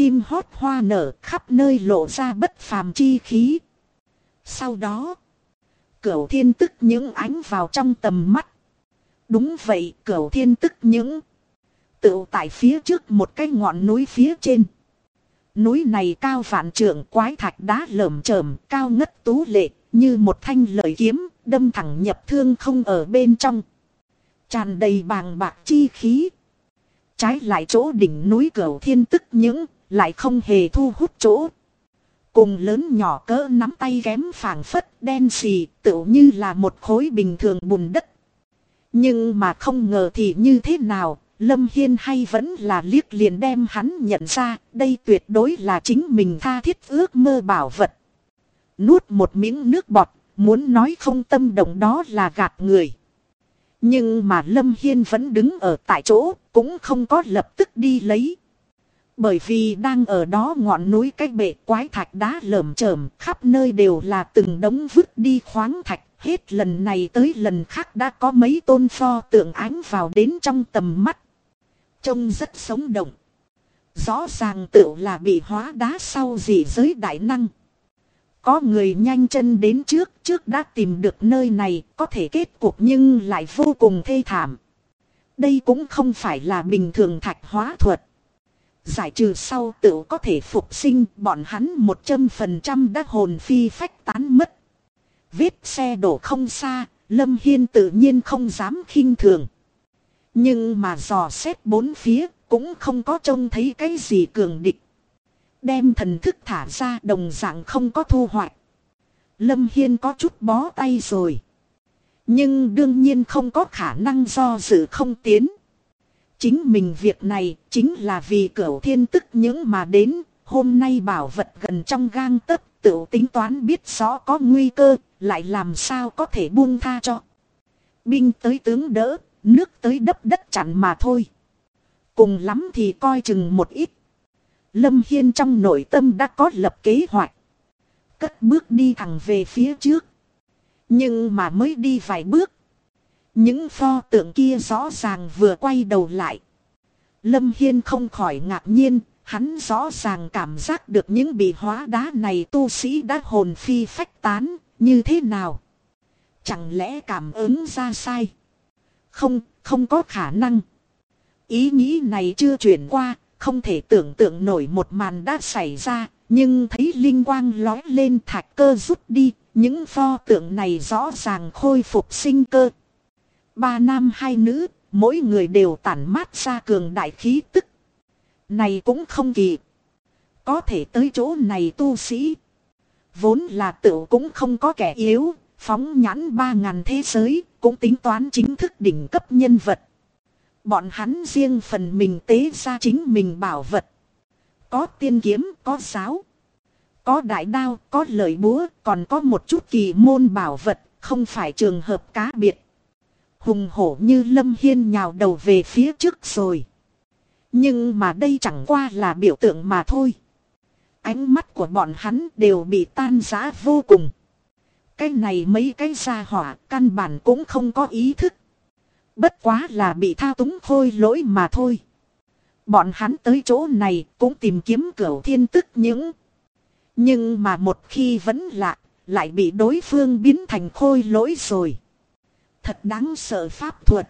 chim hót hoa nở, khắp nơi lộ ra bất phàm chi khí. Sau đó, Cửu Thiên tức những ánh vào trong tầm mắt. Đúng vậy, Cửu Thiên tức những tựu tại phía trước một cái ngọn núi phía trên. Núi này cao vạn trượng, quái thạch đá lởm chởm, cao ngất tú lệ, như một thanh lợi kiếm, đâm thẳng nhập thương không ở bên trong. Tràn đầy bàng bạc chi khí. Trái lại chỗ đỉnh núi Cửu Thiên tức những, lại không hề thu hút chỗ. Cùng lớn nhỏ cỡ nắm tay kém phảng phất, đen xì, tựu như là một khối bình thường bùn đất. Nhưng mà không ngờ thì như thế nào, Lâm Hiên hay vẫn là liếc liền đem hắn nhận ra, đây tuyệt đối là chính mình tha thiết ước mơ bảo vật. Nuốt một miếng nước bọt, muốn nói không tâm động đó là gạt người. Nhưng mà Lâm Hiên vẫn đứng ở tại chỗ, cũng không có lập tức đi lấy. Bởi vì đang ở đó ngọn núi cái bệ quái thạch đá lởm chởm, khắp nơi đều là từng đống vứt đi khoáng thạch. Hết lần này tới lần khác đã có mấy tôn pho tượng ánh vào đến trong tầm mắt. Trông rất sống động. Rõ ràng tựu là bị hóa đá sau dị giới đại năng. Có người nhanh chân đến trước đã tìm được nơi này, có thể kết cục nhưng lại vô cùng thê thảm. Đây cũng không phải là bình thường thạch hóa thuật. Giải trừ sau tựu có thể phục sinh, bọn hắn 100% đã hồn phi phách tán mất. Vết xe đổ không xa, Lâm Hiên tự nhiên không dám khinh thường. Nhưng mà dò xét bốn phía, cũng không có trông thấy cái gì cường địch. Đem thần thức thả ra đồng dạng không có thu hoạch. Lâm Hiên có chút bó tay rồi. Nhưng đương nhiên không có khả năng do dự không tiến. Chính mình việc này chính là vì Cửu Thiên tức những mà đến. Hôm nay bảo vật gần trong gang tấc, tự tính toán biết rõ có nguy cơ, lại làm sao có thể buông tha cho. Binh tới tướng đỡ, nước tới đắp đất chặn mà thôi. Cùng lắm thì coi chừng một ít. Lâm Hiên trong nội tâm đã có lập kế hoạch. Cất bước đi thẳng về phía trước. Nhưng mà mới đi vài bước. Những pho tượng kia rõ ràng vừa quay đầu lại. Lâm Hiên không khỏi ngạc nhiên. Hắn rõ ràng cảm giác được những bị hóa đá này tu sĩ đã hồn phi phách tán. Như thế nào? Chẳng lẽ cảm ứng ra sai? Không có khả năng. Ý nghĩ này chưa chuyển qua. Không thể tưởng tượng nổi một màn đã xảy ra. Nhưng thấy linh quang lói lên, thạch cơ rút đi. Những pho tượng này rõ ràng khôi phục sinh cơ. 3 nam 2 nữ, mỗi người đều tản mát ra cường đại khí tức. Này cũng không kỳ. Có thể tới chỗ này tu sĩ. Vốn là tựu cũng không có kẻ yếu. Phóng nhãn 3.000 thế giới, cũng tính toán chính thức đỉnh cấp nhân vật. Bọn hắn riêng phần mình tế ra chính mình bảo vật. Có tiên kiếm, có giáo, có đại đao, có lợi búa, còn có một chút kỳ môn bảo vật, không phải trường hợp cá biệt. Hùng hổ như Lâm Hiên nhào đầu về phía trước rồi. Nhưng mà đây chẳng qua là biểu tượng mà thôi. Ánh mắt của bọn hắn đều bị tan rã vô cùng. Cái này mấy cái gia hỏa căn bản cũng không có ý thức. Bất quá là bị thao túng khôi lỗi mà thôi. Bọn hắn tới chỗ này cũng tìm kiếm Cửu Thiên tức những. Nhưng mà một khi vẫn lạc, lại bị đối phương biến thành khôi lỗi rồi. Thật đáng sợ pháp thuật.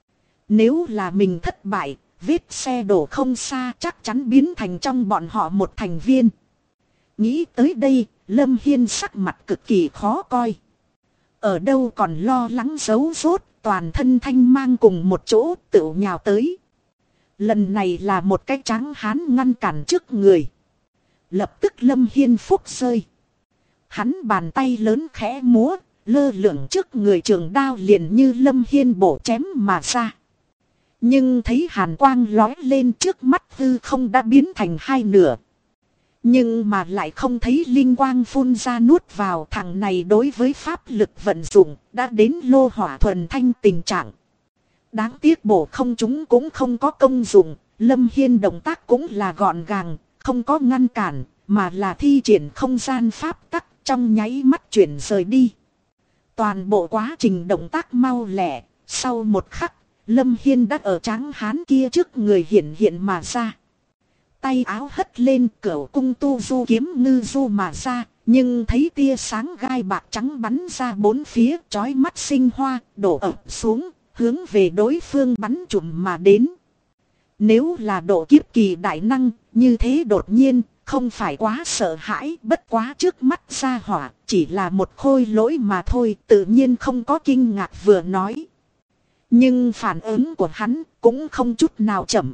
Nếu là mình thất bại, vết xe đổ không xa chắc chắn biến thành trong bọn họ một thành viên. Nghĩ tới đây, Lâm Hiên sắc mặt cực kỳ khó coi. Ở đâu còn lo lắng giấu rốt, toàn thân thanh mang cùng một chỗ tự nhào tới. Lần này là một cái trắng hán ngăn cản trước người. Lập tức Lâm Hiên phúc rơi. Hắn bàn tay lớn khẽ múa, lơ lửng trước người trường đao liền như Lâm Hiên bổ chém mà ra. Nhưng thấy hàn quang lói lên trước mắt hư không đã biến thành hai nửa. Nhưng mà lại không thấy linh quang phun ra nuốt vào, thằng này đối với pháp lực vận dụng đã đến lô hỏa thuần thanh tình trạng. Đáng tiếc bổ không chúng cũng không có công dụng, Lâm Hiên động tác cũng là gọn gàng, không có ngăn cản, mà là thi triển không gian pháp tắc trong nháy mắt chuyển rời đi. Toàn bộ quá trình động tác mau lẹ, sau một khắc, Lâm Hiên đã ở tráng hán kia trước người hiện mà ra. tay áo hất lên, cửu cung tu du kiếm ngư du mà ra. Nhưng thấy tia sáng gai bạc trắng bắn ra bốn phía, chói mắt sinh hoa, đổ ập xuống, hướng về đối phương bắn trùm mà đến. Nếu là độ kiếp kỳ đại năng, như thế đột nhiên, không phải quá sợ hãi, bất quá trước mắt ra hỏa, chỉ là một khôi lỗi mà thôi, tự nhiên không có kinh ngạc vừa nói. Nhưng phản ứng của hắn cũng không chút nào chậm.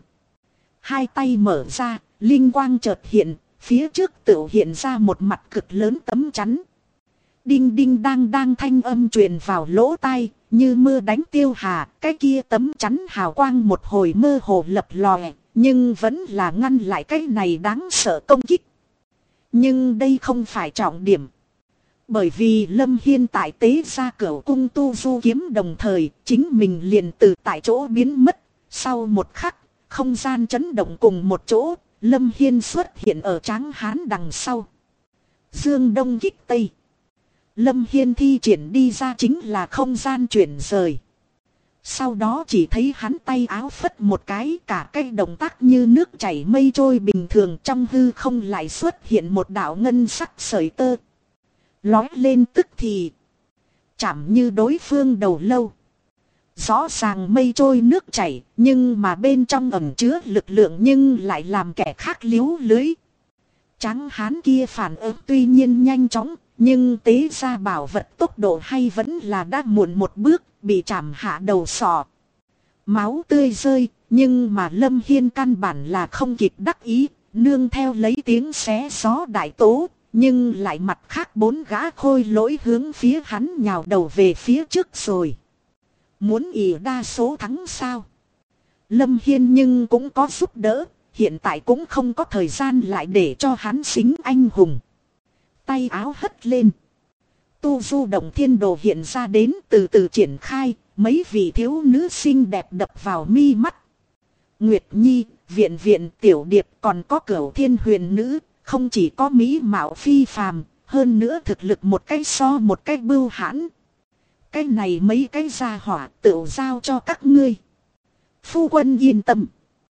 Hai tay mở ra, linh quang chợt hiện, phía trước tự hiện ra một mặt cực lớn tấm chắn. Đinh đinh đang thanh âm truyền vào lỗ tai, như mưa đánh tiêu hà, cái kia tấm chắn hào quang một hồi mơ hồ lập lòe, nhưng vẫn là ngăn lại cái này đáng sợ công kích. Nhưng đây không phải trọng điểm. Bởi vì Lâm Hiên tại tế ra cửu cung tu du kiếm đồng thời, chính mình liền từ tại chỗ biến mất. Sau một khắc, không gian chấn động cùng một chỗ, Lâm Hiên xuất hiện ở Tráng Hán đằng sau. Dương Đông kích Tây. Lâm Hiên thi triển đi ra chính là không gian chuyển rời. Sau đó chỉ thấy hắn tay áo phất một cái, cả cái động tác như nước chảy mây trôi bình thường, trong hư không lại xuất hiện một đạo ngân sắc sợi tơ. Lói lên tức thì chạm như đối phương đầu lâu. Rõ ràng mây trôi nước chảy, nhưng mà bên trong ẩn chứa lực lượng nhưng lại làm kẻ khác liếu lưới. Tráng hán kia phản ứng tuy nhiên nhanh chóng, nhưng tế ra bảo vật tốc độ hay vẫn là đã muộn một bước, bị chạm hạ đầu sọ. Máu tươi rơi, nhưng mà Lâm Hiên căn bản là không kịp đắc ý, nương theo lấy tiếng xé gió đại tố, nhưng lại mặt khác bốn gã khôi lỗi hướng phía hắn nhào đầu về phía trước rồi. Muốn ỷ đa số thắng sao? Lâm Hiên nhưng cũng có giúp đỡ, hiện tại cũng không có thời gian lại để cho hắn xính anh hùng. Tay áo hất lên. Tu du động thiên đồ hiện ra đến, từ từ triển khai, mấy vị thiếu nữ xinh đẹp đập vào mi mắt. Nguyệt Nhi, Viện Viện, Tiểu Điệp, còn có Cửu Thiên Huyền Nữ, không chỉ có mỹ mạo phi phàm, hơn nữa thực lực một cái so một cái bưu hãn. Cái này mấy cái gia hỏa tự giao cho các ngươi. Phu quân yên tâm.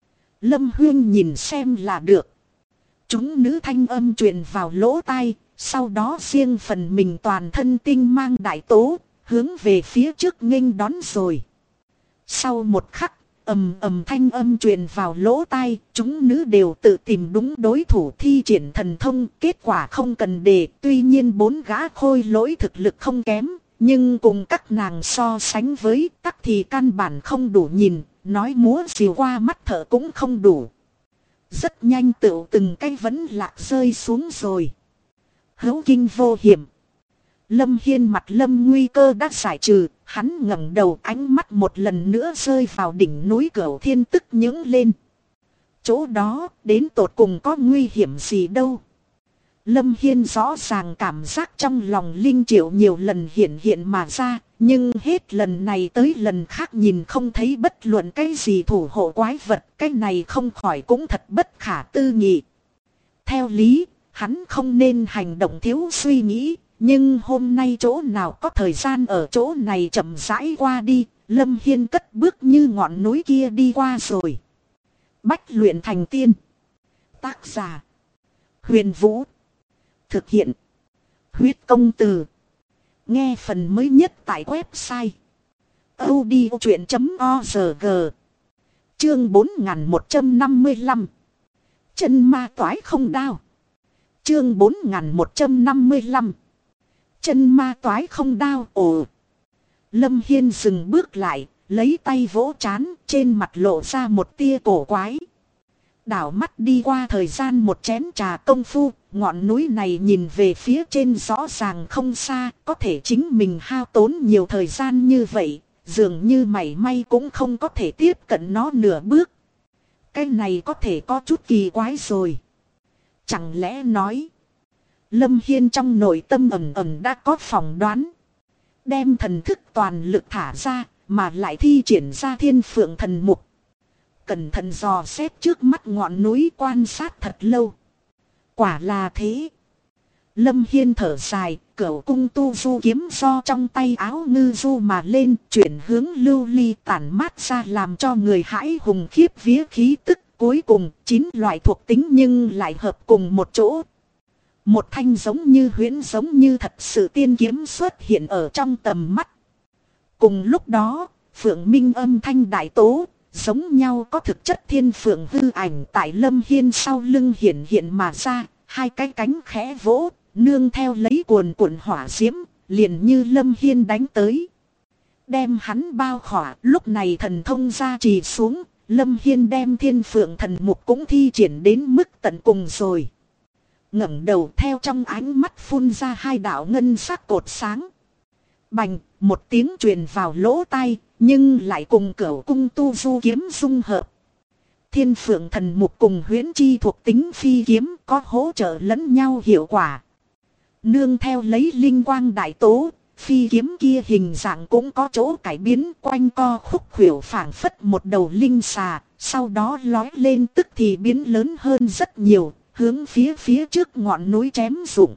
Lâm Huyên nhìn xem là được. Chúng nữ thanh âm truyền vào lỗ tai, sau đó riêng phần mình toàn thân tinh mang đại tố, hướng về phía trước nghênh đón rồi. Sau một khắc, ầm ầm thanh âm truyền vào lỗ tai, chúng nữ đều tự tìm đúng đối thủ thi triển thần thông, kết quả không cần đề, tuy nhiên bốn gã khôi lỗi thực lực không kém, nhưng cùng các nàng so sánh với tắc thì căn bản không đủ nhìn, nói múa xìu qua mắt thở cũng không đủ. Rất nhanh tựu từng cái vẫn lạc rơi xuống rồi. Hữu kinh vô hiểm. Lâm Hiên mặt lâm nguy cơ đã giải trừ, hắn ngẩng đầu ánh mắt một lần nữa rơi vào đỉnh núi Cửu Thiên tức những lên. Chỗ đó đến tột cùng có nguy hiểm gì đâu. Lâm Hiên rõ ràng cảm giác trong lòng linh triệu nhiều lần hiện mà ra, nhưng hết lần này tới lần khác nhìn không thấy bất luận cái gì thủ hộ quái vật, cái này không khỏi cũng thật bất khả tư nghị. Theo lý, hắn không nên hành động thiếu suy nghĩ, nhưng hôm nay chỗ nào có thời gian ở chỗ này chậm rãi qua đi, Lâm Hiên cất bước như ngọn núi kia đi qua rồi. Bách luyện thành tiên. Tác giả: Huyền Vũ. Thực hiện: Huyết Công Từ. Nghe phần mới nhất tại website audiochuyện.org. Chương 4155. Chân ma toái không đao. Chương 4155. Chân ma toái không đao. Ồ. Lâm Hiên dừng bước lại, lấy tay vỗ trán, trên mặt lộ ra một tia cổ quái. Đảo mắt đi qua thời gian một chén trà công phu, ngọn núi này nhìn về phía trên rõ ràng không xa, có thể chính mình hao tốn nhiều thời gian như vậy, dường như mảy may cũng không có thể tiếp cận nó nửa bước. Cái này có thể có chút kỳ quái rồi. Chẳng lẽ nói, Lâm Hiên trong nội tâm ẩn ẩn đã có phỏng đoán. Đem thần thức toàn lực thả ra, mà lại thi triển ra Thiên Phượng Thần Mục. Cẩn thận dò xét trước mắt ngọn núi, quan sát thật lâu. Quả là thế. Lâm Hiên thở dài, Cửu cung tu du kiếm do trong tay áo ngư du mà lên, chuyển hướng lưu ly tản mát ra làm cho người hãi hùng khiếp vía khí tức, Cuối cùng 9 loại thuộc tính nhưng lại hợp cùng một chỗ. Một thanh giống như huyễn giống như thật sự tiên kiếm xuất hiện ở trong tầm mắt. Cùng lúc đó, Phượng Minh âm thanh đại tố, giống nhau có thực chất thiên phượng hư ảnh tại Lâm Hiên sau lưng hiện hiện mà ra, hai cái cánh khẽ vỗ, nương theo lấy cuồn cuộn hỏa diễm, liền như Lâm Hiên đánh tới. Đem hắn bao khỏa, lúc này thần thông gia trì xuống, Lâm Hiên đem thiên phượng thần mục cũng thi triển đến mức tận cùng rồi. Ngẩng đầu theo trong ánh mắt phun ra hai đạo ngân sắc cột sáng. Bành, một tiếng truyền vào lỗ tai, nhưng lại cùng cửu cung tu du kiếm dung hợp. Thiên phượng thần mục cùng huyễn chi thuộc tính phi kiếm có hỗ trợ lẫn nhau hiệu quả. Nương theo lấy linh quang đại tố, phi kiếm kia hình dạng cũng có chỗ cải biến, quanh co khúc khuỷu phảng phất một đầu linh xà, sau đó lói lên tức thì biến lớn hơn rất nhiều, hướng phía trước ngọn núi chém rụng.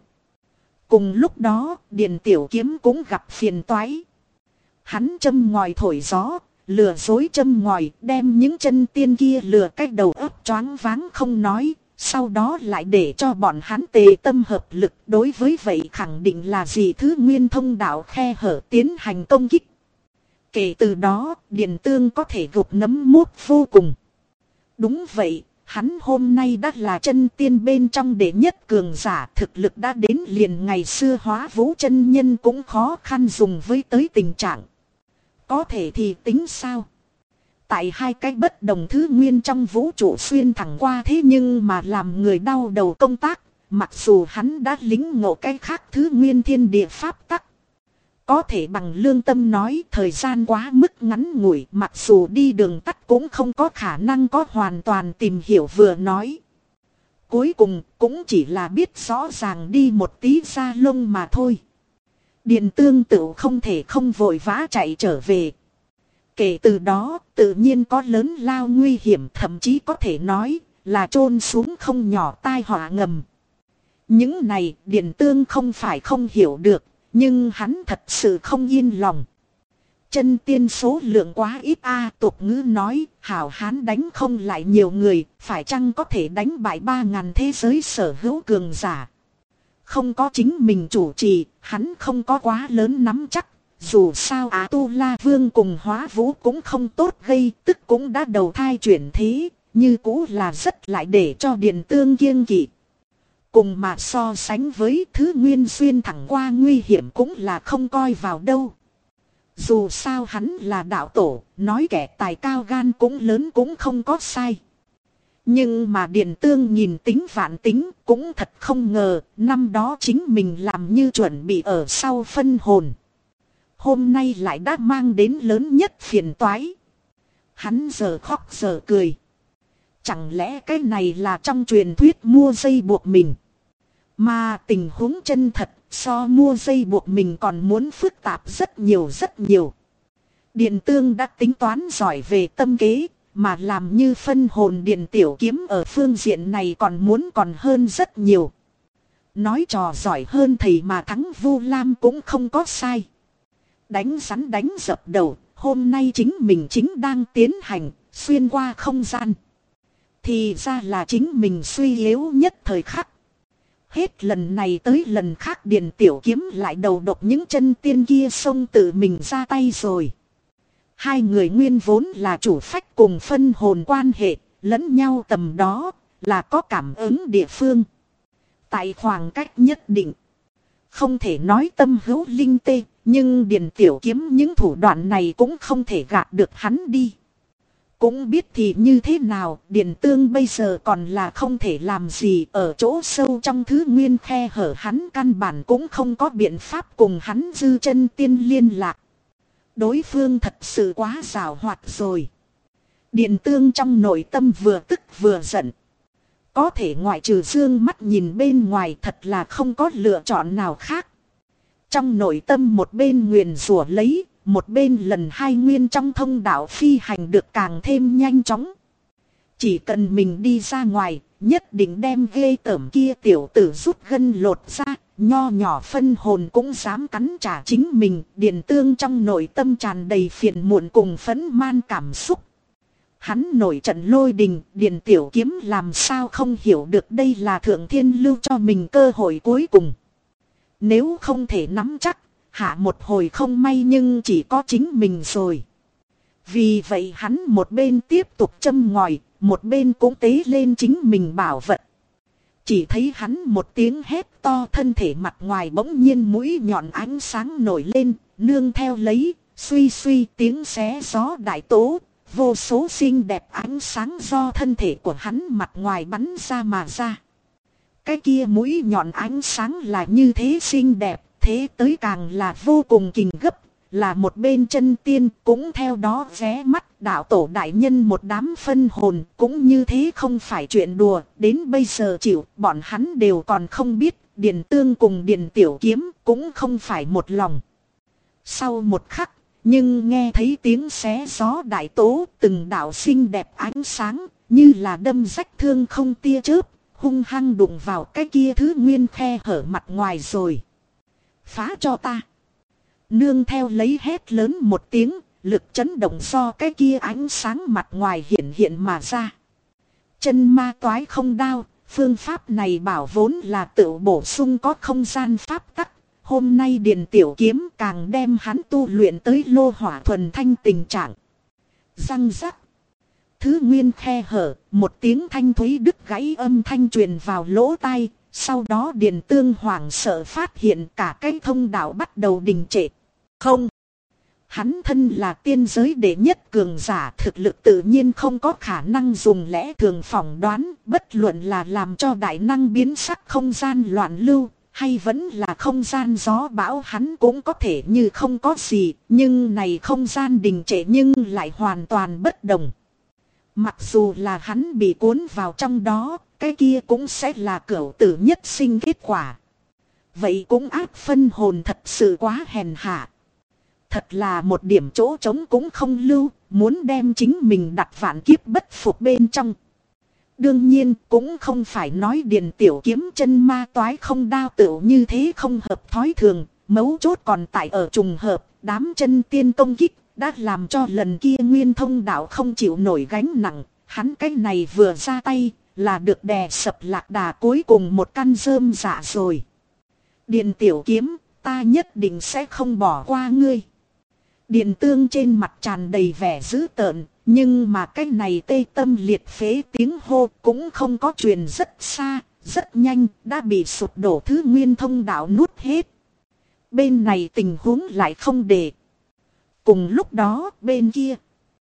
Cùng lúc đó, Điền Tiểu Kiếm cũng gặp phiền toái. Hắn châm ngòi thổi gió, lừa dối châm ngòi, đem những chân tiên kia lừa cách đầu óc choáng váng không nói, sau đó lại để cho bọn hắn tề tâm hợp lực, đối với vậy khẳng định là gì thứ nguyên thông đạo khe hở tiến hành công kích. Kể từ đó, Điền Tương có thể gục nấm mút vô cùng. Đúng vậy, hắn hôm nay đã là chân tiên bên trong đệ nhất cường giả, thực lực đã đến liền ngày xưa Hóa Vũ chân nhân cũng khó khăn dùng với tới tình trạng. Có thể thì tính sao? Tại hai cái bất đồng thứ nguyên trong vũ trụ xuyên thẳng qua thế nhưng mà làm người đau đầu công tác, mặc dù hắn đã lính ngộ cái khác thứ nguyên thiên địa pháp tắc. Có thể bằng lương tâm nói thời gian quá mức ngắn ngủi, mặc dù đi đường tắt cũng không có khả năng có hoàn toàn tìm hiểu vừa nói. Cuối cùng cũng chỉ là biết rõ ràng đi một tí da lông mà thôi. Điền Tương tự không thể không vội vã chạy trở về. Kể từ đó tự nhiên có lớn lao nguy hiểm, thậm chí có thể nói là chôn xuống không nhỏ tai họa ngầm. Những này Điền Tương không phải không hiểu được, nhưng hắn thật sự không yên lòng. Chân tiên số lượng quá ít tục ngữ nói, hảo hán đánh không lại nhiều người, phải chăng có thể đánh bại 3.000 thế giới sở hữu cường giả. Không có chính mình chủ trì, hắn không có quá lớn nắm chắc. Dù sao Tu La Vương cùng Hóa Vũ cũng không tốt gây, tức cũng đã đầu thai chuyển thế, như cũ là rất lại để cho Điền Tương kiêng kỵ. Cùng mà so sánh với thứ nguyên xuyên thẳng qua nguy hiểm cũng là không coi vào đâu. Dù sao hắn là đạo tổ, nói kẻ tài cao gan cũng lớn cũng không có sai. Nhưng mà Điền Tương nhìn tính vạn tính cũng thật không ngờ, năm đó chính mình làm như chuẩn bị ở sau phân hồn. Hôm nay lại đã mang đến lớn nhất phiền toái. Hắn giờ khóc giờ cười. Chẳng lẽ cái này là trong truyền thuyết mua dây buộc mình. Mà tình huống chân thật so mua dây buộc mình còn muốn phức tạp rất nhiều rất nhiều. Điền Tương đã tính toán giỏi về tâm kế, mà làm như phân hồn Điền Tiểu Kiếm ở phương diện này còn hơn rất nhiều. Nói trò giỏi hơn thầy mà thắng Vu Lam cũng không có sai. Đánh rắn đánh dập đầu, hôm nay chính mình đang tiến hành, xuyên qua không gian. Thì ra là chính mình suy yếu nhất thời khắc. Hết lần này tới lần khác Điền Tiểu Kiếm lại đầu độc những chân tiên kia xông tự mình ra tay rồi. Hai người nguyên vốn là chủ phách cùng phân hồn quan hệ, lẫn nhau tầm đó là có cảm ứng địa phương. Tại khoảng cách nhất định, không thể nói tâm hữu linh tê, nhưng Điền Tiểu Kiếm những thủ đoạn này cũng không thể gạt được hắn đi. Cũng biết thì như thế nào, Điền Tương bây giờ còn là không thể làm gì, ở chỗ sâu trong thứ nguyên khe hở hắn căn bản cũng không có biện pháp cùng hắn dư chân tiên liên lạc. Đối phương thật sự quá giàu hoạt rồi. Điền Tương trong nội tâm vừa tức vừa giận. Có thể ngoại trừ dương mắt nhìn bên ngoài thật là không có lựa chọn nào khác. Trong nội tâm một bên nguyền rủa lấy, một bên lần hai nguyên trong thông đạo phi hành được càng thêm nhanh chóng. Chỉ cần mình đi ra ngoài, nhất định đem ghê tởm kia tiểu tử rút gân lột ra, nho nhỏ phân hồn cũng dám cắn trả chính mình. Điền Tương trong nội tâm tràn đầy phiền muộn cùng phẫn man cảm xúc. Hắn nổi trận lôi đình, Điền Tiểu Kiếm làm sao không hiểu được đây là Thượng Thiên lưu cho mình cơ hội cuối cùng. Nếu không thể nắm chắc, hạ một hồi không may nhưng chỉ có chính mình rồi. Vì vậy hắn một bên tiếp tục châm ngòi, một bên cũng tế lên chính mình bảo vật. Chỉ thấy hắn một tiếng hét to, thân thể mặt ngoài bỗng nhiên mũi nhọn ánh sáng nổi lên, nương theo lấy, suy suy tiếng xé gió đại tố, vô số xinh đẹp ánh sáng do thân thể của hắn mặt ngoài bắn ra mà ra. Cái kia mũi nhọn ánh sáng là như thế xinh đẹp, thế tới càng là vô cùng kình gấp, là một bên chân tiên cũng theo đó ghé mắt. Đạo tổ đại nhân một đám phân hồn cũng như thế không phải chuyện đùa, đến bây giờ chịu bọn hắn đều còn không biết, Điền Tương cùng Điền Tiểu Kiếm cũng không phải một lòng. Sau một khắc, nhưng nghe thấy tiếng xé gió đại tố, từng đạo xinh đẹp ánh sáng, như là đâm rách thương không tia chớp, hung hăng đụng vào cái kia thứ nguyên khe hở mặt ngoài rồi. Phá cho ta! Nương theo lấy hét lớn một tiếng, lực chấn động do cái kia ánh sáng mặt ngoài hiện mà ra. Chân ma toái không đao, phương pháp này bảo vốn là tự bổ sung có không gian pháp tắc. Hôm nay Điền Tiểu Kiếm càng đem hắn tu luyện tới lô hỏa thuần thanh tình trạng. Răng rắc. Thứ nguyên khe hở, một tiếng thanh thúy đứt gãy âm thanh truyền vào lỗ tai. Sau đó Điền Tương hoảng sợ phát hiện cả cái thông đạo bắt đầu đình trệ. Không. Hắn thân là tiên giới đệ nhất cường giả, thực lực tự nhiên không có khả năng dùng lẽ thường phỏng đoán, bất luận là làm cho đại năng biến sắc không gian loạn lưu, hay vẫn là không gian gió bão, hắn cũng có thể như không có gì, nhưng này không gian đình trệ nhưng lại hoàn toàn bất đồng. Mặc dù là hắn bị cuốn vào trong đó, cái kia cũng sẽ là cửu tử nhất sinh kết quả. Vậy cũng ác phân hồn thật sự quá hèn hạ. Thật là một điểm chỗ trống cũng không lưu, muốn đem chính mình đặt vạn kiếp bất phục bên trong. Đương nhiên cũng không phải nói Điền Tiểu Kiếm chân ma toái không đao tựu như thế không hợp thói thường, mấu chốt còn tại ở trùng hợp, đám chân tiên công kích đã làm cho lần kia Nguyên Thông đạo không chịu nổi gánh nặng, hắn cái này vừa ra tay là được đè sập lạc đà cuối cùng một căn rơm dạ rồi. Điền Tiểu Kiếm, ta nhất định sẽ không bỏ qua ngươi. Điền Tương trên mặt tràn đầy vẻ dữ tợn, nhưng mà cái này tê tâm liệt phế tiếng hô cũng không có truyền rất xa, rất nhanh đã bị sụp đổ thứ nguyên thông đạo nuốt hết. Bên này tình huống lại không để. Cùng lúc đó bên kia,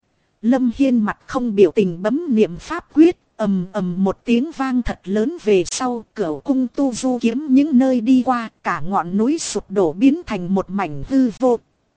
Lâm Hiên mặt không biểu tình bấm niệm pháp quyết, ầm ầm một tiếng vang thật lớn về sau, Cửu cung tu du kiếm những nơi đi qua, cả ngọn núi sụp đổ biến thành một mảnh hư vô.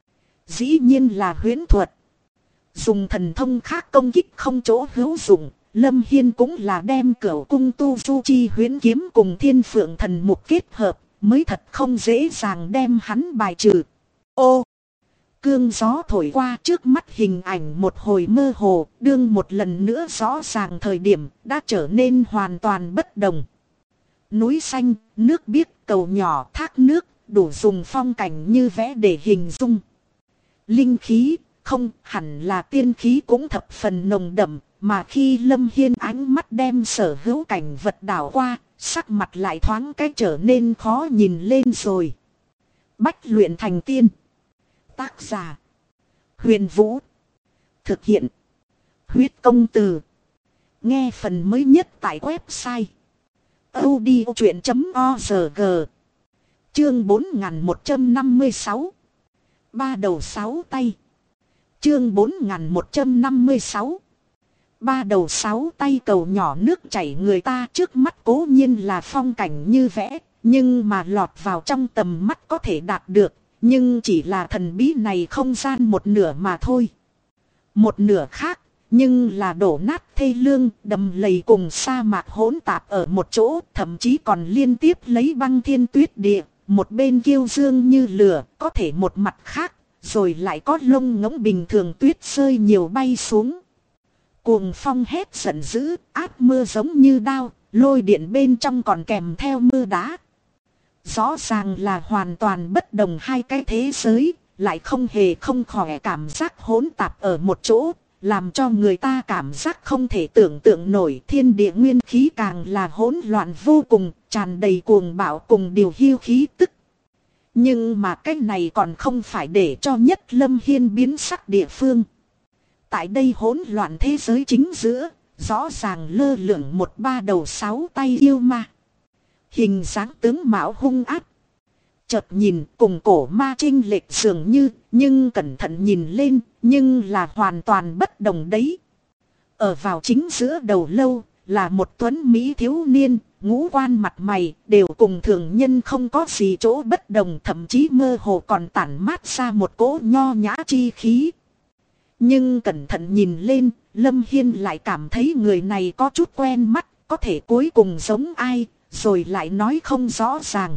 Dĩ nhiên là huyễn thuật. Dùng thần thông khác công kích không chỗ hữu dụng, Lâm Hiên cũng là đem Cửu cung tu du chi huyễn kiếm cùng Thiên Phượng thần mục kết hợp, mới thật không dễ dàng đem hắn bài trừ. Ô! Cương gió thổi qua, trước mắt hình ảnh một hồi mơ hồ, đương một lần nữa rõ ràng thời điểm đã trở nên hoàn toàn bất đồng. Núi xanh, nước biếc, cầu nhỏ, thác nước, đủ dùng phong cảnh như vẽ để hình dung. Linh khí, không hẳn là tiên khí cũng thập phần nồng đậm, mà khi Lâm Hiên ánh mắt đem sở hữu cảnh vật đảo qua, sắc mặt lại thoáng cái trở nên khó nhìn lên rồi. Bách luyện thành tiên. Tác giả: Huyền Vũ. Thực hiện: Huyết Công Từ. Nghe phần mới nhất tại website audiochuyện.org. Chương 4156. Ba đầu sáu tay. Chương 4156. Ba đầu sáu tay, cầu nhỏ nước chảy người ta trước mắt cố nhiên là phong cảnh như vẽ, nhưng mà lọt vào trong tầm mắt có thể đạt được, nhưng chỉ là thần bí này không gian một nửa mà thôi. Một nửa khác, nhưng là đổ nát thê lương, đầm lầy cùng sa mạc hỗn tạp ở một chỗ, thậm chí còn liên tiếp lấy băng thiên tuyết địa, một bên kiêu dương như lửa, có thể một mặt khác, rồi lại có lông ngỗng bình thường tuyết rơi nhiều bay xuống. Cuồng phong hét giận dữ, áp mưa giống như đao, lôi điện bên trong còn kèm theo mưa đá. Rõ ràng là hoàn toàn bất đồng hai cái thế giới, lại không hề không khỏe cảm giác hỗn tạp ở một chỗ, làm cho người ta cảm giác không thể tưởng tượng nổi. Thiên địa nguyên khí càng là hỗn loạn vô cùng, tràn đầy cuồng bạo cùng điều hiu khí tức. Nhưng mà cái này còn không phải để cho Nhất Lâm Hiên biến sắc địa phương. Tại đây hỗn loạn thế giới chính giữa, rõ ràng lơ lửng một ba đầu sáu tay yêu ma. Hình dáng tướng mạo hung ác. Chợt nhìn cùng cổ ma chênh lệch dường như, nhưng cẩn thận nhìn lên, nhưng là hoàn toàn bất đồng đấy. Ở vào chính giữa đầu lâu, là một tuấn mỹ thiếu niên, ngũ quan mặt mày, đều cùng thường nhân không có gì chỗ bất đồng, thậm chí mơ hồ còn tản mát ra một cỗ nho nhã chi khí. Nhưng cẩn thận nhìn lên, Lâm Hiên lại cảm thấy người này có chút quen mắt, có thể cuối cùng giống ai, rồi lại nói không rõ ràng.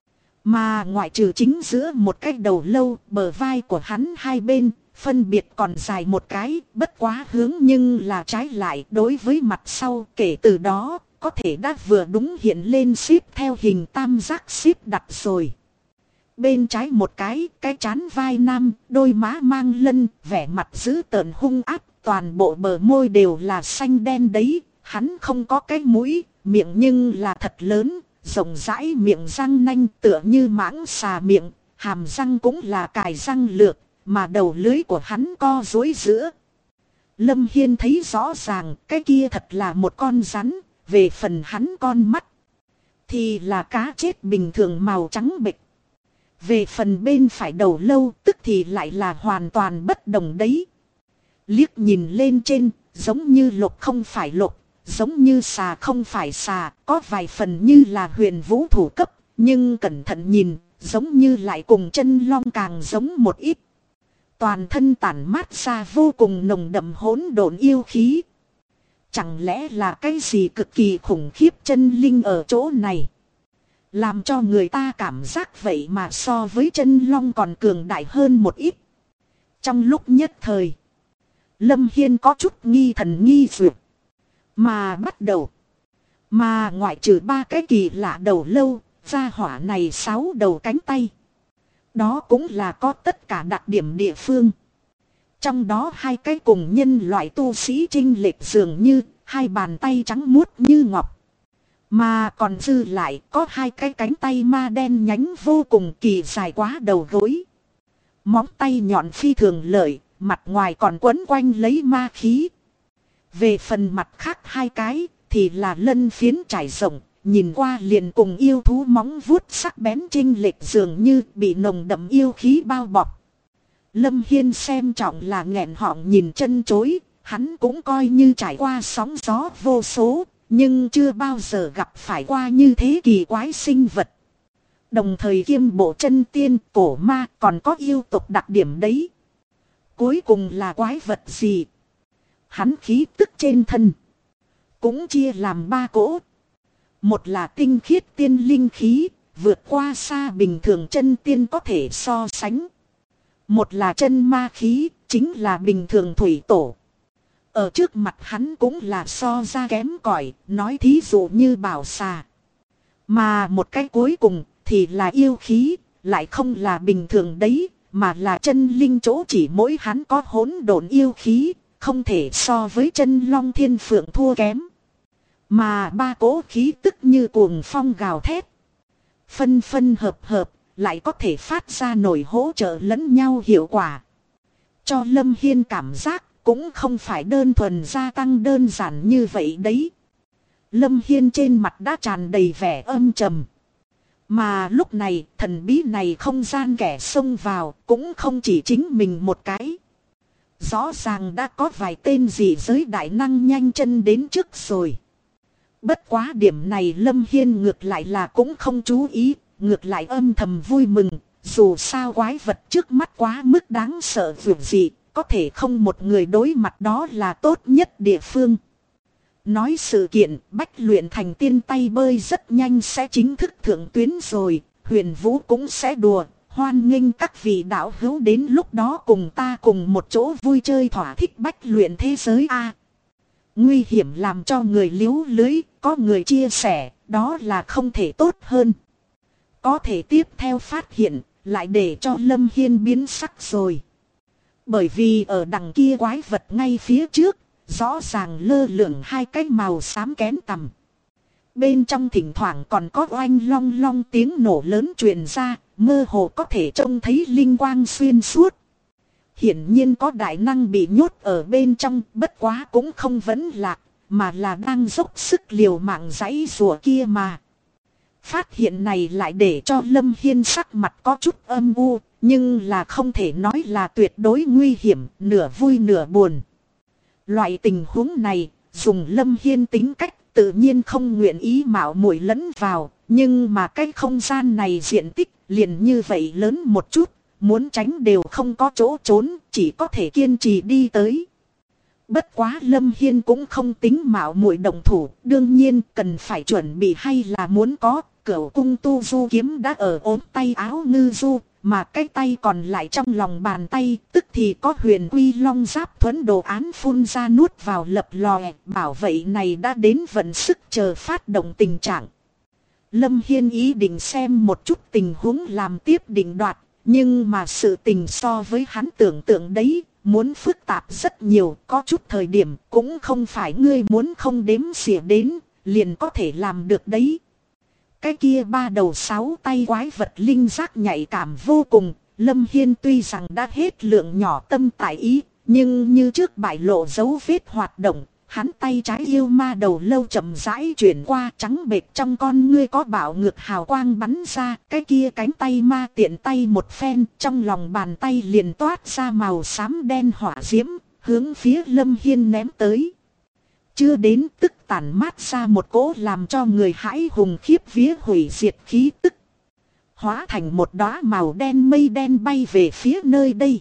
Mà ngoại trừ chính giữa một cái đầu lâu, bờ vai của hắn hai bên, phân biệt còn dài một cái, bất quá hướng nhưng là trái lại đối với mặt sau. Kể từ đó, có thể đã vừa đúng hiện lên xếp theo hình tam giác xếp đặt rồi. Bên trái một cái trán vai nam, đôi má mang lân, vẻ mặt dữ tợn hung ác, toàn bộ bờ môi đều là xanh đen đấy. Hắn không có cái mũi, miệng nhưng là thật lớn, rộng rãi miệng răng nanh tựa như mãng xà miệng, hàm răng cũng là cài răng lược, mà đầu lưới của hắn co duỗi giữa. Lâm Hiên thấy rõ ràng cái kia thật là một con rắn, về phần hắn con mắt thì là cá chết bình thường màu trắng bệch. Về phần bên phải đầu lâu tức thì lại là hoàn toàn bất đồng đấy. Liếc nhìn lên trên, giống như lục không phải lục, giống như xà không phải xà, có vài phần như là huyền vũ thủ cấp, nhưng cẩn thận nhìn, giống như lại cùng chân long càng giống một ít. Toàn thân tản mát ra vô cùng nồng đậm hỗn độn yêu khí. Chẳng lẽ là cái gì cực kỳ khủng khiếp chân linh ở chỗ này? Làm cho người ta cảm giác vậy mà so với chân long còn cường đại hơn một ít. Trong lúc nhất thời, Lâm Hiên có chút nghi thần nghi dược. Mà bắt đầu, mà ngoại trừ ba cái kỳ lạ đầu lâu, gia hỏa này 6 đầu cánh tay. Đó cũng là có tất cả đặc điểm địa phương. Trong đó 2 cái cùng nhân loại tu sĩ chênh lệch dường như, 2 bàn tay trắng muốt như ngọc. Mà còn dư lại có 2 cái cánh tay ma đen nhánh vô cùng kỳ dài quá đầu gối. Móng tay nhọn phi thường lợi, mặt ngoài còn quấn quanh lấy ma khí. Về phần mặt khác 2 cái thì là lân phiến trải rộng, nhìn qua liền cùng yêu thú móng vuốt sắc bén chênh lệch dường như bị nồng đậm yêu khí bao bọc. Lâm Hiên xem trọng là nghẹn họng nhìn chân chối, hắn cũng coi như trải qua sóng gió vô số, nhưng chưa bao giờ gặp phải qua như thế kỳ quái sinh vật. Đồng thời kiêm bộ chân tiên, cổ ma còn có yêu tộc đặc điểm đấy. Cuối cùng là quái vật gì? Hắn khí tức trên thân cũng chia làm 3 cỗ. Một là tinh khiết tiên linh khí, vượt qua xa bình thường chân tiên có thể so sánh. Một là chân ma khí, chính là bình thường thủy tổ. Ở trước mặt hắn cũng là so ra kém cỏi, nói thí dụ như bảo xà. Mà một cái cuối cùng thì là yêu khí, lại không là bình thường đấy, mà là chân linh chỗ chỉ mỗi hắn có hỗn độn yêu khí, không thể so với chân long thiên phượng thua kém. Mà 3 cỗ khí tức như cuồng phong gào thét. Phân phân hợp hợp, lại có thể phát ra nổi hỗ trợ lẫn nhau hiệu quả. Cho Lâm Hiên cảm giác cũng không phải đơn thuần gia tăng đơn giản như vậy đấy. Lâm Hiên trên mặt đã tràn đầy vẻ âm trầm. Mà lúc này thần bí này không gian kẻ xông vào cũng không chỉ chính mình một cái. Rõ ràng đã có vài tên dị giới đại năng nhanh chân đến trước rồi. Bất quá điểm này Lâm Hiên ngược lại là cũng không chú ý, ngược lại âm thầm vui mừng. Dù sao quái vật trước mắt quá mức đáng sợ vượt dị, có thể không một người đối mặt đó là tốt nhất địa phương. Nói sự kiện Bách luyện thành tiên tay bơi rất nhanh sẽ chính thức thượng tuyến rồi, Huyền Vũ cũng sẽ đùa, hoan nghênh các vị đạo hữu đến lúc đó cùng ta cùng một chỗ vui chơi thỏa thích Bách luyện thế giới a. Nguy hiểm làm cho người liếu lưới, có người chia sẻ, đó là không thể tốt hơn. Có thể tiếp theo phát hiện, lại để cho Lâm Hiên biến sắc rồi. Bởi vì ở đằng kia quái vật ngay phía trước, rõ ràng lơ lửng hai cái màu xám kén tằm. Bên trong thỉnh thoảng còn có oanh long long tiếng nổ lớn truyền ra, mơ hồ có thể trông thấy linh quang xuyên suốt. Hiển nhiên có đại năng bị nhốt ở bên trong, bất quá cũng không vấn lạc, mà là đang dốc sức liều mạng giãy giụa kia mà. Phát hiện này lại để cho Lâm Hiên sắc mặt có chút âm u, nhưng là không thể nói là tuyệt đối nguy hiểm, nửa vui nửa buồn. Loại tình huống này, dùng Lâm Hiên tính cách tự nhiên không nguyện ý mạo muội lẫn vào, nhưng mà cái không gian này diện tích liền như vậy lớn một chút, muốn tránh đều không có chỗ trốn, chỉ có thể kiên trì đi tới. Bất quá Lâm Hiên cũng không tính mạo muội động thủ, đương nhiên cần phải chuẩn bị hay là muốn có. Cửu cung tu du kiếm đã ở ốm tay áo ngư du, mà cái tay còn lại trong lòng bàn tay, tức thì có huyền quy long giáp thuẫn đồ án phun ra nuốt vào lập lòe, bảo vậy này đã đến vận sức chờ phát động tình trạng. Lâm Hiên ý định xem một chút tình huống làm tiếp định đoạt, nhưng mà sự tình so với hắn tưởng tượng đấy, muốn phức tạp rất nhiều, có chút thời điểm cũng không phải ngươi muốn không đếm xỉa đến, liền có thể làm được đấy. Cái kia ba đầu sáu tay quái vật linh giác nhạy cảm vô cùng, Lâm Hiên tuy rằng đã hết lượng nhỏ tâm tại ý, nhưng như trước bại lộ dấu vết hoạt động, hắn tay trái yêu ma đầu lâu chậm rãi chuyển qua, trắng bệch trong con ngươi có bạo ngược hào quang bắn ra, cái kia cánh tay ma tiện tay một phen, trong lòng bàn tay liền toát ra màu xám đen hỏa diễm, hướng phía Lâm Hiên ném tới. Chưa đến tức tản mát ra một cỗ làm cho người hãi hùng khiếp vía hủy diệt khí tức. Hóa thành một đóa màu đen mây đen bay về phía nơi đây.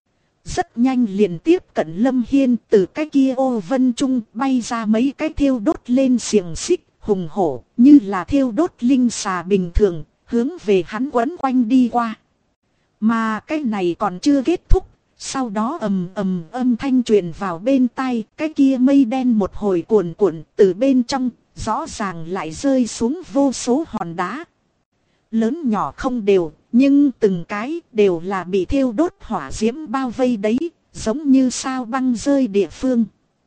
Rất nhanh liền tiếp cận Lâm Hiên, từ cái kia ô vân trung bay ra mấy cái thiêu đốt lên xiềng xích hùng hổ, như là thiêu đốt linh xà bình thường, hướng về hắn quấn quanh đi qua. Mà cái này còn chưa kết thúc. Sau đó ầm ầm âm thanh truyền vào bên tai, cái kia mây đen một hồi cuồn cuộn, từ bên trong, rõ ràng lại rơi xuống vô số hòn đá. Lớn nhỏ không đều, nhưng từng cái đều là bị thiêu đốt hỏa diễm bao vây đấy, giống như sao băng rơi địa phương.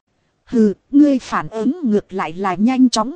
Hừ, ngươi phản ứng ngược lại là nhanh chóng.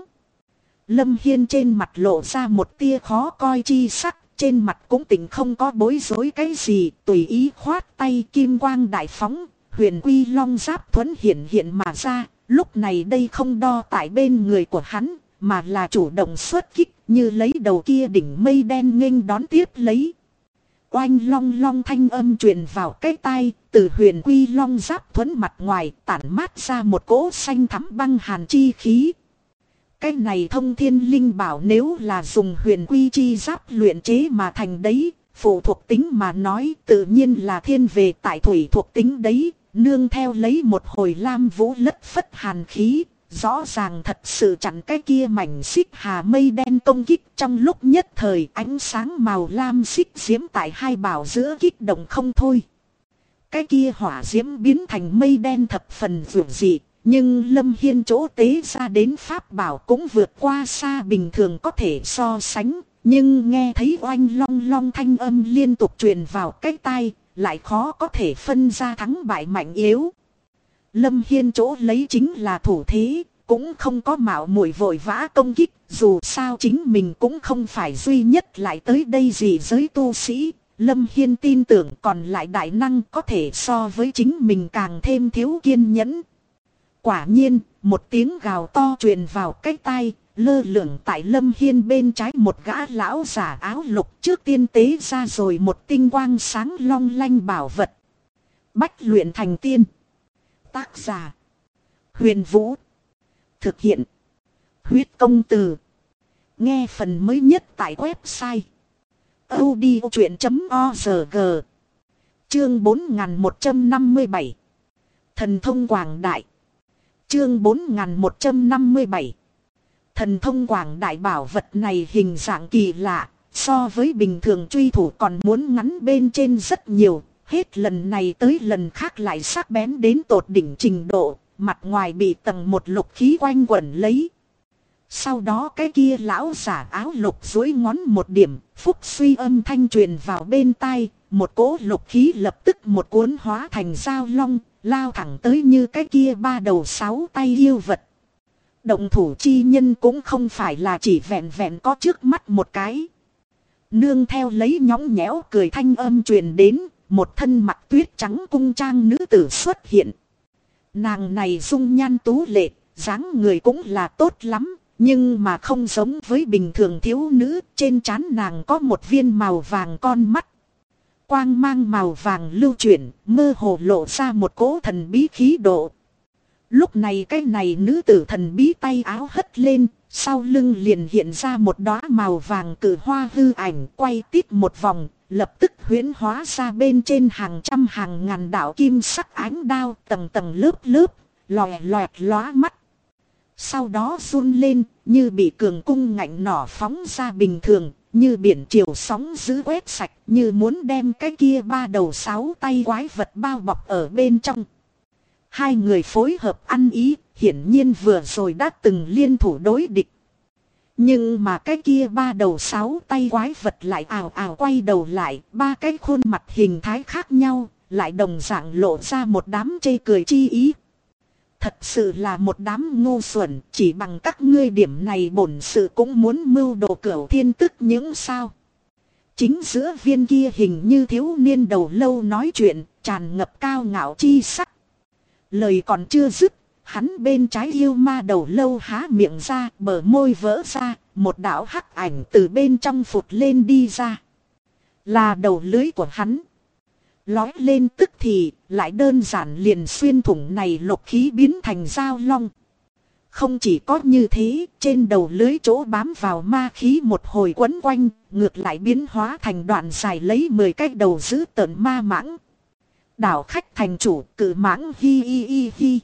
Lâm Hiên trên mặt lộ ra một tia khó coi chi sắc. Trên mặt cũng tỉnh không có bối rối cái gì, tùy ý khoát tay kim quang đại phóng, huyền quy long giáp thuẫn hiện mà ra, lúc này đây không đo tại bên người của hắn, mà là chủ động xuất kích, như lấy đầu kia đỉnh mây đen nghênh đón tiếp lấy. Oanh long long thanh âm truyền vào cái tai, từ huyền quy long giáp thuẫn mặt ngoài tản mát ra một cỗ xanh thắm băng hàn chi khí. Cái này thông thiên linh bảo nếu là dùng huyền quy chi giáp luyện chế mà thành đấy, phụ thuộc tính mà nói tự nhiên là thiên về tại thủy thuộc tính đấy, nương theo lấy một hồi lam vũ lất phất hàn khí, rõ ràng thật sự chặn cái kia mảnh xích hà mây đen công kích. Trong lúc nhất thời ánh sáng màu lam xích diễm tại hai bảo giữa kích động không thôi. Cái kia hỏa diễm biến thành mây đen thập phần vượng dị. Nhưng Lâm Hiên chỗ tế ra đến pháp bảo cũng vượt qua xa bình thường có thể so sánh. Nhưng nghe thấy oanh long long thanh âm liên tục truyền vào cái tai, lại khó có thể phân ra thắng bại mạnh yếu. Lâm Hiên chỗ lấy chính là thủ thế, cũng không có mạo muội vội vã công kích. Dù sao chính mình cũng không phải duy nhất lại tới đây gì giới tu sĩ. Lâm Hiên tin tưởng còn lại đại năng có thể so với chính mình càng thêm thiếu kiên nhẫn. Quả nhiên, một tiếng gào to truyền vào cái tai, lơ lửng tại Lâm Hiên bên trái một gã lão giả áo lục trước tiên tế ra rồi một tinh quang sáng long lanh bảo vật. Bách luyện thành tiên. Tác giả: Huyền Vũ. Thực hiện: Huyết Công Từ. Nghe phần mới nhất tại website audiochuyện.org. Chương 4157. Thần thông quảng đại. Chương 4157. Thần thông quảng đại bảo vật này hình dạng kỳ lạ, so với bình thường truy thủ còn muốn ngắn bên trên rất nhiều, hết lần này tới lần khác lại sắc bén đến tột đỉnh trình độ, mặt ngoài bị tầng một lục khí quanh quẩn lấy. Sau đó cái kia lão giả áo lục duỗi ngón một điểm, phúc suy âm thanh truyền vào bên tai, một cỗ lục khí lập tức một cuốn hóa thành dao long, lao thẳng tới như cái kia ba đầu sáu tay yêu vật. Động thủ chi nhân cũng không phải là chỉ vẹn vẹn có trước mắt một cái. Nương theo lấy nhõng nhẽo cười thanh âm truyền đến, một thân mặc tuyết trắng cung trang nữ tử xuất hiện. Nàng này dung nhan tú lệ, dáng người cũng là tốt lắm, nhưng mà không giống với bình thường thiếu nữ, trên trán nàng có một viên màu vàng con mắt. Quang mang màu vàng lưu chuyển, mơ hồ lộ ra một cỗ thần bí khí độ. Lúc này cái này nữ tử thần bí tay áo hất lên, sau lưng liền hiện ra một đóa màu vàng cử hoa hư ảnh quay tít một vòng, lập tức huyễn hóa ra bên trên hàng trăm hàng ngàn đạo kim sắc ánh đao tầng tầng lớp lớp, lòe loẹt lóa mắt. Sau đó run lên, như bị cường cung ngạnh nỏ phóng ra bình thường, như biển triều sóng dữ quét sạch, như muốn đem cái kia ba đầu sáu tay quái vật bao bọc ở bên trong. Hai người phối hợp ăn ý, hiển nhiên vừa rồi đã từng liên thủ đối địch. Nhưng mà cái kia ba đầu sáu tay quái vật lại ào ào quay đầu lại, ba cái khuôn mặt hình thái khác nhau, lại đồng dạng lộ ra một đám chê cười chi ý. Thật sự là một đám ngu xuẩn, chỉ bằng các ngươi điểm này bổn sự cũng muốn mưu đồ cửu thiên tức những sao. Chính giữa viên kia hình như thiếu niên đầu lâu nói chuyện, tràn ngập cao ngạo chi sắc. Lời còn chưa dứt, hắn bên trái yêu ma đầu lâu há miệng ra, bờ môi vỡ ra, một đạo hắc ảnh từ bên trong phụt lên đi ra. Là đầu lưới của hắn. Lói lên tức thì, lại đơn giản liền xuyên thủng này lục khí biến thành dao long. Không chỉ có như thế, trên đầu lưới chỗ bám vào ma khí một hồi quấn quanh, ngược lại biến hóa thành đoạn dài lấy 10 cái đầu giữ tợn ma mãng. Đảo khách thành chủ, cử mãng hi hi hi hi.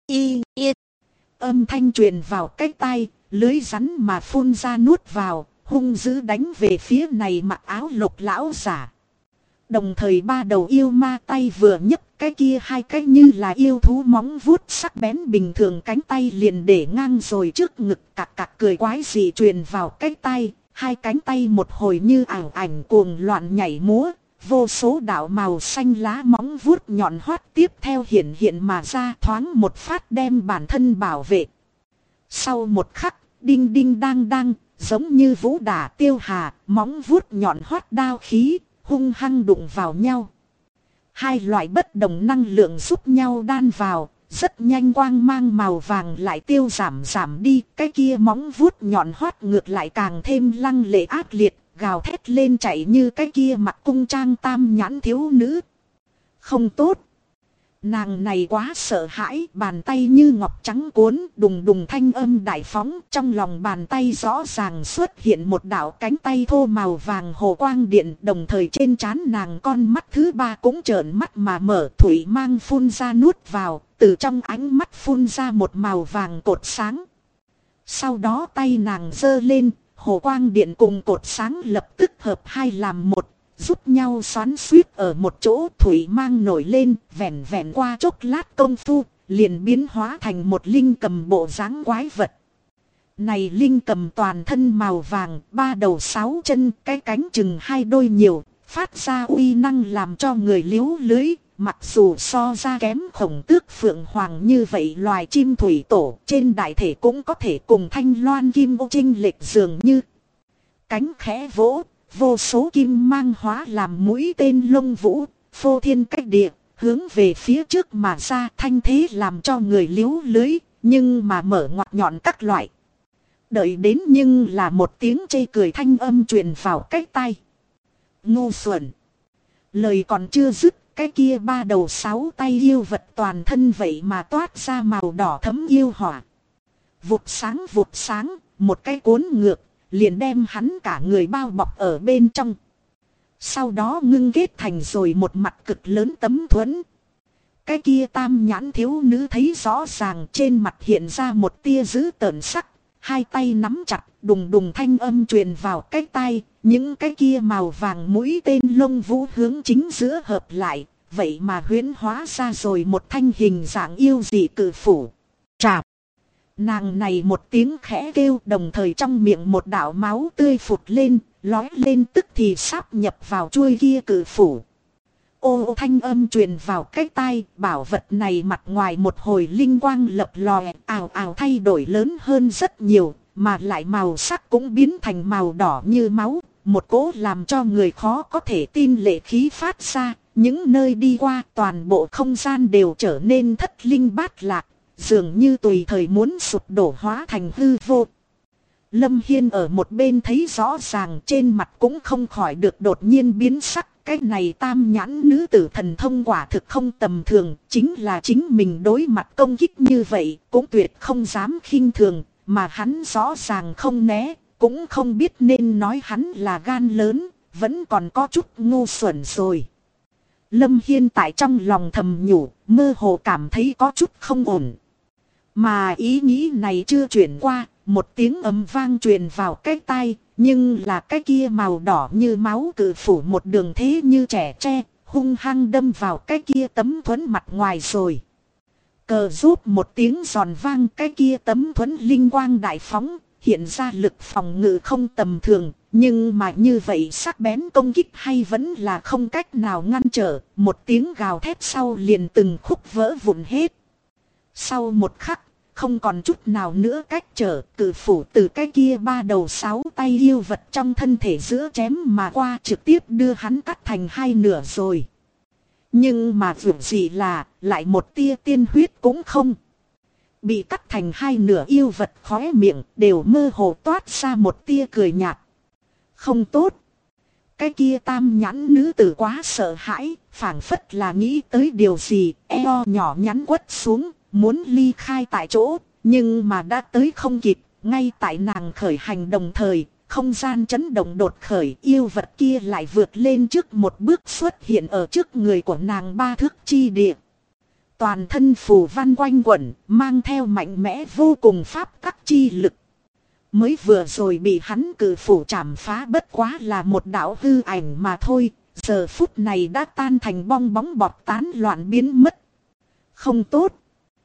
Y. Âm thanh truyền vào cái tai, lưới rắn mà phun ra nuốt vào, hung dữ đánh về phía này mặc áo lục lão giả. Đồng thời ba đầu yêu ma tay vừa nhấc, cái kia hai cái như là yêu thú móng vuốt sắc bén bình thường cánh tay liền để ngang rồi trước ngực, cạc cạc cười quái dị truyền vào cái tay, hai cánh tay một hồi như ảo ảnh cuồng loạn nhảy múa. Vô số đạo màu xanh lá móng vuốt nhọn hoắt tiếp theo hiện mà ra, thoáng một phát đem bản thân bảo vệ. Sau một khắc, đinh đinh đang đang, giống như vũ đả tiêu hà, móng vuốt nhọn hoắt đao khí, hung hăng đụng vào nhau. Hai loại bất đồng năng lượng giúp nhau đan vào, rất nhanh quang mang màu vàng lại tiêu giảm đi, cái kia móng vuốt nhọn hoắt ngược lại càng thêm lăng lệ ác liệt. Gào thét lên chạy như cái kia mặc cung trang tam nhãn thiếu nữ. Không tốt. Nàng này quá sợ hãi, bàn tay như ngọc trắng cuốn, đùng đùng thanh âm đại phóng. Trong lòng bàn tay rõ ràng xuất hiện một đạo cánh tay thô màu vàng hồ quang điện. Đồng thời trên trán nàng con mắt thứ ba cũng trợn mắt mà mở, thủy mang phun ra nuốt vào. Từ trong ánh mắt phun ra một màu vàng cột sáng. Sau đó tay nàng giơ lên. Hồ quang điện cùng cột sáng lập tức hợp hai làm một, giúp nhau xoắn xuýt ở một chỗ, thủy mang nổi lên, vẹn vẹn qua chốc lát công phu, liền biến hóa thành một linh cầm bộ dáng quái vật. Này linh cầm toàn thân màu vàng, ba đầu sáu chân, cái cánh chừng hai đôi nhiều, phát ra uy năng làm cho người liếu lưới. Mặc dù so ra kém khổng tước phượng hoàng như vậy loài chim thủy tổ, trên đại thể cũng có thể cùng thanh loan kim ô trinh lệch dường như. Cánh khẽ vỗ, vô số kim mang hóa làm mũi tên lông vũ, phô thiên cách địa, hướng về phía trước mà ra, thanh thế làm cho người liếu lưới, nhưng mà mở ngoặt nhọn các loại. Đợi đến nhưng là một tiếng chê cười thanh âm truyền vào cái tai. Ngu xuẩn. Lời còn chưa dứt. Cái kia ba đầu sáu tay yêu vật toàn thân vậy mà toát ra màu đỏ thấm yêu hỏa. Vụt sáng, một cái cuốn ngược, liền đem hắn cả người bao bọc ở bên trong. Sau đó ngưng kết thành rồi một mặt cực lớn tấm thuẫn. Cái kia tam nhãn thiếu nữ thấy rõ ràng, trên mặt hiện ra một tia dữ tợn sắc. Hai tay nắm chặt, đùng đùng thanh âm truyền vào cái tai. Những cái kia màu vàng mũi tên lông vũ hướng chính giữa hợp lại. Vậy mà huyễn hóa ra rồi một thanh hình dạng yêu dị cự phủ. Trạp. Nàng này một tiếng khẽ kêu, đồng thời trong miệng một đạo máu tươi phụt lên, lói lên tức thì sáp nhập vào chuôi kia cự phủ. Ô thanh âm truyền vào cái tai, bảo vật này mặt ngoài một hồi linh quang lập lòe, ào ào thay đổi lớn hơn rất nhiều, mà lại màu sắc cũng biến thành màu đỏ như máu, một cỗ làm cho người khó có thể tin lệ khí phát ra. Những nơi đi qua toàn bộ không gian đều trở nên thất linh bát lạc, dường như tùy thời muốn sụp đổ hóa thành hư vô. Lâm Hiên ở một bên thấy rõ ràng, trên mặt cũng không khỏi được đột nhiên biến sắc. Cái này tam nhãn nữ tử thần thông quả thực không tầm thường, chính là chính mình đối mặt công kích như vậy cũng tuyệt không dám khinh thường, mà hắn rõ ràng không né, cũng không biết nên nói hắn là gan lớn, vẫn còn có chút ngu xuẩn rồi. Lâm Hiên tại trong lòng thầm nhủ, mơ hồ cảm thấy có chút không ổn. Mà ý nghĩ này chưa chuyển qua, một tiếng ầm vang truyền vào cái tai, nhưng là cái kia màu đỏ như máu cự phủ một đường thế như trẻ tre, hung hăng đâm vào cái kia tấm thuẫn mặt ngoài rồi. Cờ rút một tiếng giòn vang, cái kia tấm thuẫn linh quang đại phóng, hiện ra lực phòng ngự không tầm thường, nhưng mà như vậy sắc bén công kích hay vẫn là không cách nào ngăn trở, một tiếng gào thét sau liền từng khúc vỡ vụn hết. Sau một khắc, không còn chút nào nữa cách trở, cự phủ từ cái kia ba đầu sáu tay yêu vật trong thân thể giữa chém mà qua, trực tiếp đưa hắn cắt thành hai nửa rồi. Nhưng mà vượt gì là, lại một tia tiên huyết cũng không. Bị cắt thành hai nửa yêu vật khóe miệng đều mơ hồ toát ra một tia cười nhạt. Không tốt. Cái kia tam nhãn nữ tử quá sợ hãi, phảng phất là nghĩ tới điều gì, eo nhỏ nhắn quất xuống, muốn ly khai tại chỗ, nhưng mà đã tới không kịp, ngay tại nàng khởi hành đồng thời, không gian chấn động đột khởi, yêu vật kia lại vượt lên trước một bước xuất hiện ở trước người của nàng 3 thước chi địa. Toàn thân phù văn quanh quẩn, mang theo mạnh mẽ vô cùng pháp tắc chi lực. Mới vừa rồi bị hắn cử phủ chảm phá bất quá là một đạo hư ảnh mà thôi, giờ phút này đã tan thành bong bóng bọt tán loạn biến mất. Không tốt.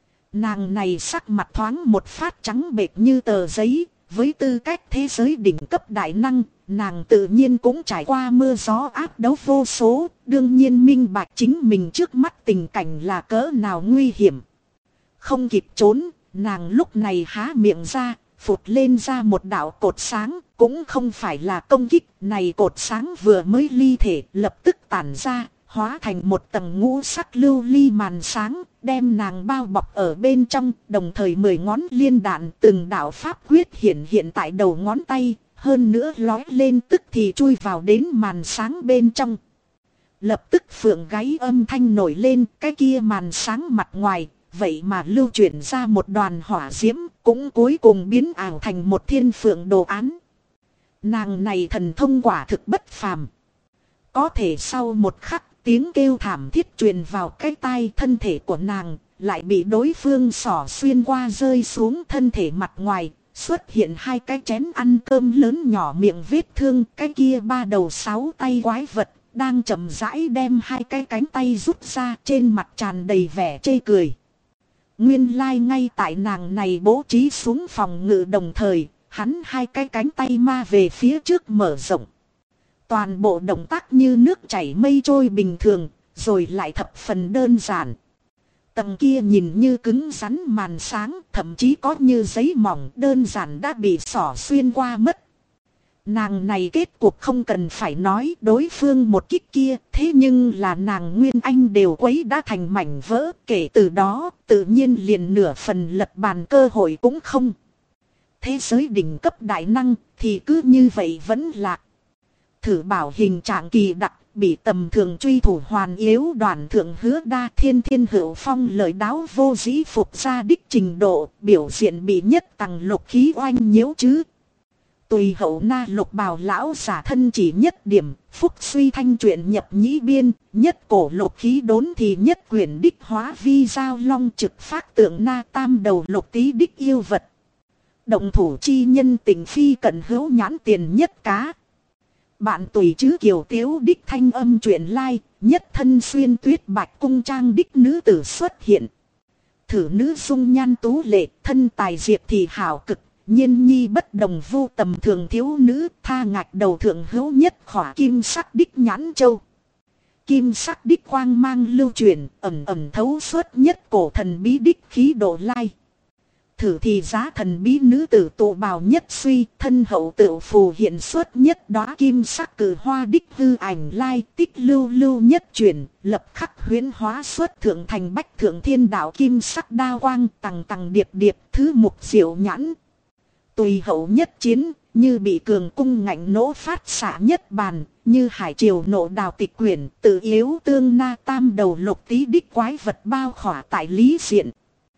Nàng này sắc mặt thoáng một phát trắng bệch như tờ giấy, với tư cách thế giới đỉnh cấp đại năng, nàng tự nhiên cũng trải qua mưa gió áp đấu vô số, đương nhiên minh bạch chính mình trước mắt tình cảnh là cỡ nào nguy hiểm. Không kịp trốn, nàng lúc này há miệng ra, phụt lên ra một đạo cột sáng, cũng không phải là công kích, này cột sáng vừa mới ly thể lập tức tản ra, hóa thành một tầng ngũ sắc lưu ly màn sáng, đem nàng bao bọc ở bên trong, đồng thời 10 ngón liên đạn từng đạo pháp quyết hiện tại đầu ngón tay, hơn nữa lói lên tức thì chui vào đến màn sáng bên trong. Lập tức phượng gáy âm thanh nổi lên, cái kia màn sáng mặt ngoài, vậy mà lưu chuyển ra một đoàn hỏa diễm, cũng cuối cùng biến ảo thành một thiên phượng đồ án. Nàng này thần thông quả thực bất phàm. Có thể sau một khắc, tiếng kêu thảm thiết truyền vào cái tai, thân thể của nàng lại bị đối phương xỏ xuyên qua rơi xuống thân thể mặt ngoài, xuất hiện 2 cái chén ăn cơm lớn nhỏ miệng vết thương. Cái kia 3 đầu 6 tay quái vật đang chậm rãi đem 2 cái cánh tay rút ra, trên mặt tràn đầy vẻ chê cười. Nguyên lai ngay tại nàng này bố trí xuống phòng ngự đồng thời, hắn 2 cái cánh tay ma về phía trước mở rộng. Toàn bộ động tác như nước chảy mây trôi bình thường, rồi lại thập phần đơn giản. Tầng kia nhìn như cứng rắn màn sáng, thậm chí có như giấy mỏng đơn giản đã bị xỏ xuyên qua mất. Nàng này kết cuộc không cần phải nói, đối phương một kích kia, thế nhưng là nàng Nguyên Anh đều quấy đã thành mảnh vỡ, kể từ đó tự nhiên liền nửa phần lật bàn cơ hội cũng không. Thế giới đỉnh cấp đại năng thì cứ như vậy vẫn lạc. Thử bảo hình trạng kỳ đặc, bị tầm thường truy thủ hoàn yếu đoàn thượng Hứa Đa Thiên Thiên Hữu Phong lời đáo vô dĩ phục ra đích trình độ, biểu diện bị nhất tầng lục khí oanh nhiễu chứ. Tùy hậu na lục bào lão giả thân chỉ nhất điểm, phúc suy thanh truyện nhập nhĩ biên, nhất cổ lục khí đốn thì nhất quyển đích hóa vi giao long trực phát tượng na tam đầu lục tí đích yêu vật. Động thủ chi nhân tình phi cận hữu nhãn tiền nhất cá. Bạn tùy chứ kiều tiếu đích thanh âm truyện lai, nhất thân xuyên tuyết bạch cung trang đích nữ tử xuất hiện. Thử nữ dung nhan tú lệ, thân tài diệp thì hảo cực. Nhiên nhi bất đồng vô tầm thường thiếu nữ, tha ngạch đầu thượng hữu nhất khỏa kim sắc đích nhãn châu. Kim sắc đích quang mang lưu truyền, ẩm ẩm thấu suốt nhất cổ thần bí đích khí độ lai. Thử thì giá thần bí nữ tử tụ bào nhất suy, thân hậu tự phù hiện suốt nhất đóa kim sắc cử hoa đích hư ảnh lai, tích lưu lưu nhất chuyển, lập khắc huyễn hóa xuất thượng thành bách thượng thiên đạo kim sắc đa quang, tầng tầng điệp điệp, thứ mục diệu nhãn. Tùy hậu nhất chiến, như bị cường cung ngạnh nổ phát xạ nhất bàn, như hải triều nộ đào tịch quyển, tự yếu tương na tam đầu lục tí đích quái vật bao khỏa tại lý diện.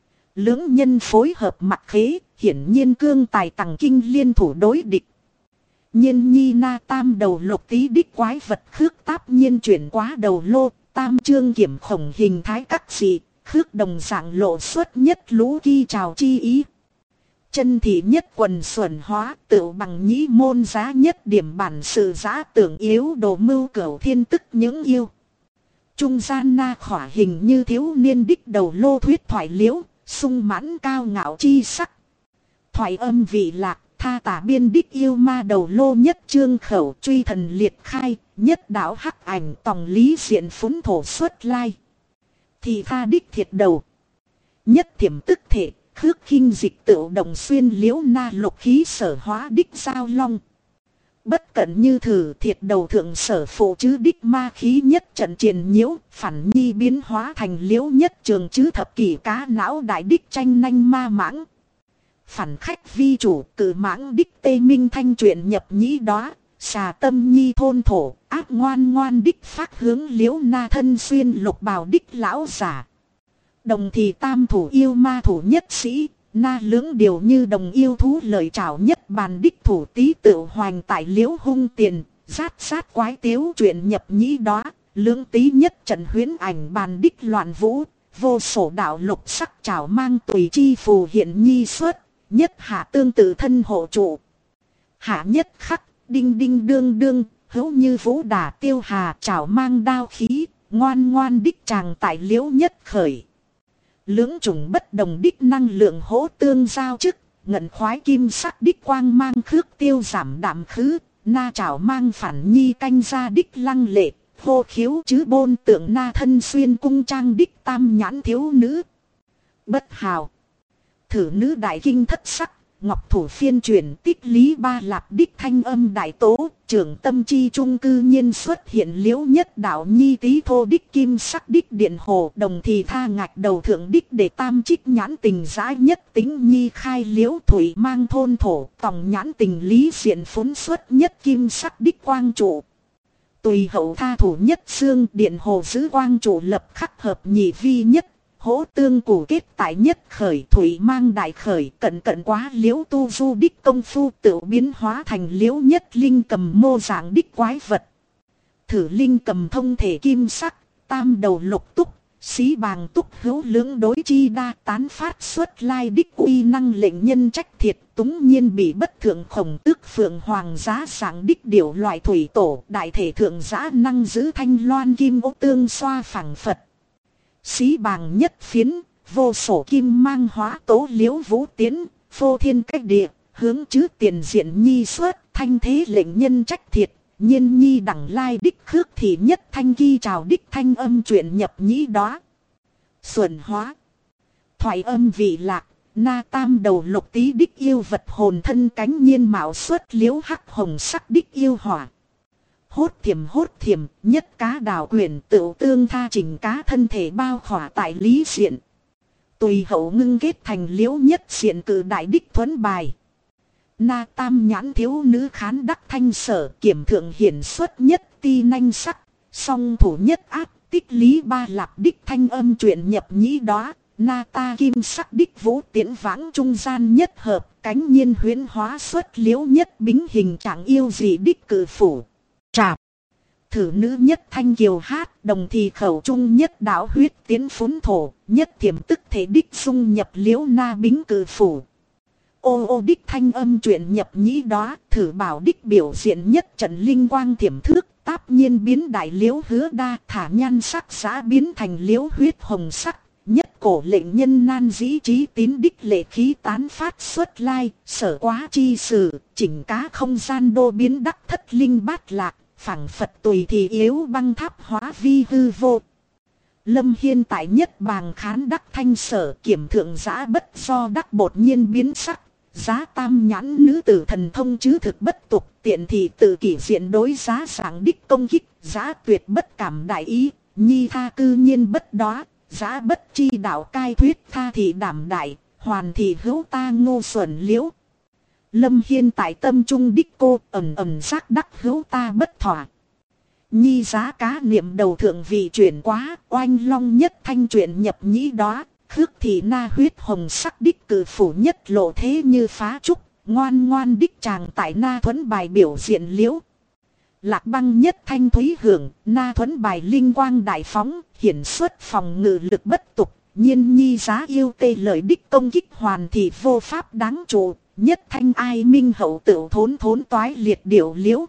Lưỡng nhân phối hợp mặt khế, hiển nhiên cương tài tằng kinh liên thủ đối địch. Nhiên nhi na tam đầu lục tí đích quái vật khước táp nhiên chuyển quá đầu lô, tam trương kiểm khổng hình thái các dị, khước đồng dạng lộ xuất nhất lũ ghi trào chi ý. Chân thị nhất quần xuẩn hóa, tự bằng nhĩ môn giá nhất điểm bản sự giá tưởng yếu đồ mưu cửu thiên tức những yêu. Trung gian na khỏa hình như thiếu niên đích đầu lô thuyết thoại liễu, sung mãn cao ngạo chi sắc. Thoại âm vị lạc, tha tả biên đích yêu ma đầu lô nhất trương khẩu truy thần liệt khai, nhất đạo hắc ảnh tòng lý diện phúng thổ xuất lai. Thì tha đích thiệt đầu. Nhất thiểm tức thể. Khước khinh dịch tự đồng xuyên liễu na lục khí sở hóa đích giao long. Bất cẩn như thử thiệt đầu thượng sở phụ chứ đích ma khí nhất trận triền nhiễu, phản nhi biến hóa thành liễu nhất trường chứ thập kỷ cá não đại đích tranh nanh ma mãng. Phản khách vi chủ cử mãng đích tê minh thanh truyện nhập nhĩ đóa, xà tâm nhi thôn thổ, ác ngoan ngoan đích phát hướng liễu na thân xuyên lục bào đích lão giả. Đồng thì tam thủ yêu ma thủ nhất sĩ, na lưỡng điều như đồng yêu thú lợi trảo nhất bàn đích thủ tí tự hoành tại liễu hung tiền, sát sát quái tiếu chuyện nhập nhĩ đóa, lưỡng tí nhất trận huyễn ảnh bàn đích loạn vũ, vô sổ đạo lục sắc trảo mang tùy chi phù hiện nhi xuất, nhất hạ tương tự thân hộ trụ. Hạ nhất khắc, đinh đinh đương đương, hữu như vũ đà tiêu hà trảo mang đao khí, ngoan ngoan đích tràng tại liễu nhất khởi. Lưỡng chủng bất đồng đích năng lượng hỗ tương giao chức, ngẩn khoái kim sắc đích quang mang khước tiêu giảm đạm khứ, na trảo mang phản nhi canh ra đích lăng lệ, hô khiếu chứ bôn tượng na thân xuyên cung trang đích tam nhãn thiếu nữ. Bất hào. Thử nữ đại kinh thất sắc, ngọc thủ phiên truyền tích lý ba lạp đích thanh âm đại tố, trưởng tâm chi trung cư nhiên xuất hiện liễu nhất đạo nhi tí thô đích kim sắc đích điện hồ, đồng thì tha ngạch đầu thượng đích để tam trích nhãn tình giãi nhất tính nhi khai liễu thủy mang thôn thổ, tòng nhãn tình lý diện phốn xuất nhất kim sắc đích quang trụ. Tùy hậu tha thủ nhất xương điện hồ giữ quang trụ lập khắc hợp nhị vi nhất. Hỗ tương củ kết tại nhất khởi thủy mang đại khởi cận cận quá liễu tu du đích công phu tự biến hóa thành liễu nhất linh cầm mô dạng đích quái vật. Thử linh cầm thông thể kim sắc, tam đầu lục túc, xí bàng túc hữu lưỡng đối chi đa tán phát xuất lai đích uy năng lệnh nhân trách thiệt túng nhiên bị bất thượng khổng tước phượng hoàng giá sáng đích điểu loại thủy tổ đại thể thượng giá năng giữ thanh loan kim ô tương xoa phẳng Phật. Xí bàng nhất phiến, vô sổ kim mang hóa tố liễu vũ tiến, phô thiên cách địa, hướng chứ tiền diện nhi xuất, thanh thế lệnh nhân trách thiệt, nhiên nhi đẳng lai đích khước thì nhất thanh ghi trào đích thanh âm chuyện nhập nhĩ đóa. Xuẩn hóa. Thoại âm vị lạc, na tam đầu lục tí đích yêu vật hồn thân cánh nhiên mạo xuất liễu hắc hồng sắc đích yêu hỏa. Hốt thiểm, nhất cá đào quyền tự tương tha trình cá thân thể bao khỏa tại lý diện. Tùy hậu ngưng kết thành liễu nhất diện cử đại đích thuấn bài. Na tam nhãn thiếu nữ khán đắc thanh sở kiểm thượng hiển xuất nhất ti nanh sắc, song thủ nhất áp tích lý ba lạp đích thanh âm chuyện nhập nhĩ đóa. Na ta kim sắc đích vũ tiễn vãng trung gian nhất hợp, cánh nhiên huyễn hóa xuất liễu nhất bính hình trạng yêu dị đích cử phủ. Trạp. Thử nữ nhất thanh kiều hát, đồng thì khẩu trung nhất đạo huyết tiến phúng thổ, nhất thiểm tức thể đích dung nhập liễu na bính cử phủ. Ô ô đích thanh âm chuyện nhập nhĩ đóa, thử bảo đích biểu diện nhất trận linh quang thiểm thước, táp nhiên biến đại liễu hứa đa, thả nhan sắc giá biến thành liễu huyết hồng sắc, nhất cổ lệnh nhân nan dĩ trí tín đích lệ khí tán phát xuất lai, sở quá chi sử, chỉnh cá không gian đô biến đắc thất linh bát lạc, phảng Phật tùy thì yếu băng tháp hóa vi hư vô. Lâm Hiên tại nhất bàng khán đắc thanh sở kiểm thượng giã bất do đắc bột nhiên biến sắc. Giá tam nhãn nữ tử thần thông chứ thực bất tục, tiện thì tự kỷ diện đối giá sáng đích công kích, giá tuyệt bất cảm đại ý, nhi tha cư nhiên bất đó, giá bất chi đạo cai thuyết tha thì đảm đại, hoàn thì hữu ta ngô xuẩn liễu. Lâm Hiên tại tâm trung đích cô ẩm ẩm giác đắc hữu ta bất thỏa. Nhi giá cá niệm đầu thượng vị chuyển quá, oanh long nhất thanh truyện nhập nhĩ đó. Khước thì na huyết hồng sắc đích cử phủ nhất lộ thế như phá trúc, ngoan ngoan đích chàng tại na thuẫn bài biểu diện liễu. Lạc băng nhất thanh thúy hưởng, na thuẫn bài linh quang đại phóng, hiển xuất phòng ngự lực bất tục, nhiên nhi giá yêu tê lợi đích công kích hoàn thì vô pháp đáng trụ, nhất thanh ai minh hậu tự thốn thốn toái liệt điệu liễu.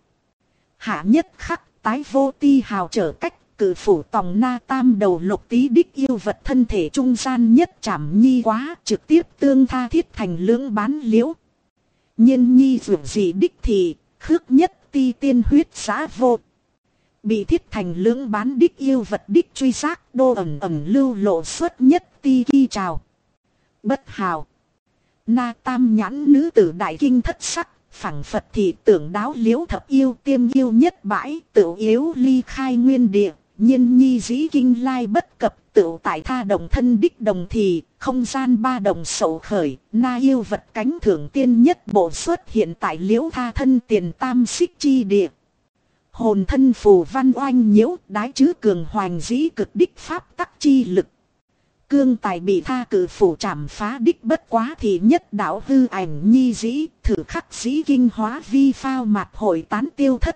Hạ nhất khắc, tái vô ti hào trở cách. Cử phủ tòng na tam đầu lục tí đích yêu vật thân thể trung gian nhất chảm nhi quá trực tiếp tương tha thiết thành lưỡng bán liễu. Nhiên nhi dù gì đích thì khước nhất ti tiên huyết xã vô. Bị thiết thành lưỡng bán đích yêu vật đích truy giác đô ẩm ẩm lưu lộ xuất nhất ti ki trào. Bất hào. Na tam nhãn nữ tử đại kinh thất sắc. Phẳng Phật thì tưởng đáo liễu thập yêu tiêm yêu nhất bãi tự yếu ly khai nguyên địa. Nhiên nhi dĩ kinh lai bất cập tự tại tha đồng thân đích đồng thì không gian ba đồng sầu khởi. Na yêu vật cánh thưởng tiên nhất bộ xuất hiện tại liễu tha thân tiền tam xích chi địa. Hồn thân phù văn oanh nhiễu đái chứ cường hoành dĩ cực đích pháp tắc chi lực. Cương tài bị tha cử phủ trảm phá đích bất quá thì nhất đạo hư ảnh nhi dĩ thử khắc dĩ kinh hóa vi phao mạt hội tán tiêu thất.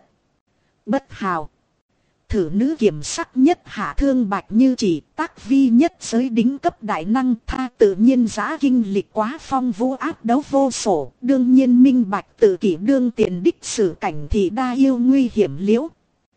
Bất hào. Thử nữ kiểm sắc nhất hạ thương bạch như chỉ tác vi nhất giới đính cấp đại năng tha tự nhiên giã kinh lịch quá phong vũ áp đấu vô sổ. Đương nhiên minh bạch tự kỷ đương tiền đích sử cảnh thì đa yêu nguy hiểm liễu.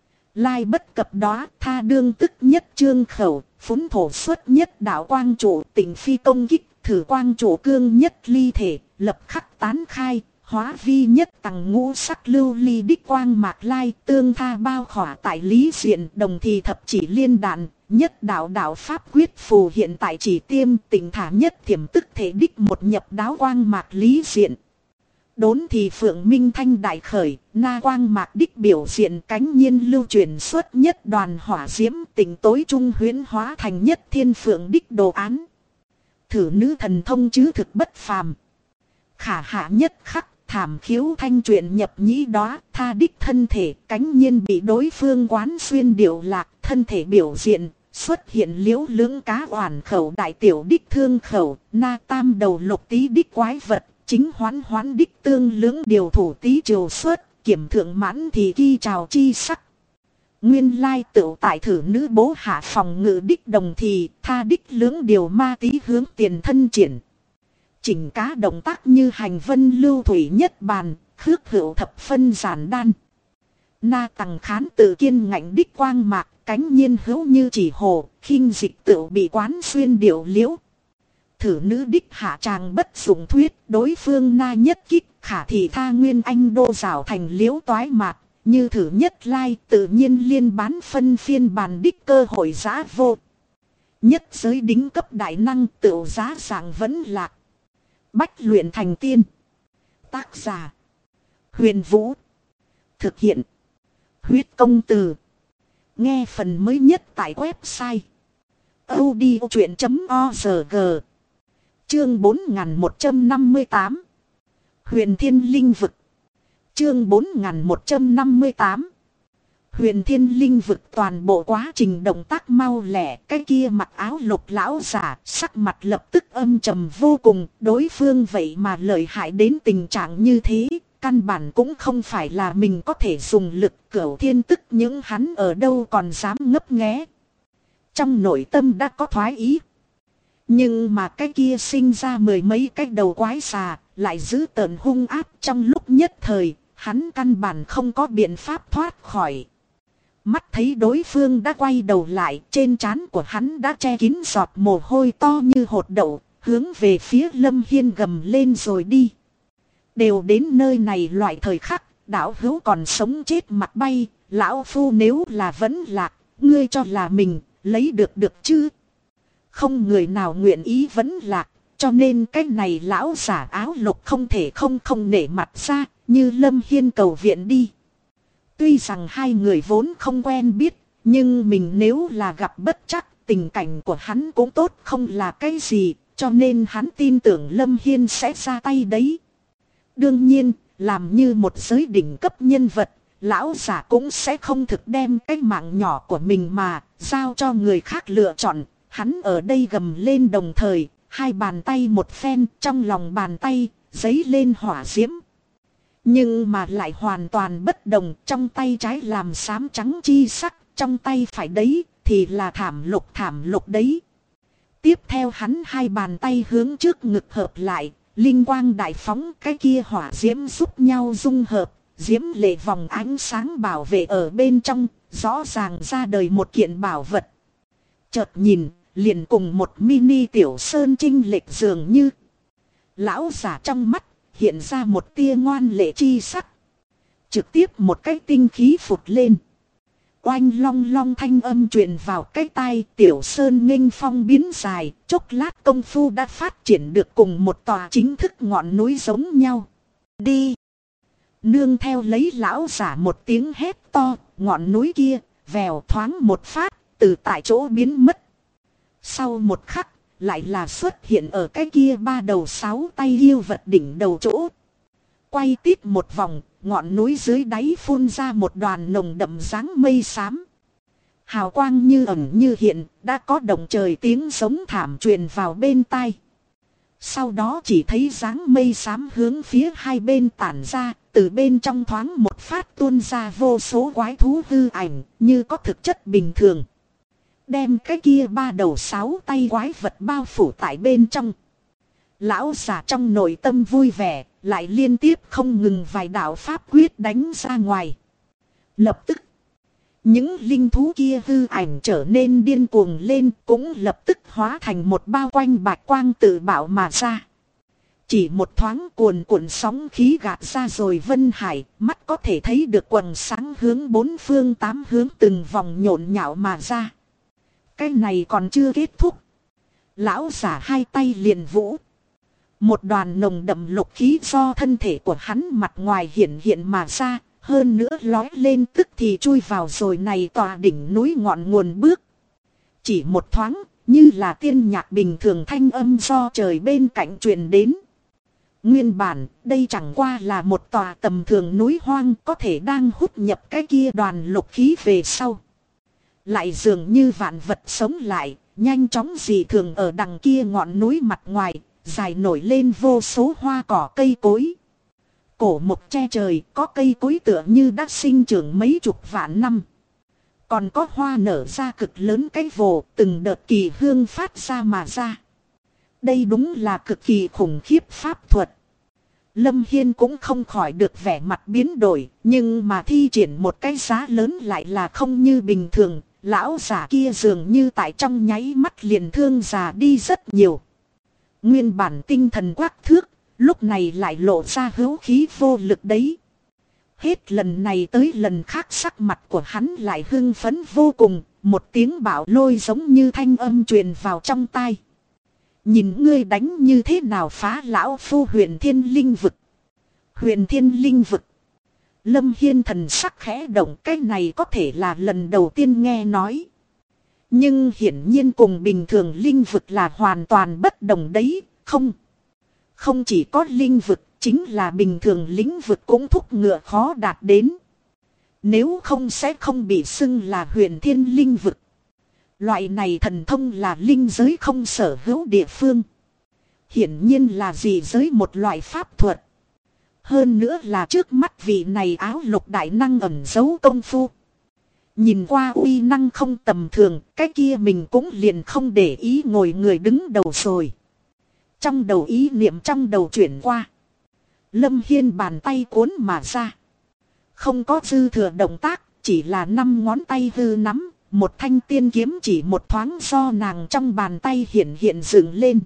Lai bất cập đó tha đương tức nhất trương khẩu, phúng thổ xuất nhất đạo quang trụ tình phi công kích, thử quang trụ cương nhất ly thể, lập khắc tán khai, hóa vi nhất tầng ngũ sắc lưu ly đích quang mạc lai tương tha bao khỏa tại lý diện đồng thì thập chỉ liên đạn, nhất đạo đạo pháp quyết phù hiện tại chỉ tiêm tỉnh thả nhất thiểm tức thể đích một nhập đáo quang mạc lý diện. Đốn thì phượng minh thanh đại khởi, na quang mạc đích biểu diện cánh nhiên lưu truyền xuất nhất đoàn hỏa diễm tỉnh tối trung huyễn hóa thành nhất thiên phượng đích đồ án. Thử nữ thần thông chứ thực bất phàm. Khả hạ nhất khắc thảm khiếu thanh truyện nhập nhĩ đó tha đích thân thể cánh nhiên bị đối phương quán xuyên điệu lạc thân thể biểu diện. Xuất hiện liễu lưỡng cá oản khẩu đại tiểu đích thương khẩu na tam đầu lục tí đích quái vật. Chính hoán hoán đích tương lưỡng điều thủ tí triều xuất, kiểm thượng mãn thì ki trào chi sắc. Nguyên lai tự tại thử nữ bố hạ phòng ngự đích đồng thì tha đích lưỡng điều ma tí hướng tiền thân triển. Chỉnh cá động tác như hành vân lưu thủy nhất bàn, khước hữu thập phân giản đan. Na tằng khán tự kiên ngạnh đích quang mạc, cánh nhiên hữu như chỉ hồ, khinh dịch tự bị quán xuyên điệu liễu. Thử nữ đích hạ tràng bất dụng thuyết, đối phương na nhất kích, khả thì tha nguyên anh đô rào thành liễu toái mạc, như thử nhất lai tự nhiên liên bán phân phiên bản đích cơ hội giá vô. Nhất giới đính cấp đại năng tự giá dạng vẫn lạc. Bách luyện thành tiên. Tác giả. Huyền Vũ. Thực hiện. Huyết công từ. Nghe phần mới nhất tại website. audiochuyện.org. Chương 4158. Huyền Thiên Linh Vực. Chương 4158. Huyền Thiên Linh Vực toàn bộ quá trình động tác mau lẹ, cái kia mặc áo lục lão giả, sắc mặt lập tức âm trầm vô cùng, đối phương vậy mà lợi hại đến tình trạng như thế, căn bản cũng không phải là mình có thể dùng lực Cửu Thiên tức những hắn ở đâu còn dám ngấp nghé. Trong nội tâm đã có thoái ý. Nhưng mà cái kia sinh ra mười mấy cái đầu quái xà, lại giữ tợn hung áp trong lúc nhất thời, hắn căn bản không có biện pháp thoát khỏi. mắt thấy đối phương đã quay đầu lại, trên trán của hắn đã che kín giọt mồ hôi to như hột đậu, hướng về phía Lâm Hiên gầm lên rồi đi. Đều đến nơi này loại thời khắc, đạo hữu còn sống chết mặt bay, lão phu nếu là vẫn lạc, ngươi cho là mình lấy được chứ? Không người nào nguyện ý vẫn lạc, cho nên cái này lão giả áo lục không thể không nể mặt ra, như Lâm Hiên cầu viện đi. Tuy rằng hai người vốn không quen biết, nhưng mình nếu là gặp bất trắc, tình cảnh của hắn cũng tốt không là cái gì, cho nên hắn tin tưởng Lâm Hiên sẽ ra tay đấy. Đương nhiên, làm như một giới đỉnh cấp nhân vật, lão giả cũng sẽ không thực đem cái mạng nhỏ của mình mà giao cho người khác lựa chọn. Hắn ở đây gầm lên đồng thời, hai bàn tay một phen, trong lòng bàn tay giấy lên hỏa diễm. Nhưng mà lại hoàn toàn bất đồng, trong tay trái làm xám trắng chi sắc, trong tay phải đấy thì là thảm lục đấy. Tiếp theo hắn hai bàn tay hướng trước ngực hợp lại, linh quang đại phóng, cái kia hỏa diễm giúp nhau dung hợp, diễm lệ vòng ánh sáng bảo vệ ở bên trong, rõ ràng ra đời một kiện bảo vật. Chợt nhìn, liền cùng một mini tiểu sơn trinh lệch dường như. Lão giả trong mắt hiện ra một tia ngoan lệ chi sắc. Trực tiếp một cái tinh khí phụt lên. Oanh long long thanh âm truyền vào cái tai, tiểu sơn nghênh phong biến dài, chốc lát công phu đã phát triển được cùng một tòa chính thức ngọn núi giống nhau. Đi! Nương theo lấy lão giả một tiếng hét to, ngọn núi kia, vèo thoáng một phát, từ tại chỗ biến mất. Sau một khắc, lại là xuất hiện ở cái kia ba đầu sáu tay yêu vật đỉnh đầu chỗ. Quay tít một vòng, ngọn núi dưới đáy phun ra một đoàn nồng đậm dáng mây xám. Hào quang như ẩn như hiện, đã có động trời tiếng giống thảm truyền vào bên tai. Sau đó chỉ thấy dáng mây xám hướng phía hai bên tản ra, từ bên trong thoáng một phát tuôn ra vô số quái thú hư ảnh, như có thực chất bình thường. Đem cái kia ba đầu sáu tay quái vật bao phủ tại bên trong. Lão giả trong nội tâm vui vẻ, lại liên tiếp không ngừng vài đạo pháp quyết đánh ra ngoài. Lập tức, những linh thú kia hư ảnh trở nên điên cuồng lên, cũng lập tức hóa thành một bao quanh bạch quang tự bạo mà ra. Chỉ một thoáng cuồn cuộn sóng khí gạt ra rồi vân hải, mắt có thể thấy được quầng sáng hướng bốn phương tám hướng từng vòng nhộn nhạo mà ra. Cái này còn chưa kết thúc. Lão giả hai tay liền vũ. Một đoàn nồng đậm lục khí do thân thể của hắn mặt ngoài hiện mà ra, hơn nữa lói lên tức thì chui vào rồi này tòa đỉnh núi ngọn nguồn bước. Chỉ một thoáng, như là tiên nhạc bình thường thanh âm do trời bên cạnh truyền đến. Nguyên bản, đây chẳng qua là một tòa tầm thường núi hoang có thể đang hút nhập cái kia đoàn lục khí về sau. Lại dường như vạn vật sống lại, nhanh chóng dị thường ở đằng kia ngọn núi mặt ngoài, dài nổi lên vô số hoa cỏ cây cối. Cổ mục che trời, có cây cối tựa như đã sinh trưởng mấy chục vạn năm. Còn có hoa nở ra cực lớn cái vồ, từng đợt kỳ hương phát ra mà ra. Đây đúng là cực kỳ khủng khiếp pháp thuật. Lâm Hiên cũng không khỏi được vẻ mặt biến đổi, nhưng mà thi triển một cái giá lớn lại là không như bình thường. Lão giả kia dường như tại trong nháy mắt liền thương già đi rất nhiều. Nguyên bản tinh thần quắc thước, lúc này lại lộ ra hữu khí vô lực đấy. Hết lần này tới lần khác sắc mặt của hắn lại hưng phấn vô cùng, một tiếng bạo lôi giống như thanh âm truyền vào trong tai. Nhìn ngươi đánh như thế nào phá lão phu huyền thiên linh vực. Huyền thiên linh vực. Lâm Hiên thần sắc khẽ động, cái này có thể là lần đầu tiên nghe nói. Nhưng hiển nhiên cùng bình thường linh vực là hoàn toàn bất đồng đấy, không. Không chỉ có linh vực, chính là bình thường lĩnh vực cũng thúc ngựa khó đạt đến. Nếu không sẽ không bị xưng là huyền thiên linh vực. Loại này thần thông là linh giới không sở hữu địa phương. Hiển nhiên là dị giới một loại pháp thuật. Hơn nữa là trước mắt vị này áo lục đại năng ẩn giấu công phu. Nhìn qua uy năng không tầm thường, cái kia mình cũng liền không để ý ngồi người đứng đầu rồi. Trong đầu ý niệm trong đầu chuyển qua. Lâm Hiên bàn tay cuốn mà ra. Không có dư thừa động tác, chỉ là 5 ngón tay hư nắm, một thanh tiên kiếm chỉ một thoáng do nàng trong bàn tay hiện dựng lên.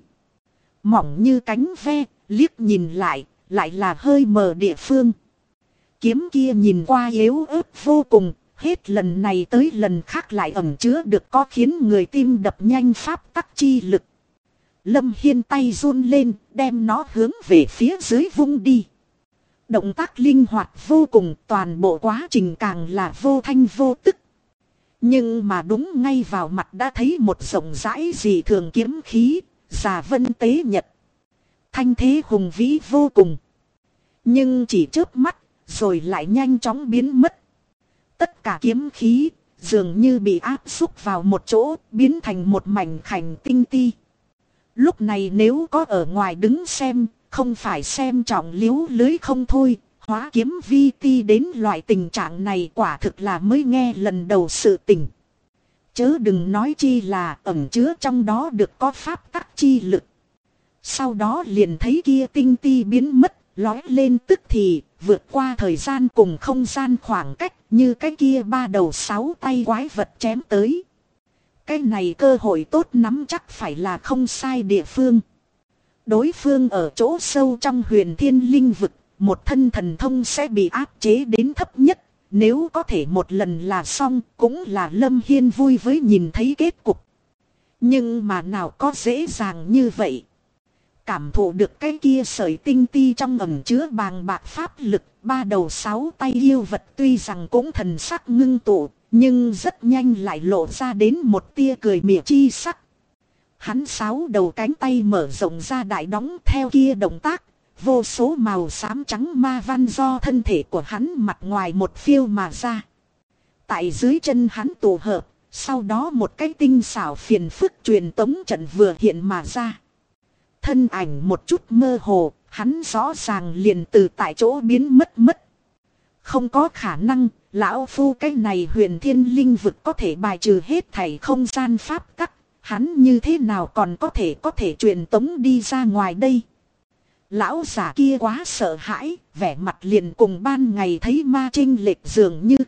Mỏng như cánh ve, liếc nhìn lại là hơi mờ địa phương. Kiếm kia nhìn qua yếu ớt vô cùng, hết lần này tới lần khác lại ẩn chứa được có khiến người tim đập nhanh pháp tắc chi lực. Lâm Hiên tay run lên, đem nó hướng về phía dưới vung đi. Động tác linh hoạt vô cùng, toàn bộ quá trình càng là vô thanh vô tức. Nhưng mà đúng ngay vào mặt đã thấy một rộng rãi dị thường kiếm khí, Già Vân Tế Nhật. Thanh thế hùng vĩ vô cùng. Nhưng chỉ chớp mắt, rồi lại nhanh chóng biến mất. Tất cả kiếm khí, dường như bị áp xúc vào một chỗ, biến thành một mảnh khảnh tinh ti. Lúc này nếu có ở ngoài đứng xem, không phải xem trọng liếu lưới không thôi, hóa kiếm vi ti đến loại tình trạng này quả thực là mới nghe lần đầu sự tình. Chớ đừng nói chi là ẩn chứa trong đó được có pháp tắc chi lực. Sau đó liền thấy kia tinh ti biến mất, lói lên tức thì, vượt qua thời gian cùng không gian khoảng cách như cái kia 3 đầu 6 tay quái vật chém tới. Cái này cơ hội tốt nắm chắc phải là không sai địa phương. Đối phương ở chỗ sâu trong huyền thiên linh vực, một thân thần thông sẽ bị áp chế đến thấp nhất. Nếu có thể một lần là xong, cũng là Lâm Hiên vui với nhìn thấy kết cục. Nhưng mà nào có dễ dàng như vậy. Cảm thụ được cái kia sợi tinh ti trong ẩn chứa bàng bạc pháp lực, 3 đầu 6 tay yêu vật tuy rằng cũng thần sắc ngưng tụ, nhưng rất nhanh lại lộ ra đến một tia cười mỉa chi sắc. Hắn 6 đầu cánh tay mở rộng ra đại đóng theo kia động tác, vô số màu xám trắng ma văn do thân thể của hắn mặt ngoài một phiêu mà ra. Tại dưới chân hắn tụ hợp, sau đó một cái tinh xảo phiền phức truyền tống trận vừa hiện mà ra. Thân ảnh một chút mơ hồ, hắn rõ ràng liền từ tại chỗ biến mất. Không có khả năng, lão phu cái này huyền thiên linh vực có thể bài trừ hết thảy không gian pháp tắc, hắn như thế nào còn có thể truyền tống đi ra ngoài đây. Lão giả kia quá sợ hãi, vẻ mặt liền cùng ban ngày thấy ma chênh lệch dường như.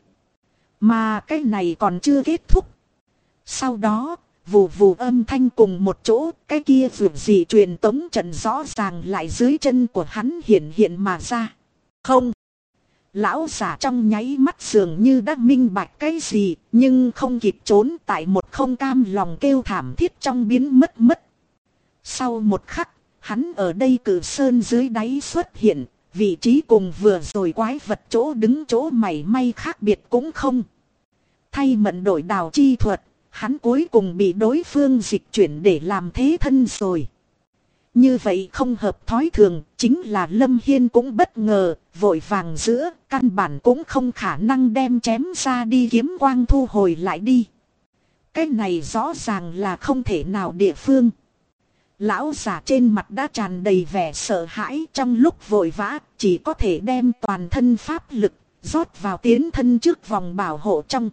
Mà cái này còn chưa kết thúc. Sau đó, vù vù âm thanh cùng một chỗ, cái kia vượt gì truyền tống trận rõ ràng lại dưới chân của hắn hiện mà ra. Không. Lão giả trong nháy mắt dường như đã minh bạch cái gì, nhưng không kịp trốn tại một không cam lòng kêu thảm thiết trong biến mất. Sau một khắc, hắn ở đây cử sơn dưới đáy xuất hiện, vị trí cùng vừa rồi quái vật chỗ đứng chỗ mảy may khác biệt cũng không. Thay mận đổi đào chi thuật, hắn cuối cùng bị đối phương dịch chuyển để làm thế thân rồi. Như vậy không hợp thói thường, chính là Lâm Hiên cũng bất ngờ, vội vàng giữa, căn bản cũng không khả năng đem chém ra đi kiếm quang thu hồi lại đi. Cái này rõ ràng là không thể nào địa phương. Lão giả trên mặt đã tràn đầy vẻ sợ hãi, trong lúc vội vã, chỉ có thể đem toàn thân pháp lực, rót vào tiến thân trước vòng bảo hộ trong.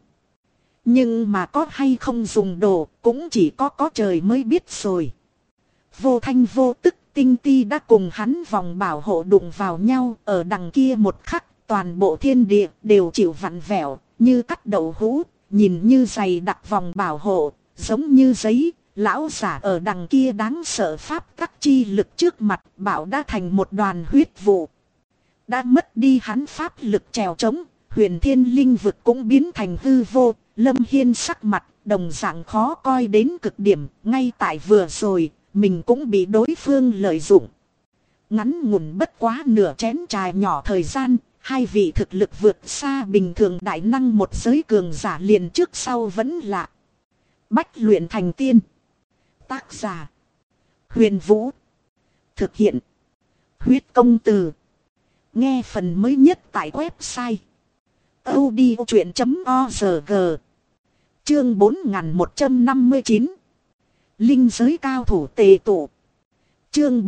Nhưng mà có hay không dùng đồ, cũng chỉ có trời mới biết rồi. Vô thanh vô tức, tinh ti đã cùng hắn vòng bảo hộ đụng vào nhau, ở đằng kia một khắc, toàn bộ thiên địa đều chịu vặn vẹo, như cắt đậu hũ, nhìn như dày đặc vòng bảo hộ, giống như giấy. Lão giả ở đằng kia đáng sợ pháp tắc chi lực trước mặt bảo đã thành một đoàn huyết vụ. Đã mất đi hắn pháp lực trèo trống, huyền thiên linh vực cũng biến thành hư vô. Lâm Hiên sắc mặt đồng dạng khó coi đến cực điểm, ngay tại vừa rồi, mình cũng bị đối phương lợi dụng. Ngắn ngủn bất quá nửa chén trà nhỏ thời gian, hai vị thực lực vượt xa bình thường đại năng một giới cường giả liền trước sau vẫn lạ. Bách luyện thành tiên. Tác giả Huyền Vũ. Thực hiện Huyết Công Từ. Nghe phần mới nhất tại website audiochuyện.org. Chương 4159. Linh giới cao thủ tề tụ. Chương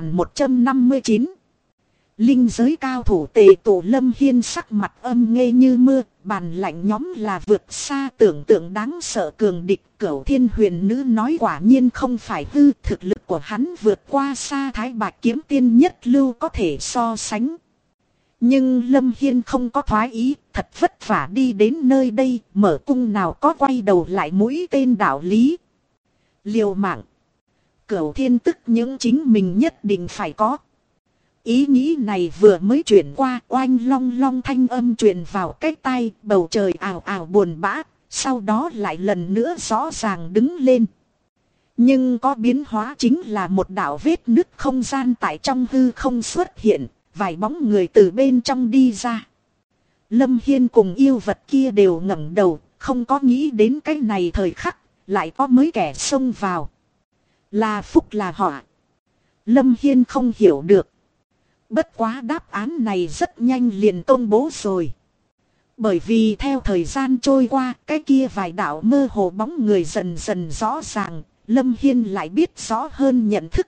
4159. Linh giới cao thủ tề tụ. Lâm Hiên sắc mặt âm ngây như mưa, bàn lạnh nhóm là vượt xa tưởng tượng đáng sợ cường địch. Cửu Thiên Huyền Nữ nói quả nhiên không phải hư, thực lực của hắn vượt qua xa Thái Bạch Kiếm Tiên nhất lưu có thể so sánh. Nhưng Lâm Hiên không có thoái ý, thật vất vả đi đến nơi đây, mở cung nào có quay đầu lại mũi tên đạo lý. Liều mạng. Cửu thiên tức những chính mình nhất định phải có. Ý nghĩ này vừa mới chuyển qua, oanh long long thanh âm truyền vào cái tai, bầu trời ào ào buồn bã, sau đó lại lần nữa rõ ràng đứng lên. Nhưng có biến hóa chính là một đạo vết nứt không gian tại trong hư không xuất hiện, vài bóng người từ bên trong đi ra. Lâm Hiên cùng yêu vật kia đều ngẩng đầu, không có nghĩ đến cái này thời khắc, lại có mấy kẻ xông vào. Là phúc là họa. Lâm Hiên không hiểu được. Bất quá đáp án này rất nhanh liền công bố rồi. Bởi vì theo thời gian trôi qua, cái kia vài đạo mơ hồ bóng người dần dần rõ ràng, Lâm Hiên lại biết rõ hơn nhận thức.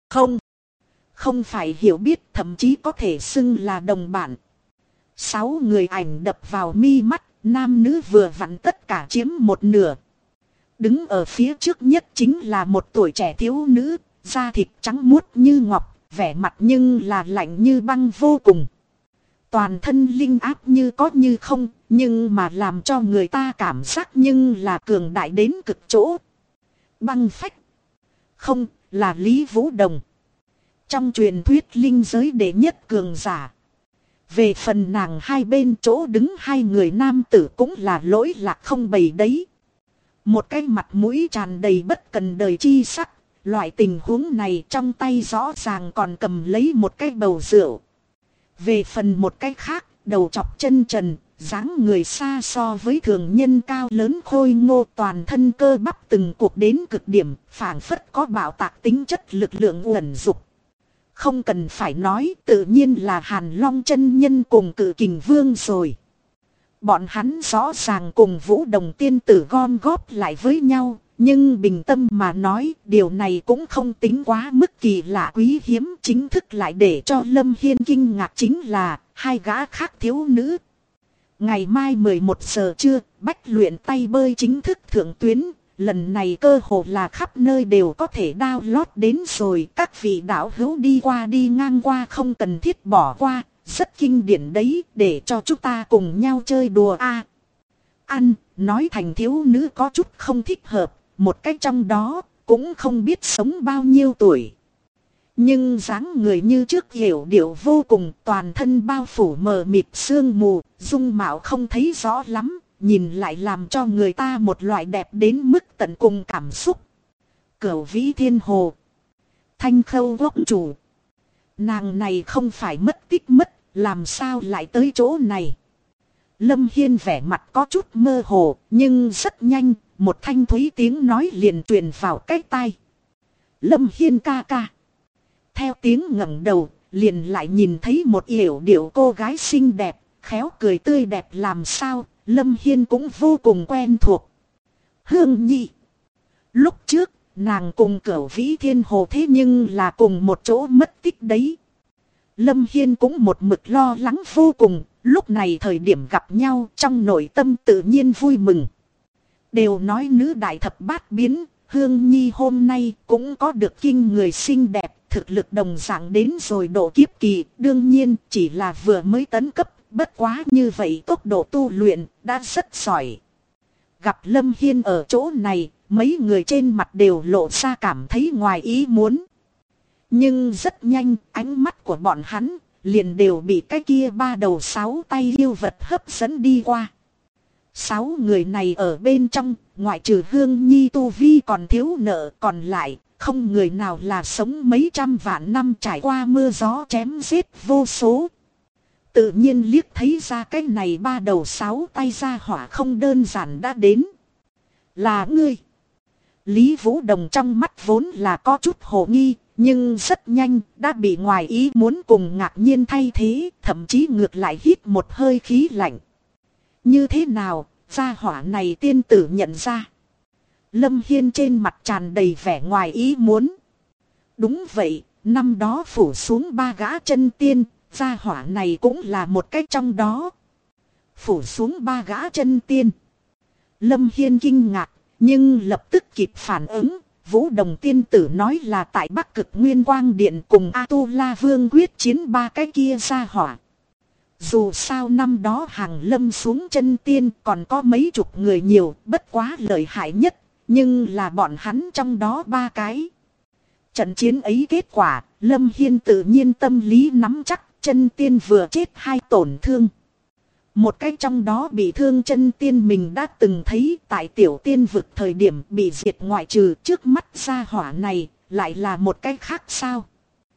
Không phải hiểu biết, thậm chí có thể xưng là đồng bạn. 6 người ảnh đập vào mi mắt, nam nữ vừa vặn tất cả chiếm một nửa. Đứng ở phía trước nhất chính là một tuổi trẻ thiếu nữ, da thịt trắng muốt như ngọc, vẻ mặt nhưng là lạnh như băng vô cùng. Toàn thân linh áp như có như không, nhưng mà làm cho người ta cảm giác nhưng là cường đại đến cực chỗ. Băng phách. Không, là Lý Vũ Đồng. Trong truyền thuyết linh giới đệ nhất cường giả. Về phần nàng hai bên chỗ đứng hai người nam tử cũng là lỗi lạc không bày đấy. Một cái mặt mũi tràn đầy bất cần đời chi sắc. Loại tình huống này trong tay rõ ràng còn cầm lấy một cái bầu rượu. Về phần một cái khác, đầu chọc chân trần, dáng người xa so với thường nhân cao lớn khôi ngô, toàn thân cơ bắp từng cuộc đến cực điểm, phảng phất có bạo tạc tính chất lực lượng uẩn dục. Không cần phải nói, tự nhiên là Hàn Long chân nhân cùng Cự Kình Vương rồi. Bọn hắn rõ ràng cùng Vũ Đồng tiên tử gom góp lại với nhau, nhưng bình tâm mà nói, điều này cũng không tính quá mức kỳ lạ quý hiếm. Chính thức lại để cho Lâm Hiên kinh ngạc chính là hai gã khác thiếu nữ. Ngày mai 11 giờ trưa, bách luyện tay bơi chính thức thượng tuyến. Lần này cơ hồ là khắp nơi đều có thể download đến rồi. Các vị đạo hữu đi qua đi ngang qua không cần thiết bỏ qua. Rất kinh điển đấy, để cho chúng ta cùng nhau chơi đùa nói thành thiếu nữ có chút không thích hợp. Một cách trong đó cũng không biết sống bao nhiêu tuổi. Nhưng dáng người như trước hiểu điệu vô cùng, toàn thân bao phủ mờ mịt sương mù, dung mạo không thấy rõ lắm, nhìn lại làm cho người ta một loại đẹp đến mức tận cùng cảm xúc. Cửu Vĩ Thiên Hồ, Thanh Khâu Quốc Chủ. Nàng này không phải mất tích mất, làm sao lại tới chỗ này? Lâm Hiên vẻ mặt có chút mơ hồ, nhưng rất nhanh, một thanh thúy tiếng nói liền truyền vào cái tai. Lâm Hiên ca ca. Theo tiếng ngẩng đầu, liền lại nhìn thấy một yểu điệu cô gái xinh đẹp, khéo cười tươi đẹp làm sao, Lâm Hiên cũng vô cùng quen thuộc. Hương Nhi. Lúc trước, nàng cùng Cửu Vĩ Thiên Hồ thế nhưng là cùng một chỗ mất tích đấy. Lâm Hiên cũng một mực lo lắng vô cùng, lúc này thời điểm gặp nhau trong nội tâm tự nhiên vui mừng. Đều nói nữ đại thập bát biến, Hương Nhi hôm nay cũng có được kinh người xinh đẹp, thực lực đồng dạng đến rồi độ kiếp kỳ, đương nhiên chỉ là vừa mới tấn cấp, bất quá như vậy tốc độ tu luyện đã rất giỏi. Gặp Lâm Hiên ở chỗ này, mấy người trên mặt đều lộ ra cảm thấy ngoài ý muốn. Nhưng rất nhanh, ánh mắt của bọn hắn liền đều bị cái kia ba đầu sáu tay yêu vật hấp dẫn đi qua. 6 người này ở bên trong, ngoại trừ Hương Nhi tu vi còn thiếu nợ, còn lại không người nào là sống mấy trăm vạn năm trải qua mưa gió chém giết vô số. Tự nhiên liếc thấy ra cái này ba đầu 6 tay ra hỏa không đơn giản đã đến. Là ngươi. Lý Vũ Đồng trong mắt vốn là có chút hồ nghi, nhưng rất nhanh đã bị ngoài ý muốn cùng ngạc nhiên thay thế, thậm chí ngược lại hít một hơi khí lạnh. Như thế nào, gia hỏa này tiên tử nhận ra. Lâm Hiên trên mặt tràn đầy vẻ ngoài ý muốn. Đúng vậy, năm đó phủ xuống 3 gã chân tiên, gia hỏa này cũng là một cách trong đó. Phủ xuống 3 gã chân tiên. Lâm Hiên kinh ngạc, nhưng lập tức kịp phản ứng. Vũ Đồng tiên tử nói là tại Bắc Cực Nguyên Quang Điện cùng A Tu La Vương quyết chiến 3 cái kia gia hỏa. Dù sao năm đó Hàng Lâm xuống chân tiên còn có mấy chục người nhiều, bất quá lợi hại nhất, nhưng là bọn hắn trong đó 3 cái. Trận chiến ấy kết quả, Lâm Hiên tự nhiên tâm lý nắm chắc, chân tiên vừa chết 2 tổn thương. Một cái trong đó bị thương chân tiên mình đã từng thấy tại tiểu tiên vực thời điểm bị diệt, ngoại trừ trước mắt gia hỏa này, lại là một cái khác sao?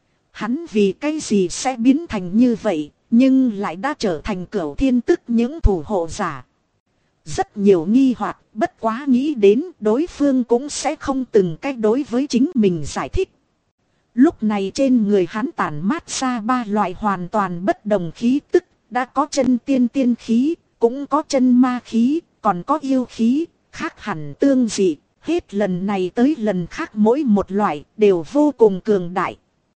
Hắn vì cái gì sẽ biến thành như vậy, nhưng lại đã trở thành Cửu Thiên Tức những thủ hộ giả. Rất nhiều nghi hoặc, bất quá nghĩ đến đối phương cũng sẽ không từng cách đối với chính mình giải thích. Lúc này trên người hắn tản mát ra 3 loại hoàn toàn bất đồng khí tức, đã có chân tiên tiên khí, cũng có chân ma khí, còn có yêu khí, khác hẳn tương dị, hết lần này tới lần khác mỗi một loại đều vô cùng cường đại.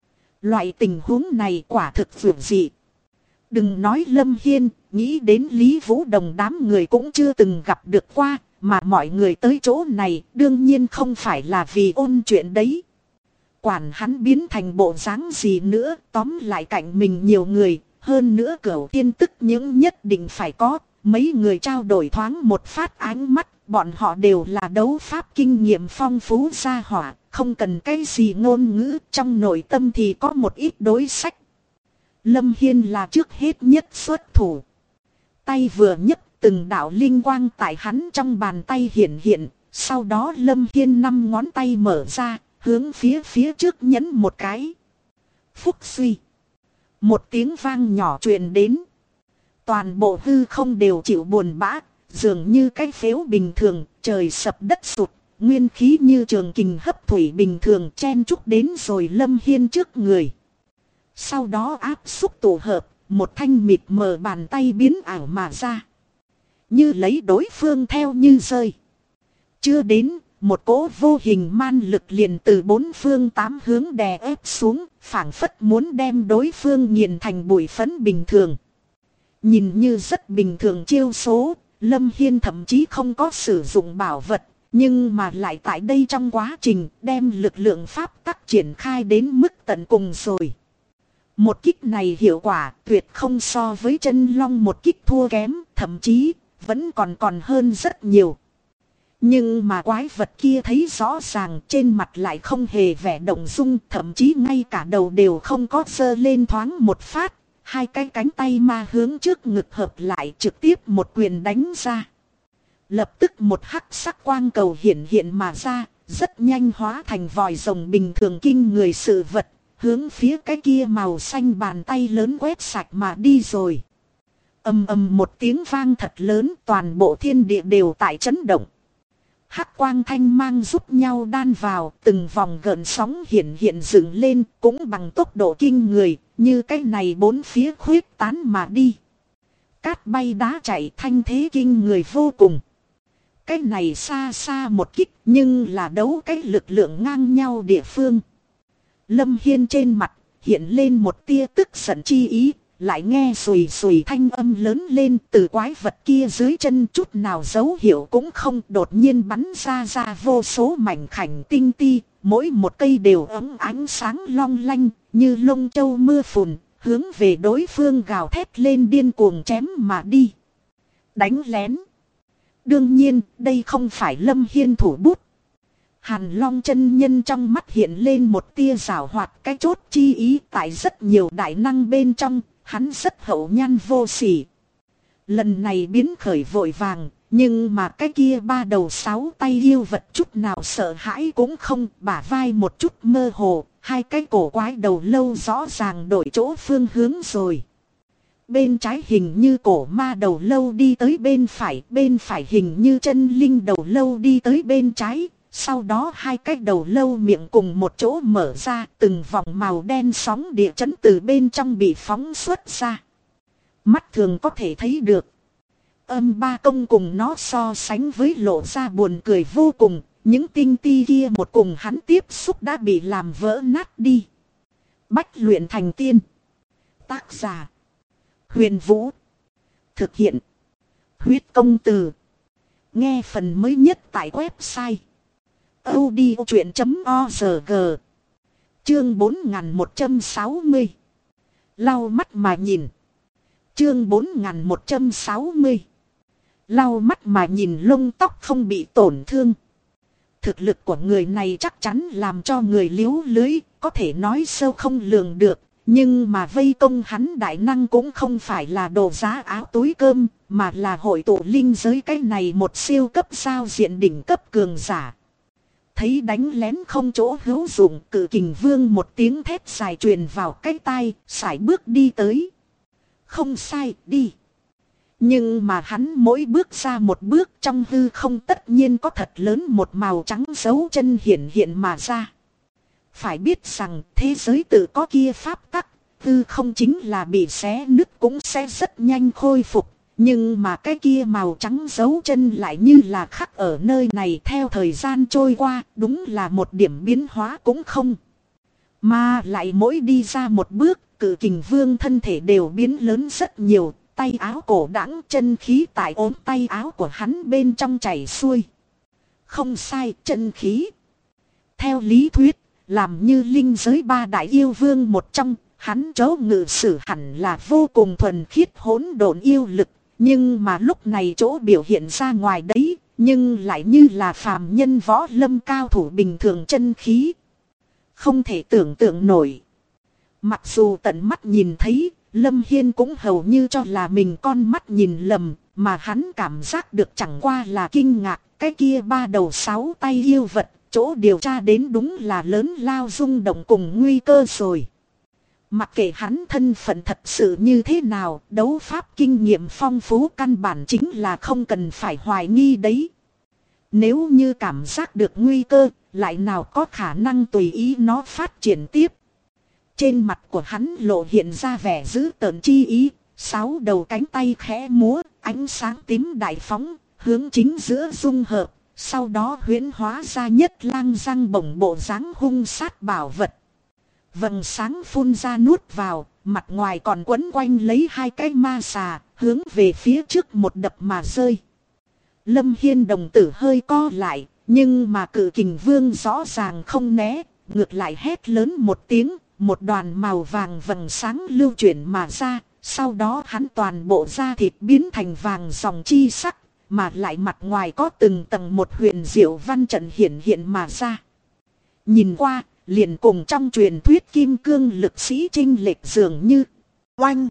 Loại tình huống này quả thực vượt dị. Đừng nói Lâm Hiên, nghĩ đến Lý Vũ Đồng đám người cũng chưa từng gặp được qua, mà mọi người tới chỗ này đương nhiên không phải là vì ôn chuyện đấy. Quản hắn biến thành bộ dáng gì nữa, tóm lại cạnh mình nhiều người, hơn nữa Cửu Thiên Tức những nhất định phải có, mấy người trao đổi thoáng một phát ánh mắt, bọn họ đều là đấu pháp kinh nghiệm phong phú gia hỏa, không cần cái gì ngôn ngữ, trong nội tâm thì có một ít đối sách. Lâm Hiên là trước hết nhất xuất thủ. Tay vừa nhấc, từng đạo linh quang tại hắn trong bàn tay hiện hiện, sau đó Lâm Hiên 5 ngón tay mở ra, hướng phía trước nhấn một cái. Phúc suy. Một tiếng vang nhỏ truyền đến. Toàn bộ hư không đều chịu buồn bã, dường như cái phếu bình thường, trời sập đất sụt, nguyên khí như trường kình hấp thủy bình thường chen chúc đến rồi Lâm Hiên trước người. Sau đó áp xúc tổ hợp, một thanh mịt mờ bàn tay biến ảo mà ra. Như lấy đối phương theo như rơi. Chưa đến, một cỗ vô hình man lực liền từ 4 phương 8 hướng đè ép xuống, phảng phất muốn đem đối phương nghiền thành bụi phấn bình thường. Nhìn như rất bình thường chiêu số, Lâm Hiên thậm chí không có sử dụng bảo vật, nhưng mà lại tại đây trong quá trình đem lực lượng pháp tắc triển khai đến mức tận cùng rồi. Một kích này hiệu quả tuyệt không so với chân long một kích thua kém, thậm chí vẫn còn hơn rất nhiều. Nhưng mà quái vật kia thấy rõ ràng trên mặt lại không hề vẻ động dung, thậm chí ngay cả đầu đều không có giơ lên thoáng một phát. 2 cái cánh tay ma hướng trước ngực hợp lại trực tiếp một quyền đánh ra. Lập tức một hắc sắc quang cầu hiện mà ra, rất nhanh hóa thành vòi rồng bình thường kinh người sự vật, hướng phía cái kia màu xanh bàn tay lớn quét sạch mà đi rồi. Ầm ầm một tiếng vang thật lớn, toàn bộ thiên địa đều tại chấn động. Hắc quang thanh mang giúp nhau đan vào, từng vòng gợn sóng hiện dựng lên, cũng bằng tốc độ kinh người, như cái này 4 phía khuyết tán mà đi. Cát bay đá chạy, thanh thế kinh người vô cùng. Cái này xa xa một kích, nhưng là đấu cái lực lượng ngang nhau địa phương. Lâm Hiên trên mặt hiện lên một tia tức giận chi ý, lại nghe sùi sùi thanh âm lớn lên từ quái vật kia dưới chân, chút nào dấu hiệu cũng không, đột nhiên bắn ra vô số mảnh khảnh tinh ti, mỗi một cây đều ấm ánh sáng long lanh như lông châu mưa phùn, hướng về đối phương gào thét lên điên cuồng chém mà đi. Đánh lén. Đương nhiên đây không phải Lâm Hiên thủ bút. Hàn Long chân nhân trong mắt hiện lên một tia giảo hoạt, cái chốt chi ý, tại rất nhiều đại năng bên trong, hắn rất hậu nhan vô sỉ. Lần này biến khởi vội vàng, nhưng mà cái kia 3 đầu 6 tay yêu vật chút nào sợ hãi cũng không, bả vai một chút mơ hồ, 2 cái cổ quái đầu lâu rõ ràng đổi chỗ phương hướng rồi. Bên trái hình như cổ ma đầu lâu đi tới bên phải hình như chân linh đầu lâu đi tới bên trái. Sau đó 2 cái đầu lâu miệng cùng một chỗ mở ra, từng vòng màu đen sóng địa chấn từ bên trong bị phóng xuất ra. Mắt thường có thể thấy được. Âm ba công cùng nó so sánh với lộ ra buồn cười vô cùng, những tinh ti kia một cùng hắn tiếp xúc đã bị làm vỡ nát đi. Bách luyện thành tiên. Tác giả Huyền Vũ. Thực hiện Huyết Công Từ. Nghe phần mới nhất tại website audiochuyện.org. Chương 4160. Lau mắt mà nhìn. Chương 4160. Lau mắt mà nhìn lông tóc không bị tổn thương. Thực lực của người này chắc chắn làm cho người liếu lưới, có thể nói sâu không lường được. Nhưng mà vây công hắn đại năng cũng không phải là đồ giá áo túi cơm, mà là hội tụ linh giới cái này một siêu cấp giao diện đỉnh cấp cường giả. Thấy đánh lén không chỗ hữu dụng, Cự Kình Vương một tiếng thét dài truyền vào cái tai, sải bước đi tới. Không sai, đi. Nhưng mà hắn mỗi bước ra một bước trong hư không tất nhiên có thật lớn một màu trắng dấu chân hiện hiện mà ra. Phải biết rằng thế giới tự có kia pháp tắc, hư không chính là bị xé nứt cũng sẽ rất nhanh khôi phục. Nhưng mà cái kia màu trắng dấu chân lại như là khắc ở nơi này theo thời gian trôi qua, đúng là một điểm biến hóa cũng không. Mà lại mỗi đi ra một bước, Cự Kình Vương thân thể đều biến lớn rất nhiều, tay áo cổ đãng chân khí tại ốm tay áo của hắn bên trong chảy xuôi. Không sai, chân khí. Theo lý thuyết, làm như linh giới ba đại yêu vương một trong, hắn chỗ ngự sử hẳn là vô cùng thuần khiết hỗn độn yêu lực. Nhưng mà lúc này chỗ biểu hiện ra ngoài đấy, nhưng lại như là phàm nhân võ lâm cao thủ bình thường chân khí. Không thể tưởng tượng nổi. Mặc dù tận mắt nhìn thấy, Lâm Hiên cũng hầu như cho là mình con mắt nhìn lầm, mà hắn cảm giác được chẳng qua là kinh ngạc, cái kia ba đầu sáu tay yêu vật, chỗ điều tra đến đúng là lớn lao rung động cùng nguy cơ rồi. Mặc kệ hắn thân phận thật sự như thế nào, đấu pháp kinh nghiệm phong phú căn bản chính là không cần phải hoài nghi đấy. Nếu như cảm giác được nguy cơ, lại nào có khả năng tùy ý nó phát triển tiếp. Trên mặt của hắn lộ hiện ra vẻ dữ tợn chi ý, sáu đầu cánh tay khẽ múa, ánh sáng tím đại phóng, hướng chính giữa dung hợp, sau đó huyễn hóa ra nhất lang răng bổng bộ dáng hung sát bảo vật. Vầng sáng phun ra nuốt vào, mặt ngoài còn quấn quanh lấy hai cái ma xà, hướng về phía trước một đập mà rơi. Lâm Hiên đồng tử hơi co lại, nhưng mà Cự Kình Vương rõ ràng không né, ngược lại hét lớn một tiếng, một đoàn màu vàng vầng sáng lưu chuyển mà ra, sau đó hắn toàn bộ da thịt biến thành vàng dòng chi sắc, mà lại mặt ngoài có từng tầng một huyền diệu văn trận hiển hiện mà ra. Nhìn qua, liền cùng trong truyền thuyết kim cương lực sĩ chinh lệch dường như oanh.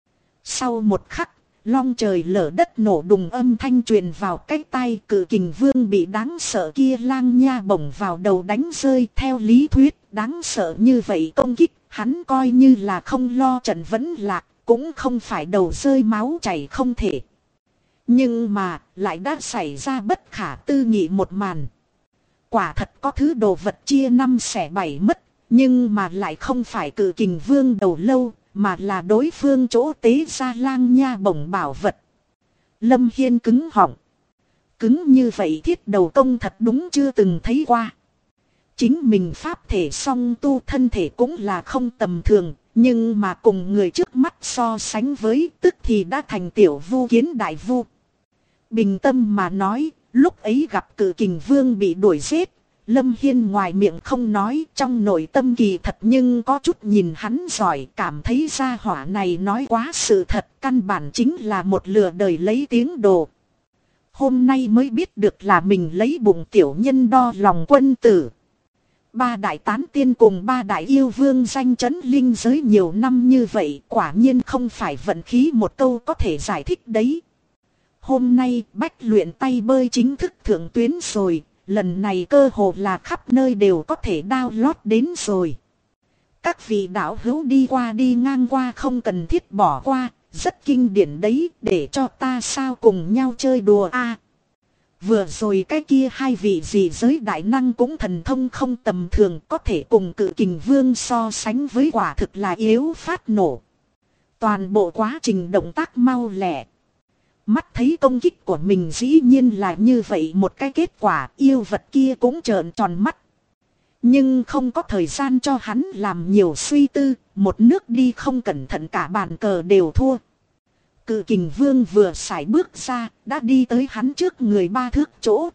Sau một khắc, long trời lở đất nổ đùng âm thanh truyền vào cái tai. Cự Kình Vương bị đáng sợ kia lang nha bổng vào đầu đánh rơi. Theo lý thuyết đáng sợ như vậy công kích, hắn coi như là không lo trận vẫn lạc, cũng không phải đầu rơi máu chảy không thể. Nhưng mà lại đã xảy ra bất khả tư nghị một màn. Quả thật có thứ đồ vật chia năm xẻ bảy mất, nhưng mà lại không phải Cự Kình Vương đầu lâu, mà là đối phương chỗ tế ra lang nha bổng bảo vật. Lâm Hiên cứng họng. Cứng như vậy thiết đầu công thật đúng chưa từng thấy qua. Chính mình pháp thể song tu thân thể cũng là không tầm thường, nhưng mà cùng người trước mắt so sánh với tức thì đã thành tiểu vu kiến đại vu. Bình tâm mà nói, lúc ấy gặp Cự Kình Vương bị đuổi giết, Lâm Hiên ngoài miệng không nói, trong nội tâm kỳ thật nhưng có chút nhìn hắn giỏi, cảm thấy gia hỏa này nói quá sự thật, căn bản chính là một lừa đời lấy tiếng đồ. Hôm nay mới biết được là mình lấy bụng tiểu nhân đo lòng quân tử. Ba đại tán tiên cùng ba đại yêu vương danh chấn linh giới nhiều năm như vậy, quả nhiên không phải vận khí một câu có thể giải thích đấy. Hôm nay bách luyện tay bơi chính thức thượng tuyến rồi, lần này cơ hồ là khắp nơi đều có thể download đến rồi. Các vị đạo hữu đi qua đi ngang qua không cần thiết bỏ qua, rất kinh điển đấy, để cho ta sao cùng nhau chơi đùa a. Vừa rồi cái kia hai vị dị giới đại năng cũng thần thông không tầm thường, có thể cùng Cự Kình Vương so sánh với quả thực là yếu phát nổ. Toàn bộ quá trình động tác mau lẹ. Mắt thấy công kích của mình dĩ nhiên là như vậy một cái kết quả, yêu vật kia cũng trợn tròn mắt. Nhưng không có thời gian cho hắn làm nhiều suy tư, một nước đi không cẩn thận cả bàn cờ đều thua. Cự Kình Vương vừa sải bước ra, đã đi tới hắn trước người ba thước chỗ.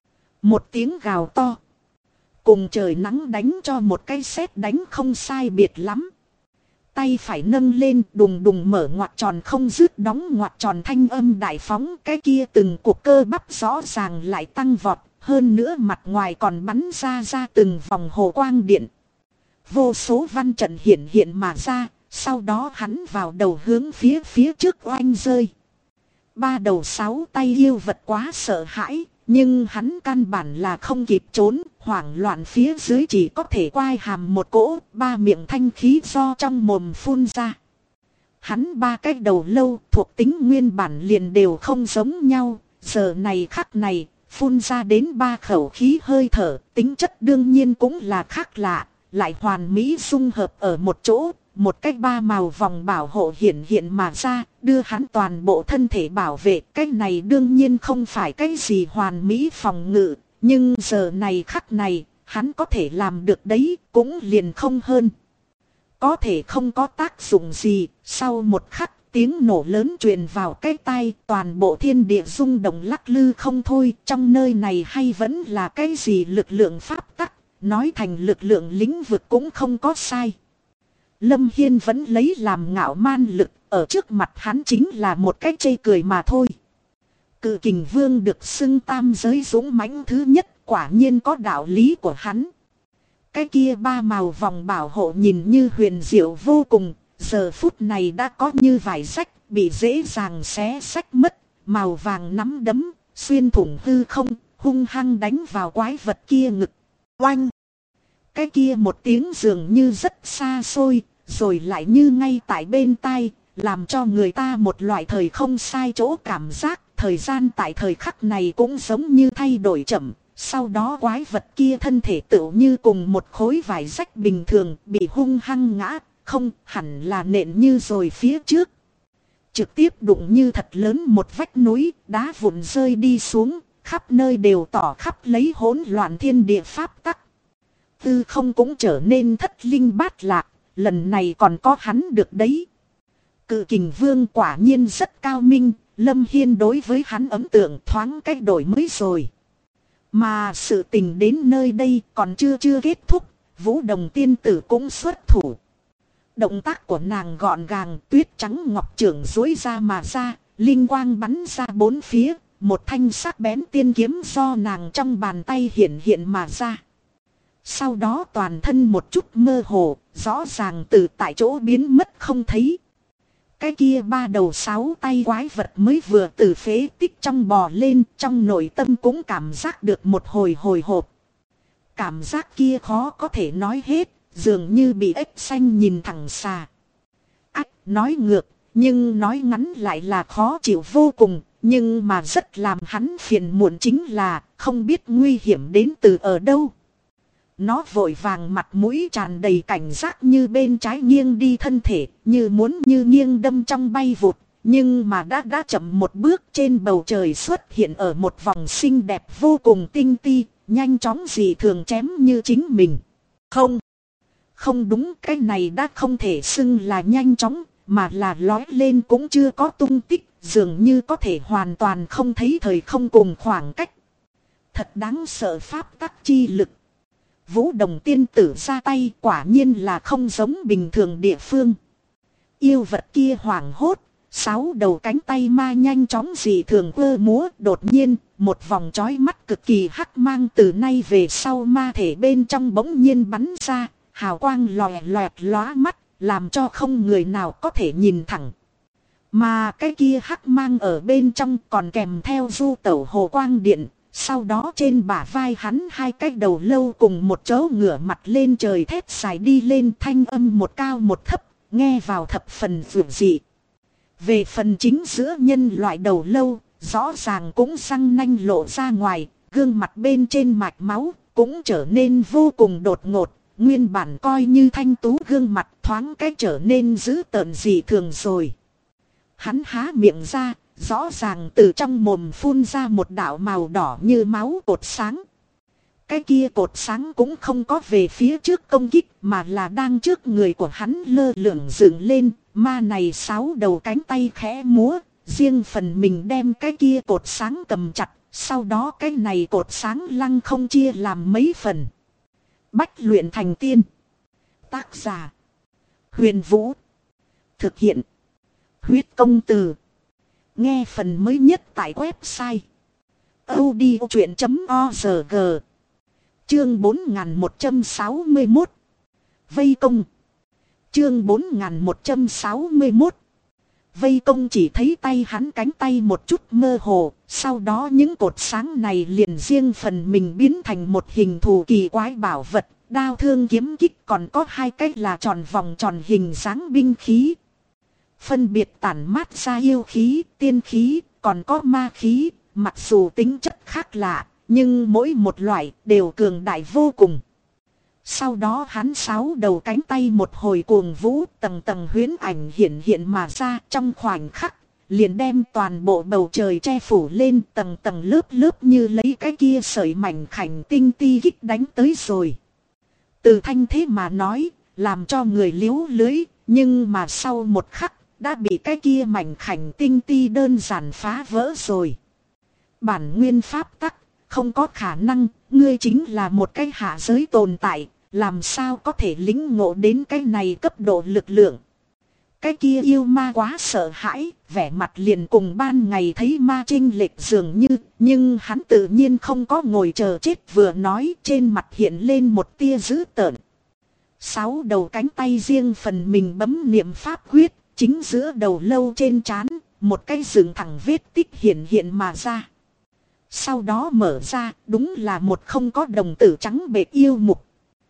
Một tiếng gào to. Cùng trời nắng đánh cho một cái sét đánh không sai biệt lắm. tay phải nâng lên đùng đùng mở ngoặc tròn không dứt đóng ngoặc tròn thanh âm đại phóng. Cái kia từng cuộc cơ bắp rõ ràng lại tăng vọt. Hơn nữa mặt ngoài còn bắn ra từng vòng hồ quang điện. Vô số văn trận hiện hiện mà ra. Sau đó hắn vào đầu hướng phía trước oanh rơi. Ba đầu sáu tay yêu vật quá sợ hãi. Nhưng hắn căn bản là không kịp trốn. Hoảng loạn phía dưới chỉ có thể quai hàm một cỗ. Ba miệng thanh khí do trong mồm phun ra. Hắn ba cái đầu lâu thuộc tính nguyên bản liền đều không giống nhau. Giờ này khắc này phun ra đến ba khẩu khí hơi thở. Tính chất đương nhiên cũng là khác lạ. Lại hoàn mỹ dung hợp ở một chỗ. Một cái ba màu vòng bảo hộ hiện mà ra, đưa hắn toàn bộ thân thể bảo vệ. Cái này đương nhiên không phải cái gì hoàn mỹ phòng ngự, nhưng giờ này khắc này, hắn có thể làm được đấy, cũng liền không hơn. Có thể không có tác dụng gì, sau một khắc tiếng nổ lớn truyền vào cái tai, toàn bộ thiên địa rung động lắc lư không thôi. Trong nơi này hay vẫn là cái gì lực lượng pháp tắc, nói thành lực lượng lĩnh vực cũng không có sai. Lâm Hiên vẫn lấy làm ngạo man lực, ở trước mặt hắn chính là một cái chê cười mà thôi. Cự Kình Vương được xưng tam giới dũng mãnh thứ nhất, quả nhiên có đạo lý của hắn. Cái kia ba màu vòng bảo hộ nhìn như huyền diệu vô cùng, giờ phút này đã có như vải rách, bị dễ dàng xé xách mất, màu vàng nắm đấm, xuyên thủng hư không, hung hăng đánh vào quái vật kia ngực. Oanh! Cái kia một tiếng dường như rất xa xôi, rồi lại như ngay tại bên tai, làm cho người ta một loại thời không sai chỗ cảm giác. Thời gian tại thời khắc này cũng giống như thay đổi chậm. Sau đó quái vật kia thân thể tựu như cùng một khối vải rách bình thường bị hung hăng ngã, không hẳn là nện như rồi phía trước. Trực tiếp đụng như thật lớn một vách núi, đá vụn rơi đi xuống, khắp nơi đều tỏ khắp lấy hỗn loạn thiên địa pháp tắc. Tư không cũng trở nên thất linh bát lạc, lần này còn có hắn được đấy. Cự Kình Vương quả nhiên rất cao minh, Lâm Hiên đối với hắn ấn tượng thoáng cách đổi mới rồi. Mà sự tình đến nơi đây còn chưa kết thúc, Vũ Đồng tiên tử cũng xuất thủ. Động tác của nàng gọn gàng, tuyết trắng ngọc trưởng duỗi ra mà ra, linh quang bắn ra bốn phía, một thanh sắc bén tiên kiếm do nàng trong bàn tay hiện mà ra. Sau đó toàn thân một chút mơ hồ, rõ ràng từ tại chỗ biến mất không thấy. Cái kia ba đầu sáu tay quái vật mới vừa từ phế tích trong bò lên, trong nội tâm cũng cảm giác được một hồi hộp. Cảm giác kia khó có thể nói hết, dường như bị ếch xanh nhìn thẳng xà. Ách, nói ngược, nhưng nói ngắn lại là khó chịu vô cùng, nhưng mà rất làm hắn phiền muộn chính là không biết nguy hiểm đến từ ở đâu. Nó vội vàng mặt mũi tràn đầy cảnh giác như bên trái nghiêng đi thân thể, như muốn như nghiêng đâm trong bay vụt, nhưng mà đã chậm một bước. Trên bầu trời xuất hiện ở một vòng xinh đẹp vô cùng tinh ti, nhanh chóng dị thường chém như chính mình. Không đúng, cái này đã không thể xưng là nhanh chóng, mà là lói lên cũng chưa có tung tích, dường như có thể hoàn toàn không thấy thời không cùng khoảng cách. Thật đáng sợ pháp tắc chi lực. Vũ Đồng tiên tử ra tay quả nhiên là không giống bình thường địa phương. Yêu vật kia hoảng hốt, sáu đầu cánh tay ma nhanh chóng dị thường quơ múa. Đột nhiên, một vòng chói mắt cực kỳ hắc mang từ nay về sau ma thể bên trong bỗng nhiên bắn ra. Hào quang lòe loẹt lóa mắt, làm cho không người nào có thể nhìn thẳng. Mà cái kia hắc mang ở bên trong còn kèm theo du tẩu hồ quang điện. Sau đó trên bả vai hắn hai cái đầu lâu cùng một chỗ ngửa mặt lên trời thét dài đi lên, thanh âm một cao một thấp, nghe vào thập phần vượt dị. Về phần chính giữa nhân loại đầu lâu, rõ ràng cũng răng nanh lộ ra ngoài, gương mặt bên trên mạch máu cũng trở nên vô cùng đột ngột. Nguyên bản coi như thanh tú gương mặt thoáng cái trở nên dữ tợn dị thường rồi. Hắn há miệng ra, rõ ràng từ trong mồm phun ra một đạo màu đỏ như máu cột sáng. Cái kia cột sáng cũng không có về phía trước công kích, mà là đang trước người của hắn lơ lửng dựng lên. Ma này sáu đầu cánh tay khẽ múa, riêng phần mình đem cái kia cột sáng cầm chặt. Sau đó cái này cột sáng lăng không chia làm mấy phần. Bách luyện thành tiên. Tác giả: Huyền Vũ. thực hiện. Huyết công từ. Nghe phần mới nhất tại website audiochuyện.org. Chương 4161. Vây công. Chương 4161. Vây công chỉ thấy tay hắn cánh tay một chút mơ hồ, sau đó những cột sáng này liền riêng phần mình biến thành một hình thù kỳ quái bảo vật, đao thương kiếm kích, còn có hai cái là tròn vòng tròn hình dáng binh khí. Phân biệt tản mát ra yêu khí, tiên khí, còn có ma khí, mặc dù tính chất khác lạ, nhưng mỗi một loại đều cường đại vô cùng. Sau đó hắn sáu đầu cánh tay một hồi cuồng vũ, tầng tầng huyễn ảnh hiện hiện mà ra, trong khoảnh khắc liền đem toàn bộ bầu trời che phủ lên, tầng tầng lớp lớp như lấy cái kia sợi mảnh khảnh tinh ti kích đánh tới rồi. Từ thanh thế mà nói, làm cho người liếu lưới, nhưng mà sau một khắc đã bị cái kia mảnh khảnh tinh ti đơn giản phá vỡ rồi. Bản nguyên pháp tắc, không có khả năng, ngươi chính là một cái hạ giới tồn tại, làm sao có thể lĩnh ngộ đến cái này cấp độ lực lượng. Cái kia yêu ma quá sợ hãi, vẻ mặt liền cùng ban ngày thấy ma chênh lệch dường như, nhưng hắn tự nhiên không có ngồi chờ chết, vừa nói trên mặt hiện lên một tia dữ tợn. Sáu đầu cánh tay riêng phần mình bấm niệm pháp quyết, chính giữa đầu lâu trên trán, một cái dựng thẳng vết tích hiện hiện mà ra. Sau đó mở ra, đúng là một không có đồng tử trắng bệt yêu mục.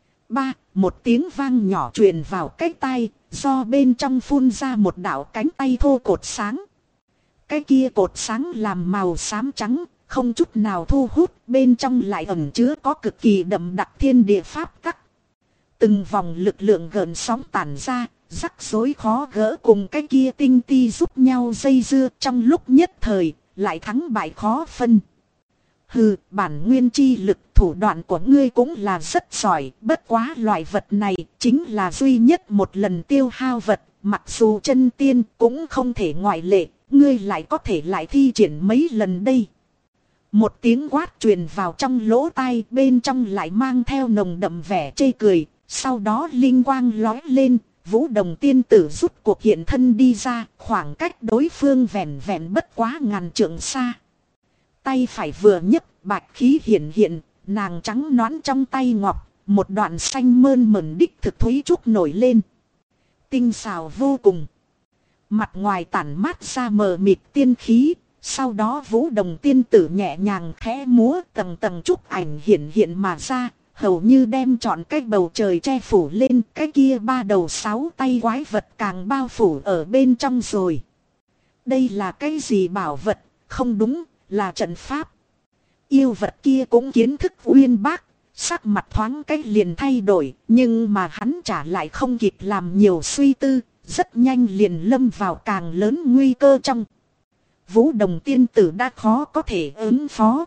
Một tiếng vang nhỏ truyền vào cái tai, do bên trong phun ra một đạo cánh tay thô cột sáng. Cái kia cột sáng làm màu xám trắng, không chút nào thu hút, bên trong lại ẩn chứa có cực kỳ đậm đặc thiên địa pháp tắc. Từng vòng lực lượng gợn sóng tản ra, rắc rối khó gỡ, cùng cái kia tinh ti giúp nhau dây dưa, trong lúc nhất thời, lại thắng bại khó phân. Hừ, bản nguyên chi lực, thủ đoạn của ngươi cũng là rất giỏi, bất quá loại vật này chính là duy nhất một lần tiêu hao vật, mặc dù chân tiên cũng không thể ngoại lệ, ngươi lại có thể lại thi triển mấy lần đây. Một tiếng quát truyền vào trong lỗ tai, bên trong lại mang theo nồng đậm vẻ chê cười, sau đó linh quang lói lên, Vũ Đồng tiên tử rút cuộc hiện thân đi ra, khoảng cách đối phương vẹn vẹn bất quá ngàn trượng xa. Tay phải vừa nhấc, bạch khí hiện hiện, nàng trắng nõn trong tay ngọc, một đoạn xanh mơn mởn đích thực thúy trúc nổi lên. Tinh xảo vô cùng. Mặt ngoài tản mát ra mờ mịt tiên khí, sau đó Vũ Đồng tiên tử nhẹ nhàng khẽ múa, tầng tầng trúc ảnh hiện hiện mà ra, hầu như đem trọn cái bầu trời che phủ lên, cái kia ba đầu sáu tay quái vật càng bao phủ ở bên trong rồi. Đây là cái gì bảo vật? Không đúng, là trận pháp. Yêu vật kia cũng kiến thức uyên bác, sắc mặt thoáng cách liền thay đổi, nhưng mà hắn trả lại không kịp làm nhiều suy tư, rất nhanh liền lâm vào càng lớn nguy cơ trong. Vũ Đồng tiên tử đã khó có thể ứng phó,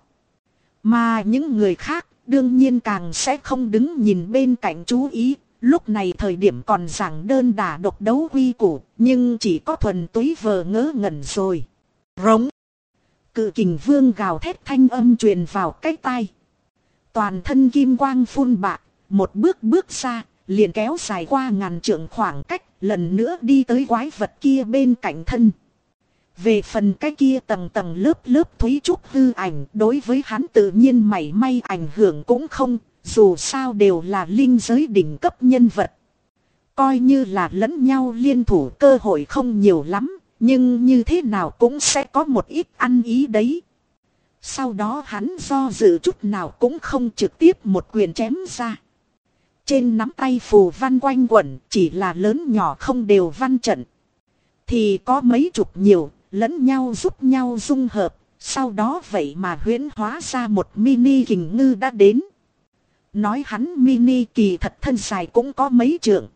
mà những người khác đương nhiên càng sẽ không đứng nhìn bên cạnh chú ý. Lúc này thời điểm còn giảng đơn đả độc đấu quy củ, nhưng chỉ có thuần túy vờ ngớ ngẩn rồi. Rống. Cự kình vương gào thét thanh âm truyền vào cái tai. Toàn thân kim quang phun bạc, một bước bước ra, liền kéo dài qua ngàn trượng khoảng cách, lần nữa đi tới quái vật kia bên cạnh thân. Về phần cái kia tầng tầng lớp lớp thúy trúc hư ảnh, đối với hắn tự nhiên mảy may ảnh hưởng cũng không, dù sao đều là linh giới đỉnh cấp nhân vật. Coi như là lẫn nhau liên thủ, cơ hội không nhiều lắm, nhưng như thế nào cũng sẽ có một ít ăn ý đấy. Sau đó hắn do dự chút nào cũng không, trực tiếp một quyền chém ra. Trên nắm tay phù văn quanh quẩn, chỉ là lớn nhỏ không đều văn trận. Thì có mấy chục nhiều, lẫn nhau giúp nhau dung hợp, sau đó vậy mà huyễn hóa ra một mini kình ngư đã đến. Nói hắn mini kỳ thật thân dài cũng có mấy trượng.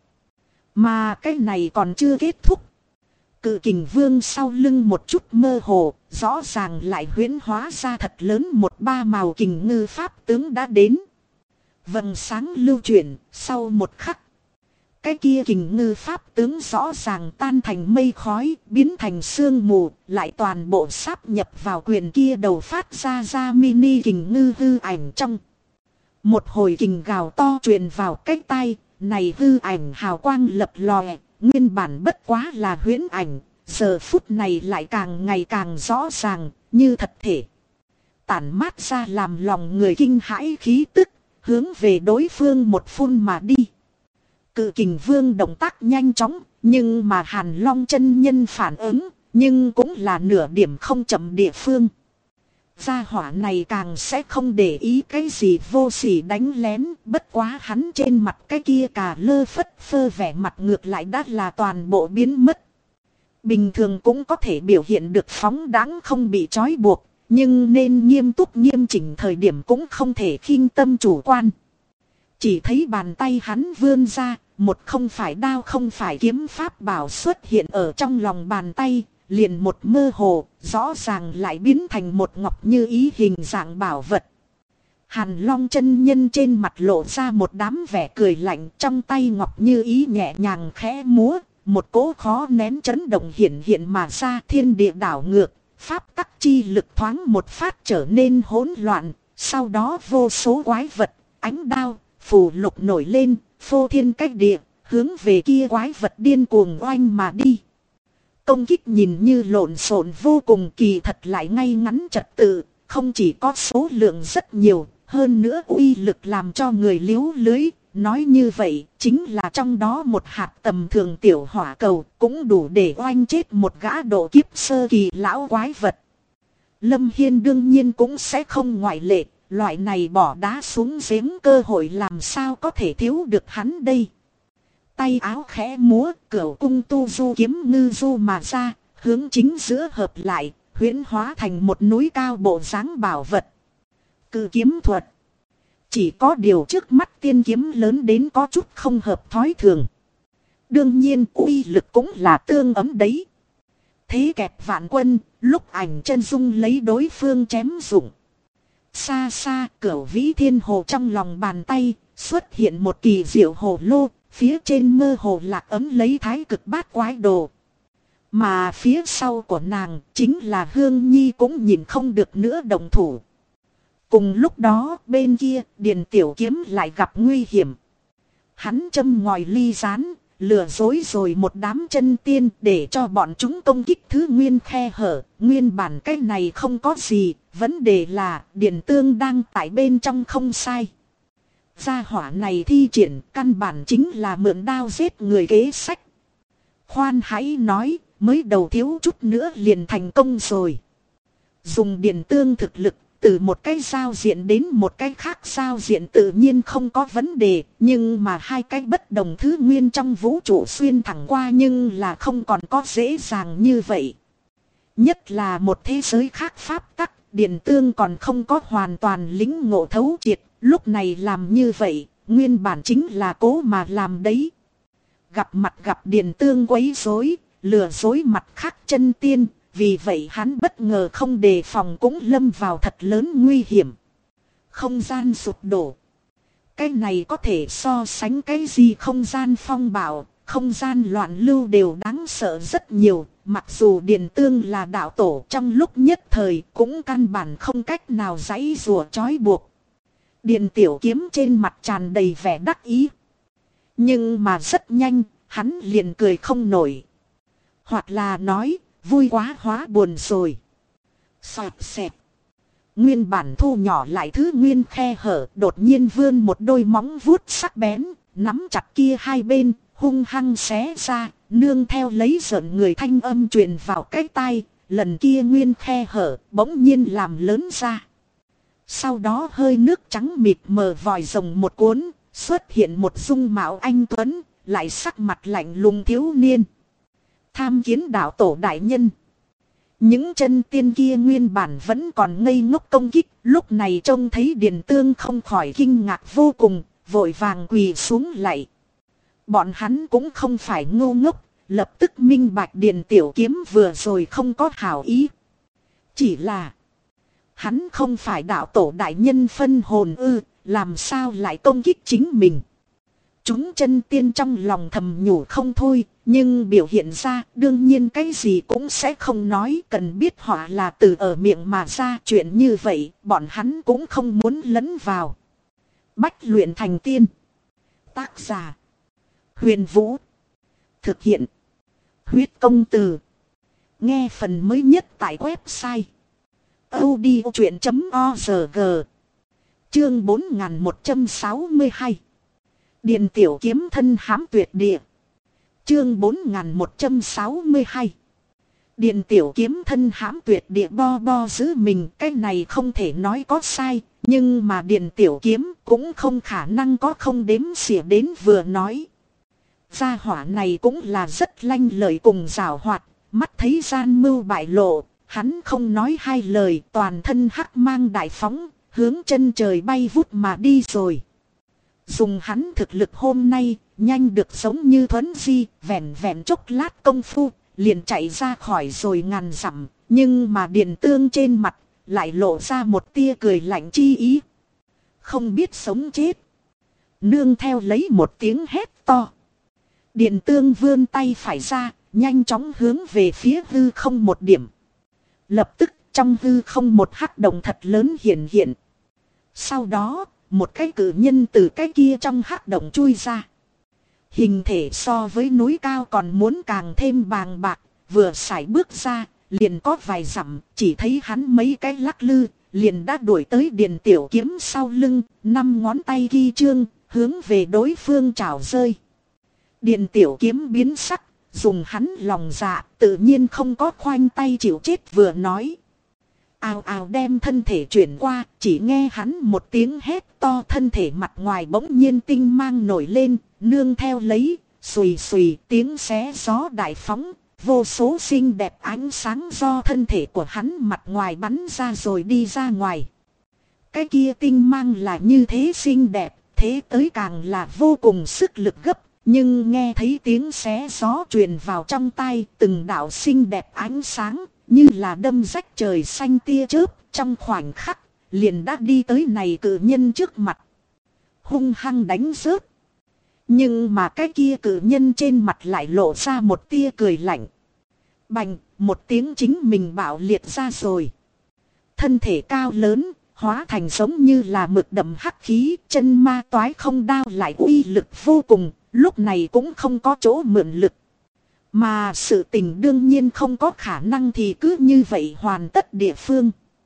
Mà cái này còn chưa kết thúc. Cự kình vương sau lưng một chút mơ hồ, rõ ràng lại huyễn hóa ra thật lớn một ba màu kình ngư pháp tướng đã đến. Vầng sáng lưu chuyển, sau một khắc. Cái kia kình ngư pháp tướng rõ ràng tan thành mây khói, biến thành sương mù, lại toàn bộ sáp nhập vào quyền kia đầu phát ra mini kình ngư hư ảnh trong. Một hồi kình gào to truyền vào cái tai, này hư ảnh hào quang lập lòe, nguyên bản bất quá là huyễn ảnh, giờ phút này lại càng ngày càng rõ ràng, như thật thể. Tản mát ra làm lòng người kinh hãi khí tức, hướng về đối phương một phun mà đi. Cự kình vương động tác nhanh chóng, nhưng mà Hàn Long chân nhân phản ứng, nhưng cũng là nửa điểm không chậm địa phương. Gia hỏa này càng sẽ không để ý cái gì vô sỉ đánh lén, bất quá hắn trên mặt cái kia cà lơ phất phơ vẻ mặt ngược lại đã là toàn bộ biến mất. Bình thường cũng có thể biểu hiện được phóng đãng không bị trói buộc, nhưng nên nghiêm túc nghiêm chỉnh thời điểm cũng không thể khinh tâm chủ quan. Chỉ thấy bàn tay hắn vươn ra, một không phải đao không phải kiếm pháp bảo xuất hiện ở trong lòng bàn tay, liền một mơ hồ, rõ ràng lại biến thành một ngọc như ý hình dạng bảo vật. Hàn Long chân nhân trên mặt lộ ra một đám vẻ cười lạnh, trong tay ngọc như ý nhẹ nhàng khẽ múa, một cỗ khó nén chấn động hiện mà ra, thiên địa đảo ngược, pháp tắc chi lực thoáng một phát trở nên hỗn loạn, sau đó vô số quái vật, ánh đao, phù lục nổi lên, phô thiên cách địa, hướng về kia quái vật điên cuồng oanh mà đi. Công kích nhìn như lộn xộn vô cùng, kỳ thật lại ngay ngắn trật tự, không chỉ có số lượng rất nhiều, hơn nữa uy lực làm cho người liếu lưới. Nói như vậy, chính là trong đó một hạt tầm thường tiểu hỏa cầu cũng đủ để oanh chết một gã độ kiếp sơ kỳ lão quái vật. Lâm Hiên đương nhiên cũng sẽ không ngoại lệ, loại này bỏ đá xuống giếng cơ hội làm sao có thể thiếu được hắn đây. Tay áo khẽ múa, cửu cung tu du kiếm ngư du mà ra, hướng chính giữa hợp lại, huyễn hóa thành một núi cao bộ dáng bảo vật. Cự kiếm thuật. Chỉ có điều trước mắt tiên kiếm lớn đến có chút không hợp thói thường. Đương nhiên uy lực cũng là tương ấm đấy. Thế kẹp vạn quân, lúc ảnh chân dung lấy đối phương chém dụng. Xa xa, cửu vĩ thiên hồ trong lòng bàn tay, xuất hiện một kỳ diệu hồ lô, phía trên mơ hồ lạc ấm lấy thái cực bát quái đồ. Mà phía sau của nàng, chính là Hương Nhi cũng nhìn không được nữa động thủ. Cùng lúc đó, bên kia, Điền Tiểu Kiếm lại gặp nguy hiểm. Hắn châm ngòi ly rán, lừa dối rồi một đám chân tiên để cho bọn chúng công kích thứ nguyên khe hở. Nguyên bản cái này không có gì, vấn đề là Điền Tương đang tại bên trong không sai. Gia hỏa này thi triển căn bản chính là mượn đao giết người kế sách. Khoan hãy nói, mới đầu thiếu chút nữa liền thành công rồi. Dùng Điền Tương thực lực, từ một cái giao diện đến một cái khác giao diện tự nhiên không có vấn đề, nhưng mà hai cái bất đồng thứ nguyên trong vũ trụ xuyên thẳng qua nhưng là không còn có dễ dàng như vậy. Nhất là một thế giới khác pháp tắc, Điền Tương còn không có hoàn toàn lĩnh ngộ thấu triệt, lúc này làm như vậy, nguyên bản chính là cố mà làm đấy. Gặp mặt gặp Điền Tương quấy rối, lừa dối mặt khác chân tiên. Vì vậy hắn bất ngờ không đề phòng cũng lâm vào thật lớn nguy hiểm. Không gian sụp đổ. Cái này có thể so sánh cái gì không gian phong bạo, không gian loạn lưu đều đáng sợ rất nhiều. Mặc dù Điền Tương là đạo tổ trong lúc nhất thời cũng căn bản không cách nào giãy rùa trói buộc. Điền Tiểu Kiếm trên mặt tràn đầy vẻ đắc ý. Nhưng mà rất nhanh, hắn liền cười không nổi. Hoặc là nói, vui quá hóa buồn rồi. Xoẹt xẹt. Nguyên bản thu nhỏ lại thứ nguyên khe hở, đột nhiên vươn một đôi móng vuốt sắc bén, nắm chặt kia hai bên, hung hăng xé ra, nương theo lấy giận người thanh âm truyền vào cái tai, lần kia nguyên khe hở, bỗng nhiên làm lớn ra. Sau đó hơi nước trắng mịt mờ vòi rồng một cuốn, xuất hiện một dung mạo anh tuấn, lại sắc mặt lạnh lùng thiếu niên. Tham kiến đạo tổ đại nhân. Những chân tiên kia nguyên bản vẫn còn ngây ngốc công kích, lúc này trông thấy Điền Tương không khỏi kinh ngạc vô cùng, vội vàng quỳ xuống lạy. Bọn hắn cũng không phải ngu ngốc, lập tức minh bạch Điền Tiểu Kiếm vừa rồi không có hảo ý. Chỉ là hắn không phải đạo tổ đại nhân phân hồn ư, làm sao lại công kích chính mình. Chúng chân tiên trong lòng thầm nhủ không thôi, nhưng biểu hiện ra đương nhiên cái gì cũng sẽ không nói, cần biết họ là từ ở miệng mà ra, chuyện như vậy bọn hắn cũng không muốn lấn vào. Bách luyện thành tiên. Tác giả Huyền Vũ. Thực hiện. Huyết công từ. Nghe phần mới nhất tại website audiochuyện.org. Chương 4162. Điền tiểu kiếm thân hãm tuyệt địa. Chương 4162. Điền tiểu kiếm thân hãm tuyệt địa, bo bo giữ mình. Cái này không thể nói có sai. Nhưng mà điền tiểu kiếm cũng không khả năng có không đếm xỉa đến vừa nói. Gia hỏa này cũng là rất lanh lợi cùng giảo hoạt. Mắt thấy gian mưu bại lộ, hắn không nói hai lời, toàn thân hắc mang đại phóng, hướng chân trời bay vút mà đi rồi. Dùng hắn thực lực hôm nay, nhanh được giống như thuấn di, vẹn vẹn chốc lát công phu, liền chạy ra khỏi rồi ngàn dặm. Nhưng mà Điền Tương trên mặt, lại lộ ra một tia cười lạnh chi ý. Không biết sống chết. Nương theo lấy một tiếng hét to. Điền Tương vươn tay phải ra, nhanh chóng hướng về phía hư không một điểm. Lập tức trong hư không một hắc động thật lớn hiện hiện. Sau đó, một cái cử nhân từ cái kia trong hắc động chui ra. Hình thể so với núi cao còn muốn càng thêm bàng bạc, vừa sải bước ra, liền có vài dặm, chỉ thấy hắn mấy cái lắc lư, liền đã đuổi tới Điền tiểu kiếm sau lưng, 5 ngón tay ghi chương, hướng về đối phương trảo rơi. Điền tiểu kiếm biến sắc, dùng hắn lòng dạ, tự nhiên không có khoanh tay chịu chết vừa nói. Ào ào đem thân thể chuyển qua, chỉ nghe hắn một tiếng hét to, thân thể mặt ngoài bỗng nhiên tinh mang nổi lên, nương theo lấy, xùy xùy tiếng xé gió đại phóng, vô số xinh đẹp ánh sáng do thân thể của hắn mặt ngoài bắn ra rồi đi ra ngoài. Cái kia tinh mang là như thế xinh đẹp, thế tới càng là vô cùng sức lực gấp. Nhưng nghe thấy tiếng xé gió truyền vào trong tai, từng đạo xinh đẹp ánh sáng, như là đâm rách trời xanh tia chớp, trong khoảnh khắc, liền đã đi tới này cử nhân trước mặt. Hung hăng đánh rớt. Nhưng mà cái kia cử nhân trên mặt lại lộ ra một tia cười lạnh. Bành, một tiếng chính mình bạo liệt ra rồi. Thân thể cao lớn, hóa thành giống như là mực đậm hắc khí, chân ma toái không đao lại uy lực vô cùng. Lúc này cũng không có chỗ mượn lực. Mà sự tình đương nhiên không có khả năng thì cứ như vậy hoàn tất địa phương.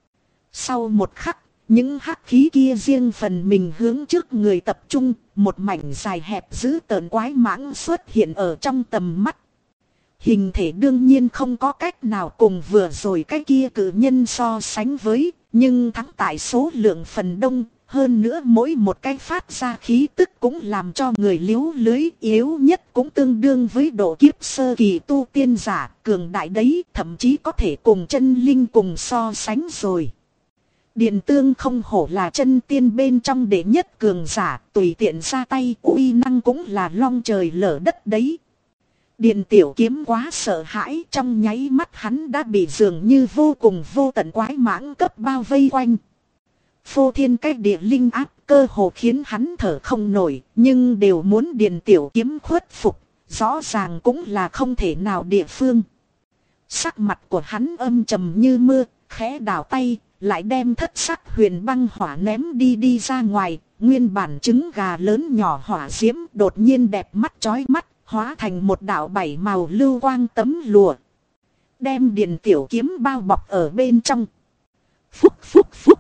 Sau một khắc, những hắc khí kia riêng phần mình hướng trước người tập trung, một mảnh dài hẹp dữ tợn quái mãng xuất hiện ở trong tầm mắt. Hình thể đương nhiên không có cách nào cùng vừa rồi cái kia cử nhân so sánh với, nhưng thắng tại số lượng phần đông. Hơn nữa mỗi một cái phát ra khí tức cũng làm cho người liếu lưới, yếu nhất cũng tương đương với độ kiếp sơ kỳ tu tiên giả, cường đại đấy, thậm chí có thể cùng chân linh cùng so sánh rồi. Điền Tương không hổ là chân tiên bên trong đệ nhất cường giả, tùy tiện ra tay, uy năng cũng là long trời lở đất đấy. Điền tiểu kiếm quá sợ hãi, trong nháy mắt hắn đã bị dường như vô cùng vô tận quái mãng cấp bao vây quanh. Phô thiên cách địa linh áp cơ hồ khiến hắn thở không nổi, nhưng đều muốn Điền tiểu kiếm khuất phục, rõ ràng cũng là không thể nào địa phương. Sắc mặt của hắn âm trầm như mưa, khẽ đảo tay, lại đem thất sắc huyền băng hỏa ném đi ra ngoài, nguyên bản trứng gà lớn nhỏ hỏa diễm đột nhiên đẹp mắt chói mắt, hóa thành một đạo 7 màu lưu quang tấm lụa. Đem Điền tiểu kiếm bao bọc ở bên trong. Phúc phúc phúc.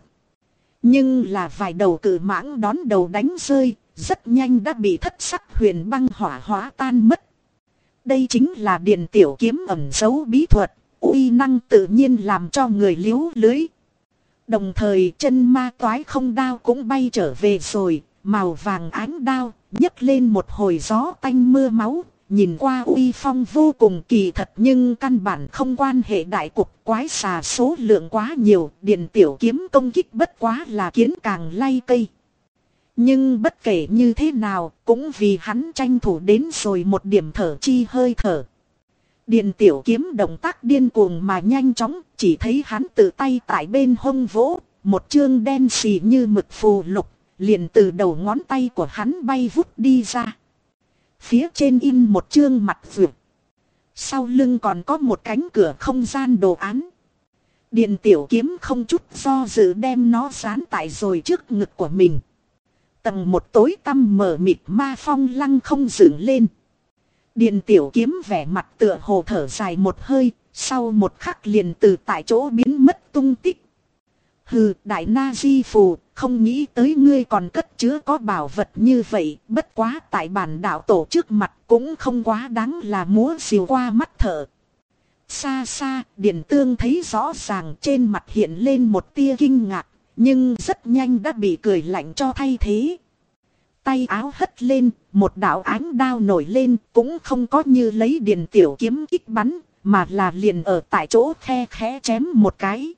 Nhưng là vài đầu cự mãng đón đầu đánh rơi, rất nhanh đã bị thất sắc huyền băng hỏa hóa tan mất. Đây chính là Điền tiểu kiếm ẩn giấu bí thuật, uy năng tự nhiên làm cho người liếu lưới. Đồng thời chân ma toái không đao cũng bay trở về rồi, màu vàng ánh đao, nhấc lên một hồi gió tanh mưa máu. Nhìn qua uy phong vô cùng kỳ thật nhưng căn bản không quan hệ đại cục, quái xà số lượng quá nhiều, Điền tiểu kiếm công kích bất quá là kiến càng lay cây. Nhưng bất kể như thế nào cũng vì hắn tranh thủ đến rồi một điểm thở chi hơi thở. Điền tiểu kiếm động tác điên cuồng mà nhanh chóng, chỉ thấy hắn tự tay tại bên hông vỗ, một chương đen xì như mực phù lục, liền từ đầu ngón tay của hắn bay vút đi ra. Phía trên in một chương mặt vượt. Sau lưng còn có một cánh cửa không gian đồ án. Điền tiểu kiếm không chút do dự đem nó dán tại rồi trước ngực của mình. Tầng một tối tăm mờ mịt ma phong lăng không dựng lên. Điền Tiểu Kiếm vẻ mặt tựa hồ thở dài một hơi, sau một khắc liền từ tại chỗ biến mất tung tích. Hừ, đại na di phù, không nghĩ tới ngươi còn cất chứa có bảo vật như vậy, bất quá tại bản đạo tổ trước mặt cũng không quá đáng là múa rìu qua mắt thở. Xa xa, Điền Tương thấy rõ ràng trên mặt hiện lên một tia kinh ngạc, nhưng rất nhanh đã bị cười lạnh cho thay thế. Tay áo hất lên, một đạo ánh đao nổi lên, cũng không có như lấy Điền Tiểu Kiếm kích bắn, mà là liền ở tại chỗ khe khẽ chém một cái.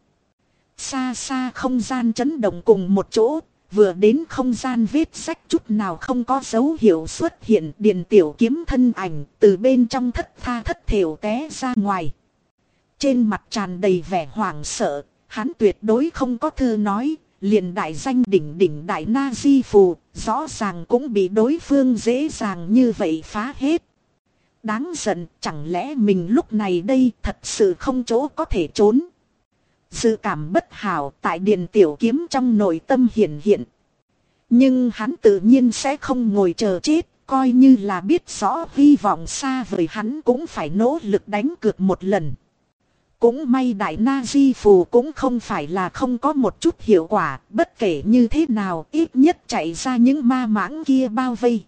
Xa xa không gian chấn động cùng một chỗ, vừa đến không gian vết rách chút nào không có dấu hiệu xuất hiện, Điền Tiểu Kiếm thân ảnh từ bên trong thất tha thất thểu té ra ngoài. Trên mặt tràn đầy vẻ hoảng sợ, hắn tuyệt đối không có thư nói, liền đại danh đỉnh đỉnh đại na di phù, rõ ràng cũng bị đối phương dễ dàng như vậy phá hết. Đáng giận, chẳng lẽ mình lúc này đây thật sự không chỗ có thể trốn. Dự cảm bất hảo tại Điền Tiểu Kiếm trong nội tâm hiện hiện. Nhưng hắn tự nhiên sẽ không ngồi chờ chết, coi như là biết rõ hy vọng xa vời hắn cũng phải nỗ lực đánh cược một lần. Cũng may đại na di phù cũng không phải là không có một chút hiệu quả, bất kể như thế nào ít nhất chạy ra những ma mãng kia bao vây.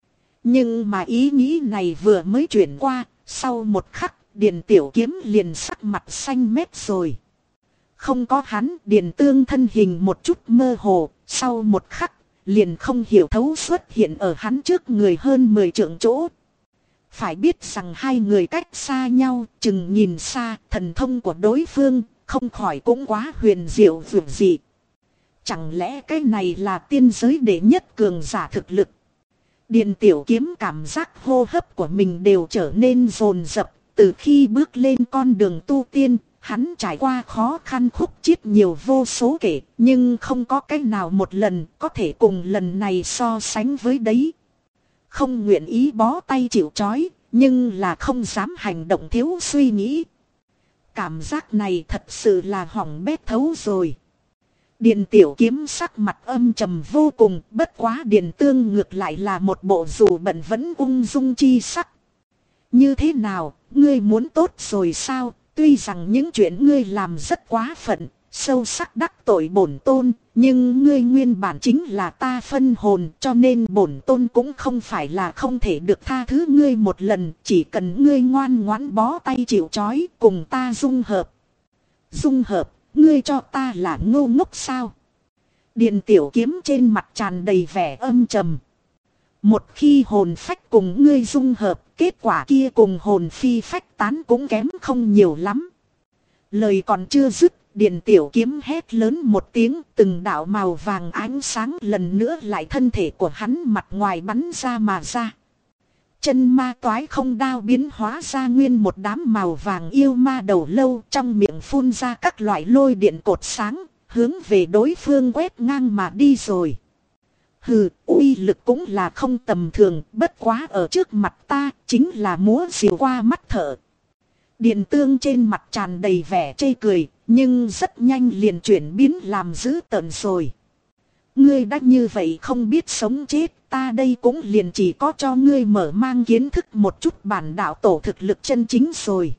Nhưng mà ý nghĩ này vừa mới chuyển qua, sau một khắc Điền Tiểu Kiếm liền sắc mặt xanh mét rồi. Không có hắn, Điền Tương thân hình một chút mơ hồ, sau một khắc liền không hiểu thấu xuất hiện ở hắn trước người hơn 10 trượng chỗ. Phải biết rằng hai người cách xa nhau, chừng nhìn xa, thần thông của đối phương không khỏi cũng quá huyền diệu vượt dị. Chẳng lẽ cái này là tiên giới đệ nhất cường giả thực lực? Điền Tiểu Kiếm cảm giác hô hấp của mình đều trở nên dồn dập, từ khi bước lên con đường tu tiên, hắn trải qua khó khăn khúc chiết nhiều vô số kể, nhưng không có cái nào một lần có thể cùng lần này so sánh với đấy. Không nguyện ý bó tay chịu trói, nhưng là không dám hành động thiếu suy nghĩ. Cảm giác này thật sự là hỏng bét thấu rồi. Điền Tiểu Kiếm sắc mặt âm trầm vô cùng, bất quá Điền Tương ngược lại là một bộ dù bận vẫn ung dung chi sắc. Như thế nào, ngươi muốn tốt rồi sao? Tuy rằng những chuyện ngươi làm rất quá phận, sâu sắc đắc tội bổn tôn, nhưng ngươi nguyên bản chính là ta phân hồn, cho nên bổn tôn cũng không phải là không thể được tha thứ ngươi một lần, chỉ cần ngươi ngoan ngoãn bó tay chịu trói cùng ta dung hợp. Dung hợp, ngươi cho ta là ngô ngốc sao? Điền Tiểu Kiếm trên mặt tràn đầy vẻ âm trầm. Một khi hồn phách cùng ngươi dung hợp, kết quả kia cùng hồn phi phách tán cũng kém không nhiều lắm. Lời còn chưa dứt, Điền Tiểu Kiếm hét lớn một tiếng, từng đạo màu vàng ánh sáng lần nữa lại thân thể của hắn mặt ngoài bắn ra mà ra. Chân ma toái không đao biến hóa ra nguyên một đám màu vàng yêu ma đầu lâu, trong miệng phun ra các loại lôi điện cột sáng, hướng về đối phương quét ngang mà đi rồi. Hừ, uy lực cũng là không tầm thường, bất quá ở trước mặt ta, chính là múa rìu qua mắt thở. Điền Tương trên mặt tràn đầy vẻ chê cười, nhưng rất nhanh liền chuyển biến làm dữ tợn rồi. Ngươi đã như vậy không biết sống chết, ta đây cũng liền chỉ có cho ngươi mở mang kiến thức một chút bản đạo tổ thực lực chân chính rồi.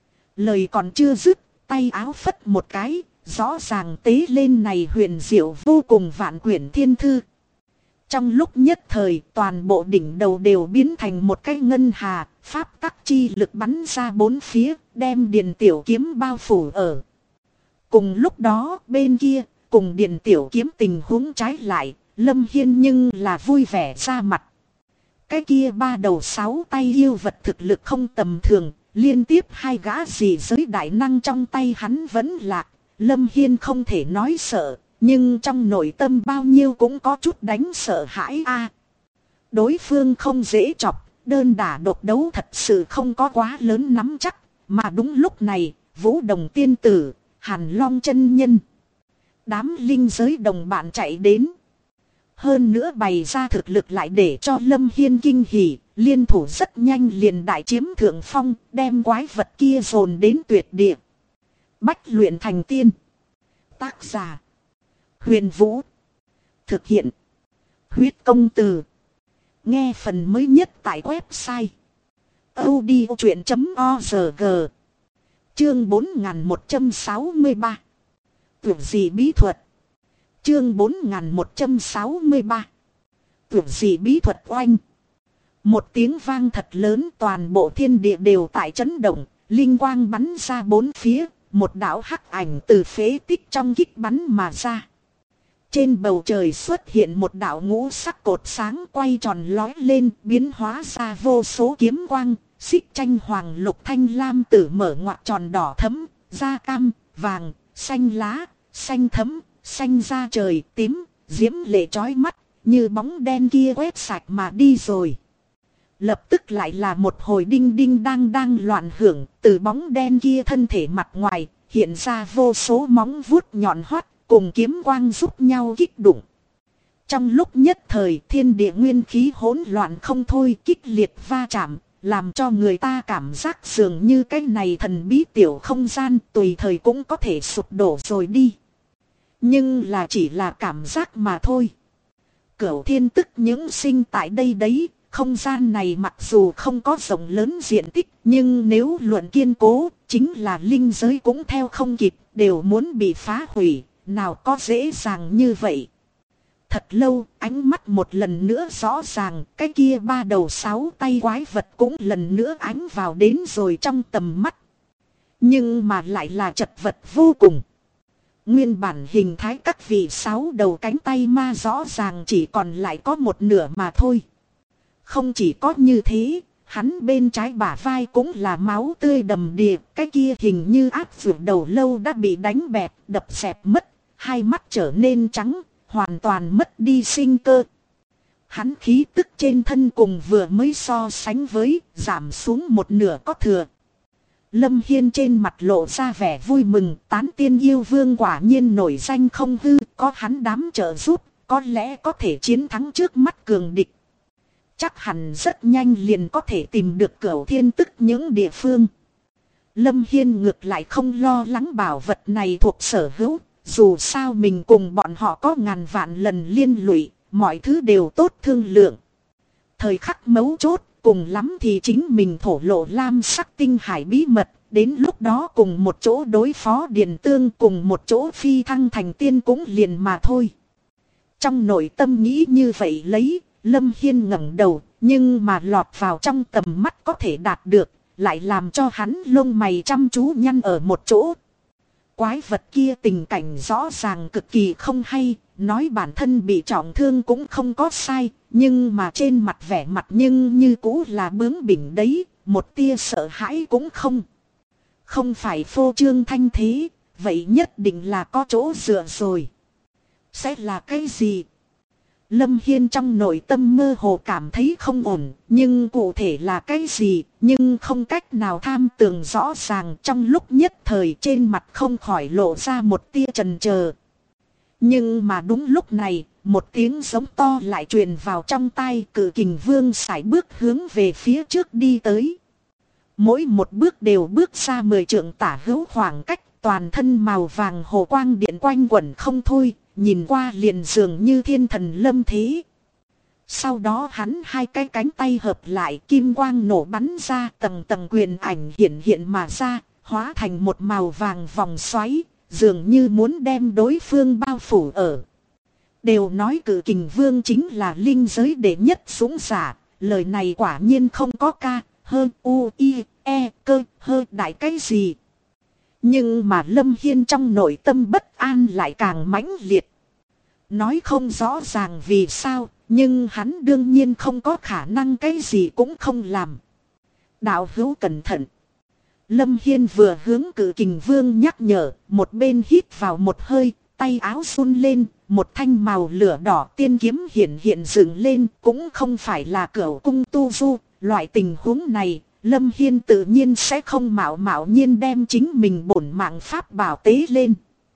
Lời còn chưa dứt, tay áo phất một cái, rõ ràng tế lên này huyền diệu vô cùng vạn quyển thiên thư. Trong lúc nhất thời, toàn bộ đỉnh đầu đều biến thành một cái ngân hà, pháp tắc chi lực bắn ra bốn phía, đem Điền Tiểu Kiếm bao phủ ở. Cùng lúc đó, bên kia, cùng Điền Tiểu Kiếm tình huống trái lại, Lâm Hiên nhưng là vui vẻ ra mặt. Cái kia ba đầu sáu tay yêu vật thực lực không tầm thường, liên tiếp hai gã dị giới đại năng trong tay hắn vẫn lạc. Lâm Hiên không thể nói sợ, nhưng trong nội tâm bao nhiêu cũng có chút đánh sợ hãi a. Đối phương không dễ chọc, đơn đả độc đấu thật sự không có quá lớn nắm chắc, mà đúng lúc này, Vũ Đồng tiên tử, Hàn Long chân nhân, đám linh giới đồng bạn chạy đến. Hơn nữa bày ra thực lực lại để cho Lâm Hiên kinh hỉ, liên thủ rất nhanh liền đại chiếm thượng phong, đem quái vật kia dồn đến tuyệt địa. Bách luyện thành tiên. Tác giả Huyền Vũ. Thực hiện Huyết Công Từ. Nghe phần mới nhất tại website audiochuyện.org. Chương 4163. Tuyệt dị bí thuật. Chương 4163. Tuyệt dị bí thuật oanh. Một tiếng vang thật lớn, toàn bộ thiên địa đều tại chấn động, linh quang bắn ra bốn phía, một đạo hắc ảnh từ phế tích trong kích bắn mà ra. Trên bầu trời xuất hiện một đạo ngũ sắc cột sáng quay tròn lói lên, biến hóa ra vô số kiếm quang, xích tranh hoàng lục thanh lam tử mở ngoặc tròn đỏ thẫm, da cam, vàng, xanh lá, xanh thẫm, xanh da trời, tím, diễm lệ chói mắt, như bóng đen kia quét sạch mà đi rồi. Lập tức lại là một hồi đinh đinh đang loạn hưởng, từ bóng đen kia thân thể mặt ngoài, hiện ra vô số móng vuốt nhọn hoắt, cùng kiếm quang giúp nhau kích đụng. Trong lúc nhất thời thiên địa nguyên khí hỗn loạn không thôi, kích liệt va chạm, làm cho người ta cảm giác dường như cái này thần bí tiểu không gian tùy thời cũng có thể sụp đổ rồi đi. Nhưng là chỉ là cảm giác mà thôi. Cửu thiên tức những sinh tại đây đấy, không gian này mặc dù không có rộng lớn diện tích, nhưng nếu luận kiên cố, chính là linh giới cũng theo không kịp, đều muốn bị phá hủy, nào có dễ dàng như vậy. Thật lâu, ánh mắt một lần nữa rõ ràng, cái kia ba đầu sáu tay quái vật cũng lần nữa ánh vào đến rồi trong tầm mắt. Nhưng mà lại là chật vật vô cùng. Nguyên bản hình thái các vị sáu đầu cánh tay ma rõ ràng chỉ còn lại có một nửa mà thôi. Không chỉ có như thế, hắn bên trái bả vai cũng là máu tươi đầm đìa, cái kia hình như áp vượt đầu lâu đã bị đánh bẹp, đập xẹp mất, hai mắt trở nên trắng, hoàn toàn mất đi sinh cơ. Hắn khí tức trên thân cùng vừa mới so sánh với, giảm xuống một nửa có thừa. Lâm Hiên trên mặt lộ ra vẻ vui mừng, tán tiên yêu vương quả nhiên nổi danh không hư, có hắn đám trợ giúp, có lẽ có thể chiến thắng trước mắt cường địch. Chắc hẳn rất nhanh liền có thể tìm được Cửu Thiên tức những địa phương. Lâm Hiên ngược lại không lo lắng bảo vật này thuộc sở hữu, dù sao mình cùng bọn họ có ngàn vạn lần liên lụy, mọi thứ đều tốt thương lượng. Thời khắc mấu chốt, cùng lắm thì chính mình thổ lộ lam sắc tinh hải bí mật, đến lúc đó cùng một chỗ đối phó Điền Tương, cùng một chỗ phi thăng thành tiên cũng liền mà thôi. Trong nội tâm nghĩ như vậy lấy, Lâm Hiên ngẩng đầu, nhưng mà lọt vào trong tầm mắt có thể đạt được, lại làm cho hắn lông mày chăm chú nhăn ở một chỗ. Quái vật kia tình cảnh rõ ràng cực kỳ không hay, nói bản thân bị trọng thương cũng không có sai, nhưng mà trên mặt vẻ mặt nhưng như cũ là bướng bỉnh đấy, một tia sợ hãi cũng không. Không phải phô trương thanh thế, vậy nhất định là có chỗ dựa rồi. Sẽ là cái gì? Lâm Hiên trong nội tâm mơ hồ cảm thấy không ổn, nhưng cụ thể là cái gì, nhưng không cách nào tham tường rõ ràng, trong lúc nhất thời trên mặt không khỏi lộ ra một tia chần chờ. Nhưng mà đúng lúc này, một tiếng giống to lại truyền vào trong tai, Cự Kình Vương sải bước hướng về phía trước đi tới. Mỗi một bước đều bước ra 10 trượng tả hữu khoảng cách, toàn thân màu vàng hồ quang điện quanh quẩn không thôi. Nhìn qua liền dường như thiên thần lâm thế. Sau đó hắn hai cái cánh tay hợp lại, kim quang nổ bắn ra, tầng tầng quyền ảnh hiện hiện mà ra, hóa thành một màu vàng vòng xoáy, dường như muốn đem đối phương bao phủ ở. Đều nói Cự Kình Vương chính là linh giới đệ nhất dũng giả, lời này quả nhiên không có ca, hơn u, i, e, cơ, hơi đại cái gì. Nhưng mà Lâm Hiên trong nội tâm bất an lại càng mãnh liệt. Nói không rõ ràng vì sao, nhưng hắn đương nhiên không có khả năng cái gì cũng không làm. Đạo hữu cẩn thận. Lâm Hiên vừa hướng Cự Kình Vương nhắc nhở, một bên hít vào một hơi, tay áo run lên, một thanh màu lửa đỏ tiên kiếm hiện dựng lên, cũng không phải là Cửu cung tu du, loại tình huống này. Lâm Hiên tự nhiên sẽ không mạo nhiên đem chính mình bổn mạng pháp bảo tế lên.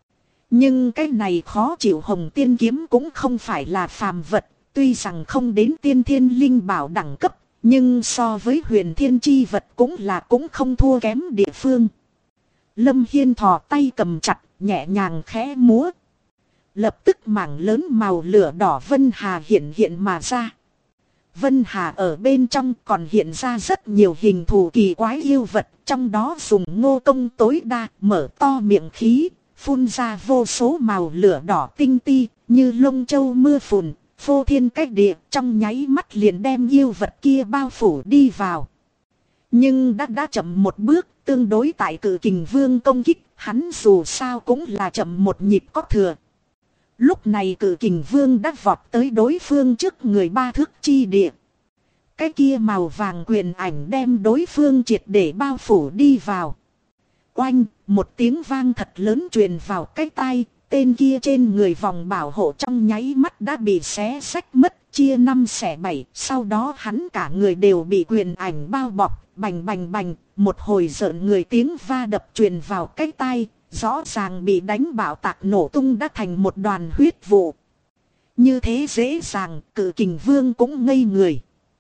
Nhưng cái này khó chịu hồng tiên kiếm cũng không phải là phàm vật, tuy rằng không đến tiên thiên linh bảo đẳng cấp, nhưng so với huyền thiên chi vật cũng không thua kém địa phương. Lâm Hiên thò tay cầm chặt, nhẹ nhàng khẽ múa. Lập tức mảng lớn màu lửa đỏ vân hà hiện mà ra. Vân Hà ở bên trong còn hiện ra rất nhiều hình thù kỳ quái yêu vật, trong đó dùng ngô công tối đa, mở to miệng khí, phun ra vô số màu lửa đỏ tinh ti, như lông châu mưa phùn, phô thiên cách địa, trong nháy mắt liền đem yêu vật kia bao phủ đi vào. Nhưng đã chậm một bước, tương đối tại Cự Kình Vương công kích, hắn dù sao cũng là chậm một nhịp có thừa. Lúc này Cự Kình Vương đã vọt tới đối phương trước người 3 thước chi địa. Cái kia màu vàng quyền ảnh đem đối phương triệt để bao phủ đi vào. Oanh, một tiếng vang thật lớn truyền vào cái tai, tên kia trên người vòng bảo hộ trong nháy mắt đã bị xé xách mất, chia 5 xẻ 7, sau đó hắn cả người đều bị quyền ảnh bao bọc, bành bành bành, một hồi rợn người tiếng va đập truyền vào cái tai, rõ ràng bị đánh bạo tạc nổ tung đã thành một đoàn huyết vụ. Như thế dễ dàng, Cự Kình Vương cũng ngây người.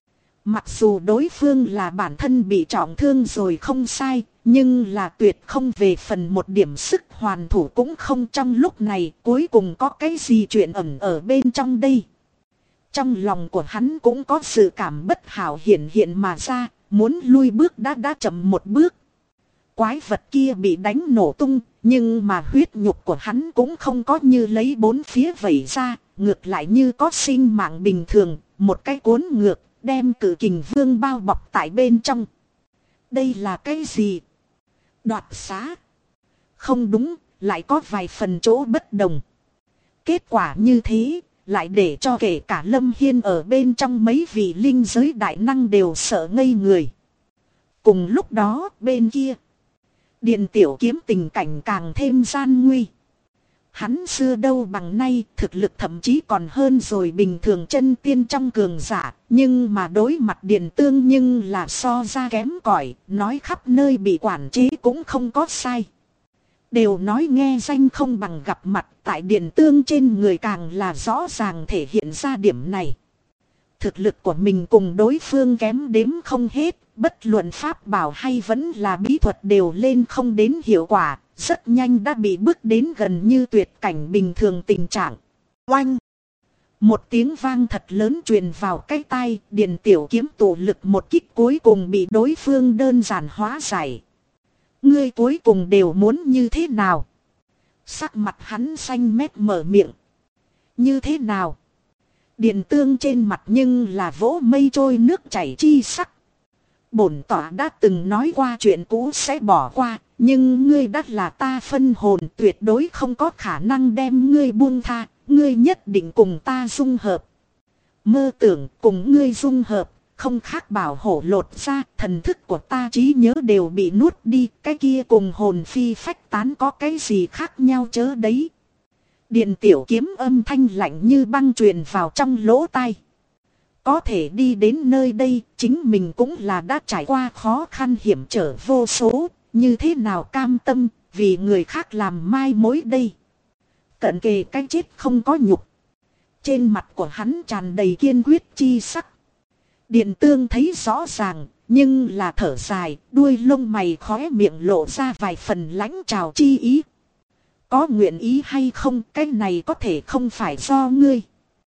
Mặc dù đối phương là bản thân bị trọng thương rồi không sai, nhưng là tuyệt không về phần một điểm sức hoàn thủ cũng không. Trong lúc này cuối cùng có cái gì chuyện ẩn ở bên trong đây. Trong lòng của hắn cũng có sự cảm bất hảo hiện hiện mà ra, muốn lui bước đã chậm một bước. Quái vật kia bị đánh nổ tung, nhưng mà huyết nhục của hắn cũng không có như lấy bốn phía vẩy ra, ngược lại như có sinh mạng bình thường, một cái cuốn ngược, đem Cự Kình Vương bao bọc tại bên trong. Đây là cái gì? Đoạt xá? Không đúng, lại có vài phần chỗ bất đồng. Kết quả như thế, lại để cho kể cả Lâm Hiên ở bên trong mấy vị linh giới đại năng đều sợ ngây người. Cùng lúc đó, bên kia, Điện Tiểu Kiếm tình cảnh càng thêm gian nguy. Hắn xưa đâu bằng nay, thực lực thậm chí còn hơn rồi bình thường chân tiên trong cường giả, nhưng mà đối mặt Điện Tương nhưng là so ra kém cỏi, nói khắp nơi bị quản chế cũng không có sai. Đều nói nghe danh không bằng gặp mặt, tại Điện Tương trên người càng là rõ ràng thể hiện ra điểm này. Thực lực của mình cùng đối phương kém đếm không hết, bất luận pháp bảo hay vẫn là bí thuật đều lên không đến hiệu quả, rất nhanh đã bị bước đến gần như tuyệt cảnh bình thường tình trạng. Oanh! Một tiếng vang thật lớn truyền vào cái tai, Điện Tiểu Kiếm tụ lực một kích cuối cùng bị đối phương đơn giản hóa giải. Ngươi cuối cùng đều muốn như thế nào? Sắc mặt hắn xanh mét mở miệng. Như thế nào? Điện Tương trên mặt nhưng là vỗ mây trôi nước chảy chi sắc. Bổn tỏa đã từng nói qua chuyện cũ sẽ bỏ qua, nhưng ngươi đắt là ta phân hồn, tuyệt đối không có khả năng đem ngươi buông tha, ngươi nhất định cùng ta dung hợp. Mơ tưởng cùng ngươi dung hợp, không khác bảo hổ lột ra, thần thức của ta trí nhớ đều bị nuốt đi, cái kia cùng hồn phi phách tán có cái gì khác nhau chớ đấy. Điện Tiểu Kiếm âm thanh lạnh như băng truyền vào trong lỗ tai. Có thể đi đến nơi đây, chính mình cũng là đã trải qua khó khăn hiểm trở vô số, như thế nào cam tâm, vì người khác làm mai mối đây. Cận kề cái chết không có nhục. Trên mặt của hắn tràn đầy kiên quyết chi sắc. Điện Tương thấy rõ ràng, nhưng là thở dài, đuôi lông mày khóe miệng lộ ra vài phần lãnh trào chi ý. Có nguyện ý hay không, cái này có thể không phải do ngươi.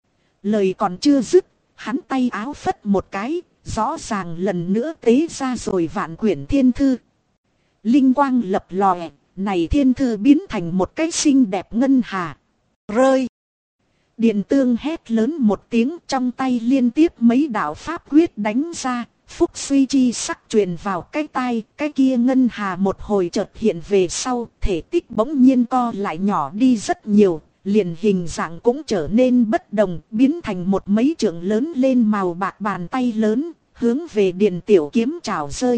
Lời còn chưa dứt, hắn tay áo phất một cái, rõ ràng lần nữa tế ra rồi vạn quyển thiên thư. Linh quang lập lòe, này thiên thư biến thành một cái xinh đẹp ngân hà. Rơi! Điện Tương hét lớn một tiếng, trong tay liên tiếp mấy đạo pháp quyết đánh ra, phúc suy chi sắc truyền vào cái tai, cái kia ngân hà một hồi chợt hiện về sau, thể tích bỗng nhiên co lại nhỏ đi rất nhiều, liền hình dạng cũng trở nên bất đồng, biến thành một mấy trượng lớn lên màu bạc bàn tay lớn, hướng về Điện Tiểu Kiếm trào rơi.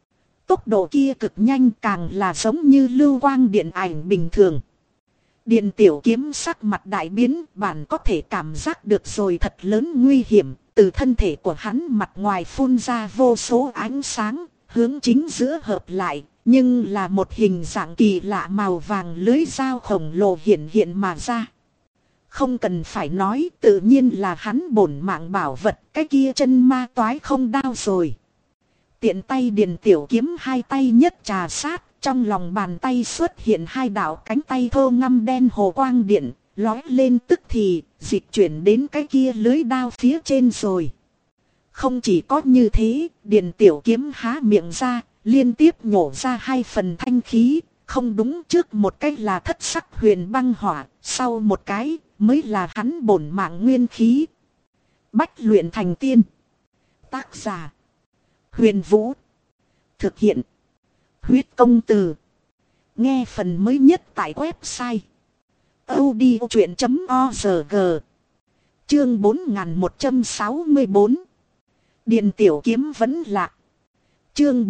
Tốc độ kia cực nhanh, càng là giống như lưu quang điện ảnh bình thường. Điện Tiểu Kiếm sắc mặt đại biến, bạn có thể cảm giác được rồi thật lớn nguy hiểm, từ thân thể của hắn mặt ngoài phun ra vô số ánh sáng, hướng chính giữa hợp lại, nhưng là một hình dạng kỳ lạ màu vàng lưới dao khổng lồ hiện hiện mà ra. Không cần phải nói, tự nhiên là hắn bổn mạng bảo vật, cái kia chân ma toái không đao rồi. Tiện tay Điện Tiểu Kiếm hai tay nhất trà sát, trong lòng bàn tay xuất hiện hai đạo cánh tay thô ngăm đen hồ quang điện, lói lên tức thì, dịch chuyển đến cái kia lưới đao phía trên rồi. Không chỉ có như thế, Điền Tiểu Kiếm há miệng ra, liên tiếp nhổ ra 2 phần thanh khí. Không đúng, trước một cái là thất sắc huyền băng hỏa, sau một cái mới là hắn bổn mạng nguyên khí. Bách luyện thành tiên. Tác giả: Huyền Vũ. Thực hiện: Huyết Công Từ. Nghe phần mới nhất tại website audiochuyện.org. Chương 4164. Điền Tiểu Kiếm vẫn lạc. Chương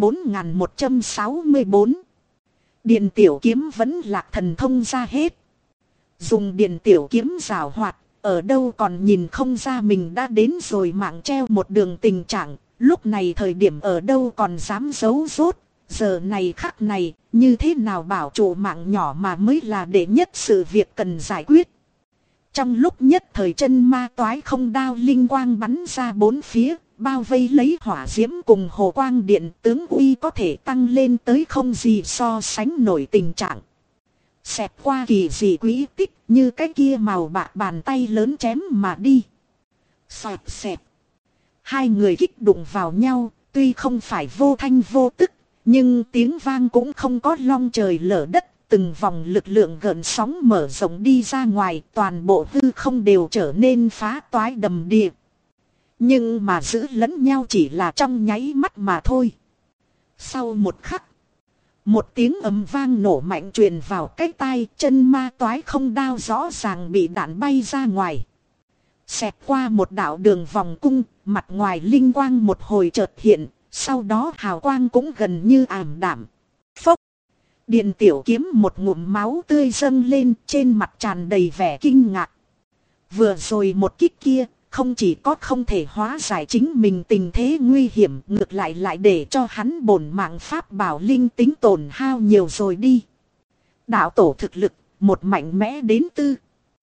4164. Điền Tiểu Kiếm vẫn lạc thần thông ra hết. Dùng Điền Tiểu Kiếm giảo hoạt, ở đâu còn nhìn không ra mình đã đến rồi mạng treo một đường tình trạng. Lúc này thời điểm ở đâu còn dám giấu rốt. Giờ này khắc này, như thế nào bảo trụ mạng nhỏ mà mới là đệ nhất sự việc cần giải quyết. Trong lúc nhất thời chân ma toái không đao linh quang bắn ra bốn phía, bao vây lấy hỏa diễm cùng hồ quang điện, tướng uy có thể tăng lên tới không gì so sánh nổi tình trạng. Xẹt qua kỳ dị quỹ tích như cái kia màu bạc bàn tay lớn chém mà đi. Xoẹt xẹt. Hai người kích đụng vào nhau, tuy không phải vô thanh vô tức, nhưng tiếng vang cũng không có long trời lở đất. Từng vòng lực lượng gợn sóng mở rộng đi ra ngoài, toàn bộ hư không đều trở nên phá toái đầm đìa. Nhưng mà giữ lẫn nhau chỉ là trong nháy mắt mà thôi. Sau một khắc, một tiếng ầm vang nổ mạnh truyền vào cái tai, chân ma toái không đao rõ ràng bị đạn bay ra ngoài. Xẹt qua một đạo đường vòng cung, mặt ngoài linh quang một hồi chợt hiện, sau đó hào quang cũng gần như ảm đạm. Phốc! Điền Tiểu Kiếm một ngụm máu tươi dâng lên, trên mặt tràn đầy vẻ kinh ngạc. Vừa rồi một kích kia, không chỉ có không thể hóa giải chính mình tình thế nguy hiểm, ngược lại để cho hắn bổn mạng pháp bảo linh tính tổn hao nhiều rồi đi. Đạo tổ thực lực, một mạnh mẽ đến tư.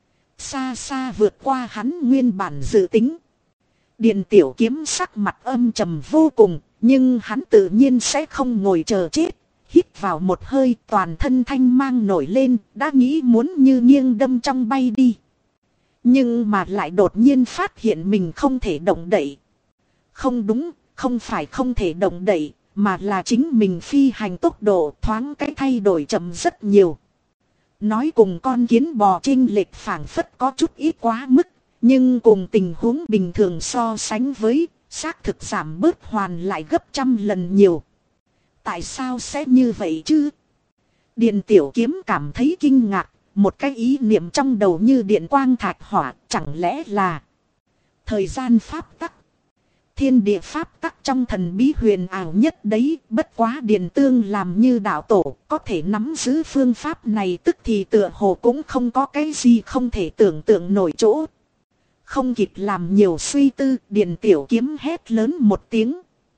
Xa xa vượt qua hắn nguyên bản dự tính. Điền Tiểu Kiếm sắc mặt âm trầm vô cùng, nhưng hắn tự nhiên sẽ không ngồi chờ chết. Hít vào một hơi, toàn thân thanh mang nổi lên, đã nghĩ muốn như nghiêng đâm trong bay đi. Nhưng mà lại đột nhiên phát hiện mình không thể động đậy. Không đúng, không phải không thể động đậy, mà là chính mình phi hành tốc độ thoáng cái thay đổi chậm rất nhiều. Nói cùng con kiến bò chênh lệch phảng phất có chút ít quá mức, nhưng cùng tình huống bình thường so sánh với, xác thực giảm bớt hoàn lại gấp trăm lần nhiều. Tại sao sẽ như vậy chứ? Điền Tiểu Kiếm cảm thấy kinh ngạc, một cái ý niệm trong đầu như điện quang thạch hỏa, chẳng lẽ là thời gian pháp tắc. Thiên địa pháp tắc trong thần bí huyền ảo nhất đấy, bất quá Điền Tương làm như đạo tổ, có thể nắm giữ phương pháp này tức thì tựa hồ cũng không có cái gì không thể tưởng tượng nổi chỗ. Không kịp làm nhiều suy tư, Điền Tiểu Kiếm hét lớn một tiếng.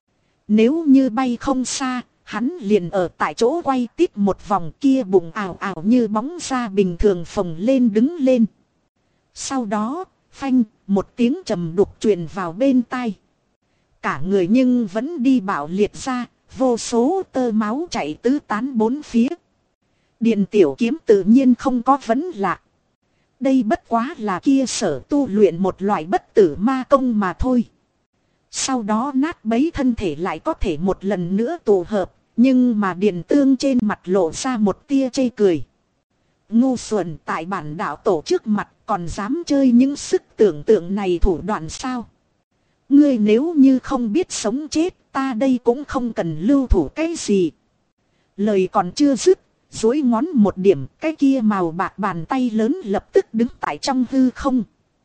Nếu như bay không xa, hắn liền ở tại chỗ quay tít một vòng, kia bụng ảo ảo như bóng ra bình thường phồng lên đứng lên. Sau đó, phanh, một tiếng trầm đục truyền vào bên tai. Cả người nhưng vẫn đi bạo liệt ra, vô số tơ máu chảy tứ tán bốn phía. Điền Tiểu Kiếm tự nhiên không có vấn lạc. Đây bất quá là kia sở tu luyện một loại bất tử ma công mà thôi. Sau đó nát bấy thân thể lại có thể một lần nữa tụ hợp, nhưng mà Điền Tương trên mặt lộ ra một tia chê cười. Ngu xuẩn, tại bản đạo tổ trước mặt còn dám chơi những sức tưởng tượng này thủ đoạn sao? Ngươi nếu như không biết sống chết, ta đây cũng không cần lưu thủ cái gì. Lời còn chưa dứt, duỗi ngón một điểm, cái kia màu bạc bàn tay lớn lập tức đứng tại trong hư không.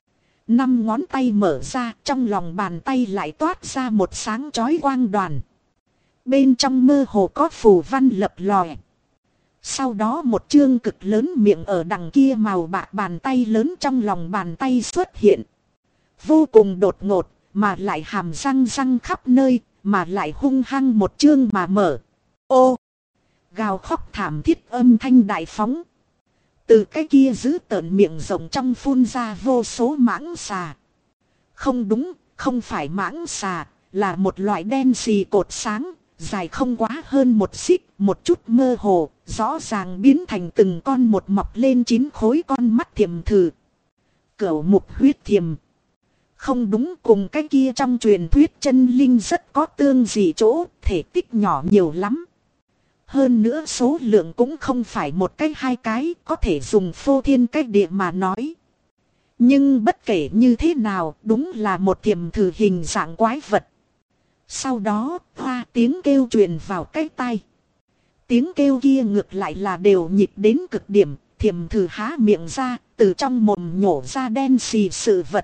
5 ngón tay mở ra, trong lòng bàn tay lại toát ra một sáng chói quang đoàn. Bên trong mơ hồ có phù văn lập lòe. Sau đó một chương cực lớn miệng ở đằng kia màu bạc bàn tay lớn trong lòng bàn tay xuất hiện. Vô cùng đột ngột, mà lại hàm răng răng khắp nơi, mà lại hung hăng một chương mà mở. Ô! Gào khóc thảm thiết âm thanh đại phóng. Từ cái kia giữ tợn miệng rộng trong phun ra vô số mãng xà. Không đúng, không phải mãng xà, là một loại đen xì cột sáng, dài không quá hơn một xích, một chút mơ hồ, rõ ràng biến thành từng con một mọc lên 9 khối con mắt thiềm thử. Cửu mục huyết thiềm. Không đúng, cùng cái kia trong truyền thuyết chân linh rất có tương dị chỗ, thể tích nhỏ nhiều lắm. Hơn nữa số lượng cũng không phải một cái hai cái, có thể dùng phô thiên cách địa mà nói. Nhưng bất kể như thế nào, đúng là một thiềm thử hình dạng quái vật. Sau đó, hoa tiếng kêu truyền vào cái tai. Tiếng kêu kia ngược lại là đều nhịp đến cực điểm, thiềm thử há miệng ra, từ trong mồm nhổ ra đen xì sự vật.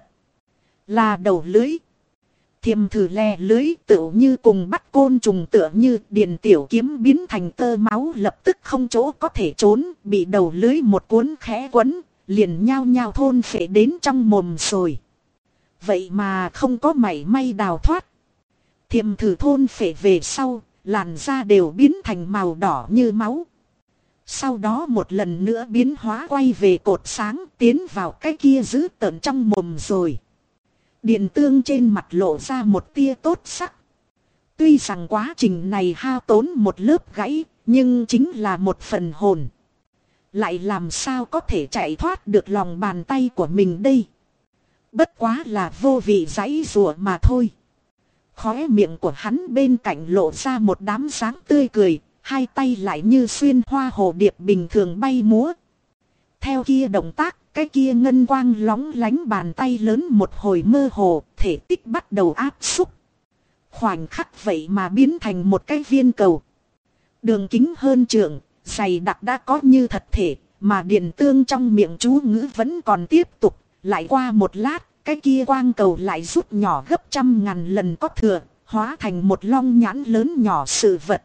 Là đầu lưới. Thiềm thử lè lưới tựu như cùng bắt côn trùng tựa như Điền Tiểu Kiếm biến thành tơ máu lập tức không chỗ có thể trốn, bị đầu lưới một cuốn khẽ quấn, liền nhao nhao thôn phệ đến trong mồm rồi. Vậy mà không có mảy may đào thoát. Thiềm thử thôn phệ về sau, làn da đều biến thành màu đỏ như máu. Sau đó một lần nữa biến hóa quay về cột sáng tiến vào cái kia giữ tợn trong mồm rồi. Điền Tương trên mặt lộ ra một tia tốt sắc. Tuy rằng quá trình này hao tốn một lớp gãy, nhưng chính là một phần hồn. Lại làm sao có thể chạy thoát được lòng bàn tay của mình đây. Bất quá là vô vị giãy rùa mà thôi. Khóe miệng của hắn bên cạnh lộ ra một đám dáng tươi cười, hai tay lại như xuyên hoa hồ điệp bình thường bay múa. Theo kia động tác, cái kia ngân quang lóng lánh bàn tay lớn một hồi mơ hồ, thể tích bắt đầu áp xúc. Khoảnh khắc vậy mà biến thành một cái viên cầu. Đường kính hơn trượng, dày đặc đã có như thật thể, mà Điền Tương trong miệng chú ngữ vẫn còn tiếp tục. Lại qua một lát, cái kia quang cầu lại rút nhỏ gấp 100.000 lần có thừa, hóa thành một long nhãn lớn nhỏ sự vật.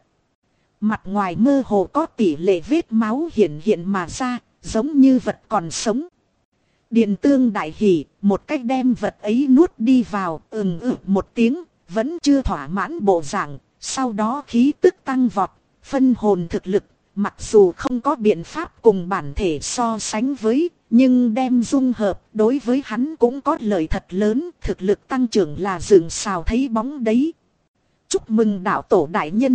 Mặt ngoài mơ hồ có tỷ lệ vết máu hiện hiện mà ra, giống như vật còn sống. Điền Tương đại hỉ, một cách đem vật ấy nuốt đi vào, một tiếng, vẫn chưa thỏa mãn bộ dạng, sau đó khí tức tăng vọt, phân hồn thực lực, mặc dù không có biện pháp cùng bản thể so sánh với, nhưng đem dung hợp đối với hắn cũng có lợi thật lớn, thực lực tăng trưởng là rừng xào thấy bóng đấy. Chúc mừng đạo tổ đại nhân.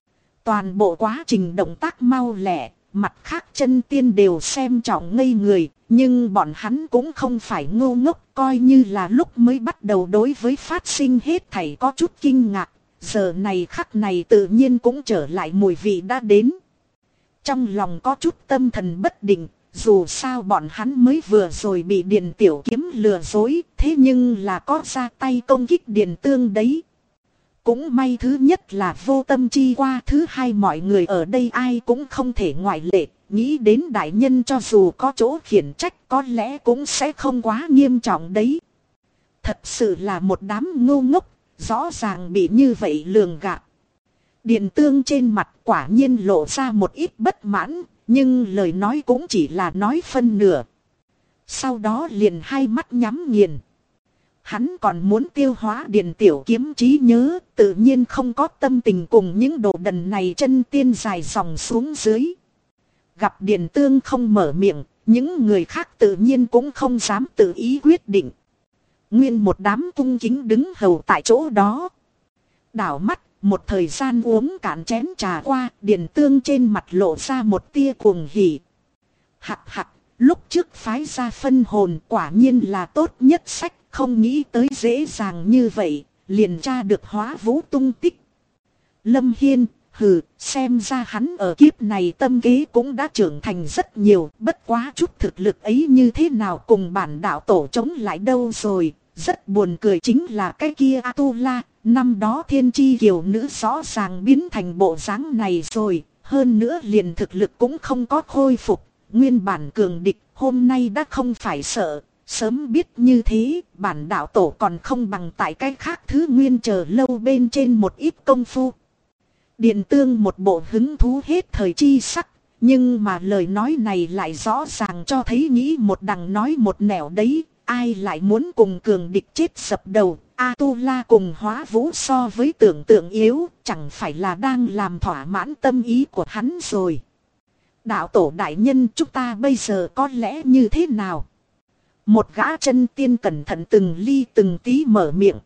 Toàn bộ quá trình động tác mau lẹ, mặt khác chân tiên đều xem trọng ngây người, nhưng bọn hắn cũng không phải ngu ngốc, coi như là lúc mới bắt đầu đối với phát sinh hết thảy có chút kinh ngạc, giờ này khắc này tự nhiên cũng trở lại mùi vị đã đến. Trong lòng có chút tâm thần bất định, dù sao bọn hắn mới vừa rồi bị Điền Tiểu Kiếm lừa dối, thế nhưng là có ra tay công kích Điền Tương đấy. Cũng may thứ nhất là vô tâm chi qua, thứ hai mọi người ở đây ai cũng không thể ngoại lệ, nghĩ đến đại nhân cho dù có chỗ khiển trách có lẽ cũng sẽ không quá nghiêm trọng đấy. Thật sự là một đám ngu ngốc, rõ ràng bị như vậy lường gạt. Điền Tương trên mặt quả nhiên lộ ra một ít bất mãn, nhưng lời nói cũng chỉ là nói phân nửa. Sau đó liền hai mắt nhắm nghiền. Hắn còn muốn tiêu hóa Điền Tiểu Kiếm trí nhớ, tự nhiên không có tâm tình cùng những đồ đần này chân tiên dài dòng xuống dưới. Gặp Điền Tương không mở miệng, những người khác tự nhiên cũng không dám tự ý quyết định. Nguyên một đám cung kính đứng hầu tại chỗ đó. Đảo mắt, một thời gian uống cạn chén trà qua, Điền Tương trên mặt lộ ra một tia cuồng hỉ. Hặc hặc, lúc trước phái ra phân hồn quả nhiên là tốt nhất sách, không nghĩ tới dễ dàng như vậy, liền tra được Hóa Vũ tung tích. Lâm Hiên, xem ra hắn ở kiếp này tâm kế cũng đã trưởng thành rất nhiều, bất quá chút thực lực ấy như thế nào cùng bản đạo tổ chống lại đâu rồi. Rất buồn cười chính là cái kia Atula, năm đó thiên chi kiều nữ rõ ràng biến thành bộ dáng này rồi, hơn nữa liền thực lực cũng không có khôi phục, nguyên bản cường địch hôm nay đã không phải sợ. Sớm biết như thế, bản đạo tổ còn không bằng tại cái khác thứ nguyên chờ lâu bên trên một ít công phu. Điền Tương một bộ hứng thú hết thời chi sắc, nhưng mà lời nói này lại rõ ràng cho thấy nghĩ một đằng nói một nẻo đấy, ai lại muốn cùng cường địch chết sập đầu. Atula cùng Hóa Vũ so với tưởng tượng yếu, chẳng phải là đang làm thỏa mãn tâm ý của hắn rồi. Đạo tổ đại nhân, chúng ta bây giờ có lẽ như thế nào? Một gã chân tiên cẩn thận từng ly từng tí mở miệng.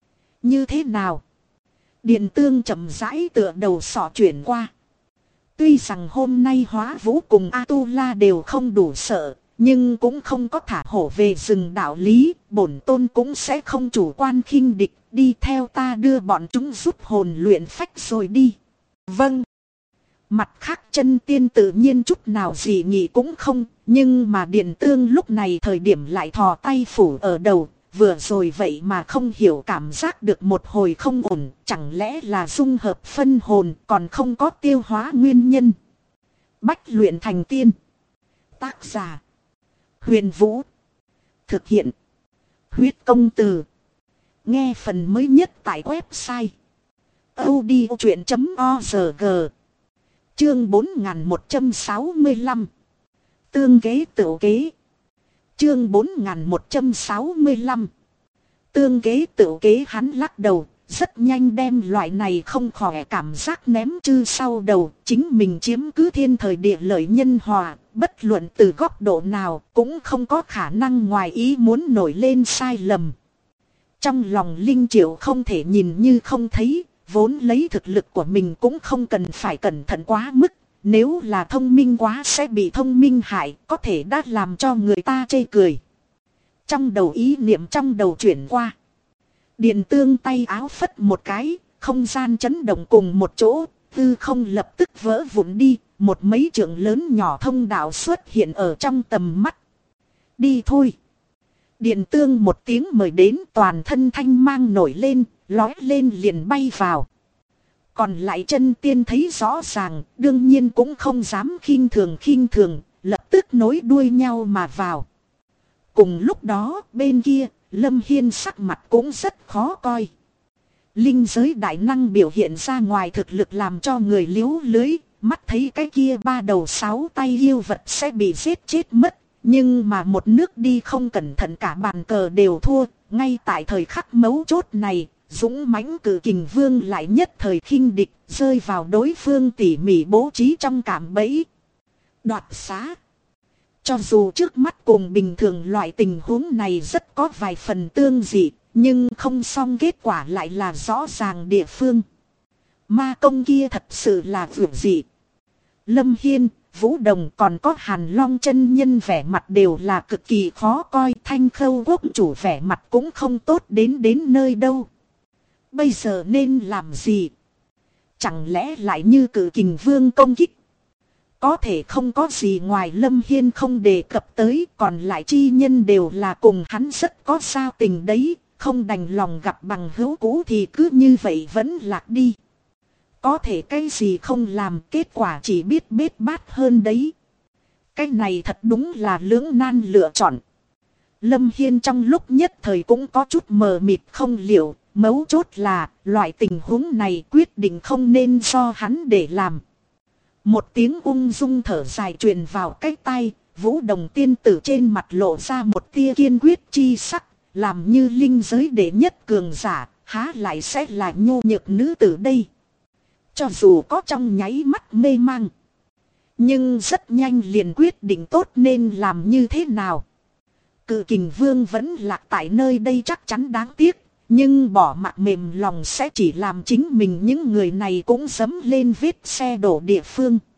Như thế nào? Điền Tương chậm rãi tựa đầu sọ chuyển qua. Tuy rằng hôm nay Hóa Vũ cùng Atula đều không đủ sợ, nhưng cũng không có thả hổ về rừng đạo lý, bổn tôn cũng sẽ không chủ quan khinh địch, đi theo ta đưa bọn chúng giúp hồn luyện phách rồi đi. Vâng. Mặt khác chân tiên tự nhiên chút nào gì nghĩ cũng không, nhưng mà Điền Tương lúc này thời điểm lại thò tay phủ ở đầu, vừa rồi vậy mà không hiểu cảm giác được một hồi không ổn, chẳng lẽ là dung hợp phân hồn còn không có tiêu hóa nguyên nhân. Bách luyện thành tiên. Tác giả Huyền Vũ. Thực hiện Huyết Công Từ. Nghe phần mới nhất tại website audiochuyện.org. Chương 4165. Tương kế tựu kế. Chương 4165. Tương kế tựu kế, hắn lắc đầu, rất nhanh đem loại này không khỏe cảm giác ném chư sau đầu. Chính mình chiếm cứ thiên thời địa lợi nhân hòa, bất luận từ góc độ nào cũng không có khả năng ngoài ý muốn nổi lên sai lầm. Trong lòng Linh Triệu không thể nhìn như không thấy, vốn lấy thực lực của mình cũng không cần phải cẩn thận quá mức. Nếu là thông minh quá sẽ bị thông minh hại, có thể đã làm cho người ta chê cười. Trong đầu ý niệm trong đầu chuyển qua. Điền Tương tay áo phất một cái, không gian chấn động cùng một chỗ, tư không lập tức vỡ vụn đi, một mấy trượng lớn nhỏ thông đạo xuất hiện ở trong tầm mắt. Đi thôi. Điền Tương một tiếng mời đến, toàn thân thanh mang nổi lên, lói lên liền bay vào. Còn lại chân tiên thấy rõ ràng, đương nhiên cũng không dám khinh thường, lập tức nối đuôi nhau mà vào. Cùng lúc đó, bên kia, Lâm Hiên sắc mặt cũng rất khó coi. Linh giới đại năng biểu hiện ra ngoài thực lực làm cho người liếu lưới, mắt thấy cái kia ba đầu sáu tay yêu vật sẽ bị giết chết mất. Nhưng mà một nước đi không cẩn thận cả bàn cờ đều thua, ngay tại thời khắc mấu chốt này. Dũng mãnh cử kình vương lại nhất thời khinh địch, rơi vào đối phương tỉ mỉ bố trí trong cạm bẫy. Đoạt xá. Cho dù trước mắt cùng bình thường loại tình huống này rất có vài phần tương dị, nhưng không xong kết quả lại là rõ ràng địa phương. Ma công kia thật sự là vượt dị. Lâm Hiên, Vũ Đồng còn có Hàn Long chân nhân vẻ mặt đều là cực kỳ khó coi, Thanh Khâu quốc chủ vẻ mặt cũng không tốt đến nơi đâu. Bây giờ nên làm gì? Chẳng lẽ lại như cử kình vương công kích? Có thể không có gì ngoài Lâm Hiên không đề cập tới, còn lại chi nhân đều là cùng hắn rất có sao tình đấy, không đành lòng gặp bằng hữu cũ thì cứ như vậy vẫn lạc đi. Có thể cái gì không làm, kết quả chỉ biết bết bát hơn đấy. Cái này thật đúng là lưỡng nan lựa chọn. Lâm Hiên trong lúc nhất thời cũng có chút mờ mịt không liệu. Mấu chốt là, loại tình huống này quyết định không nên do hắn để làm. Một tiếng ung dung thở dài truyền vào cái tai, Vũ Đồng tiên tử trên mặt lộ ra một tia kiên quyết chi sắc, làm như linh giới đệ nhất cường giả, há lại sẽ là nhô nhược nữ tử đây. Cho dù có trong nháy mắt mê mang, nhưng rất nhanh liền quyết định tốt nên làm như thế nào. Cự kình vương vẫn lạc tại nơi đây chắc chắn đáng tiếc. Nhưng bỏ mặc mềm lòng sẽ chỉ làm chính mình những người này cũng dẫm lên vết xe đổ địa phương.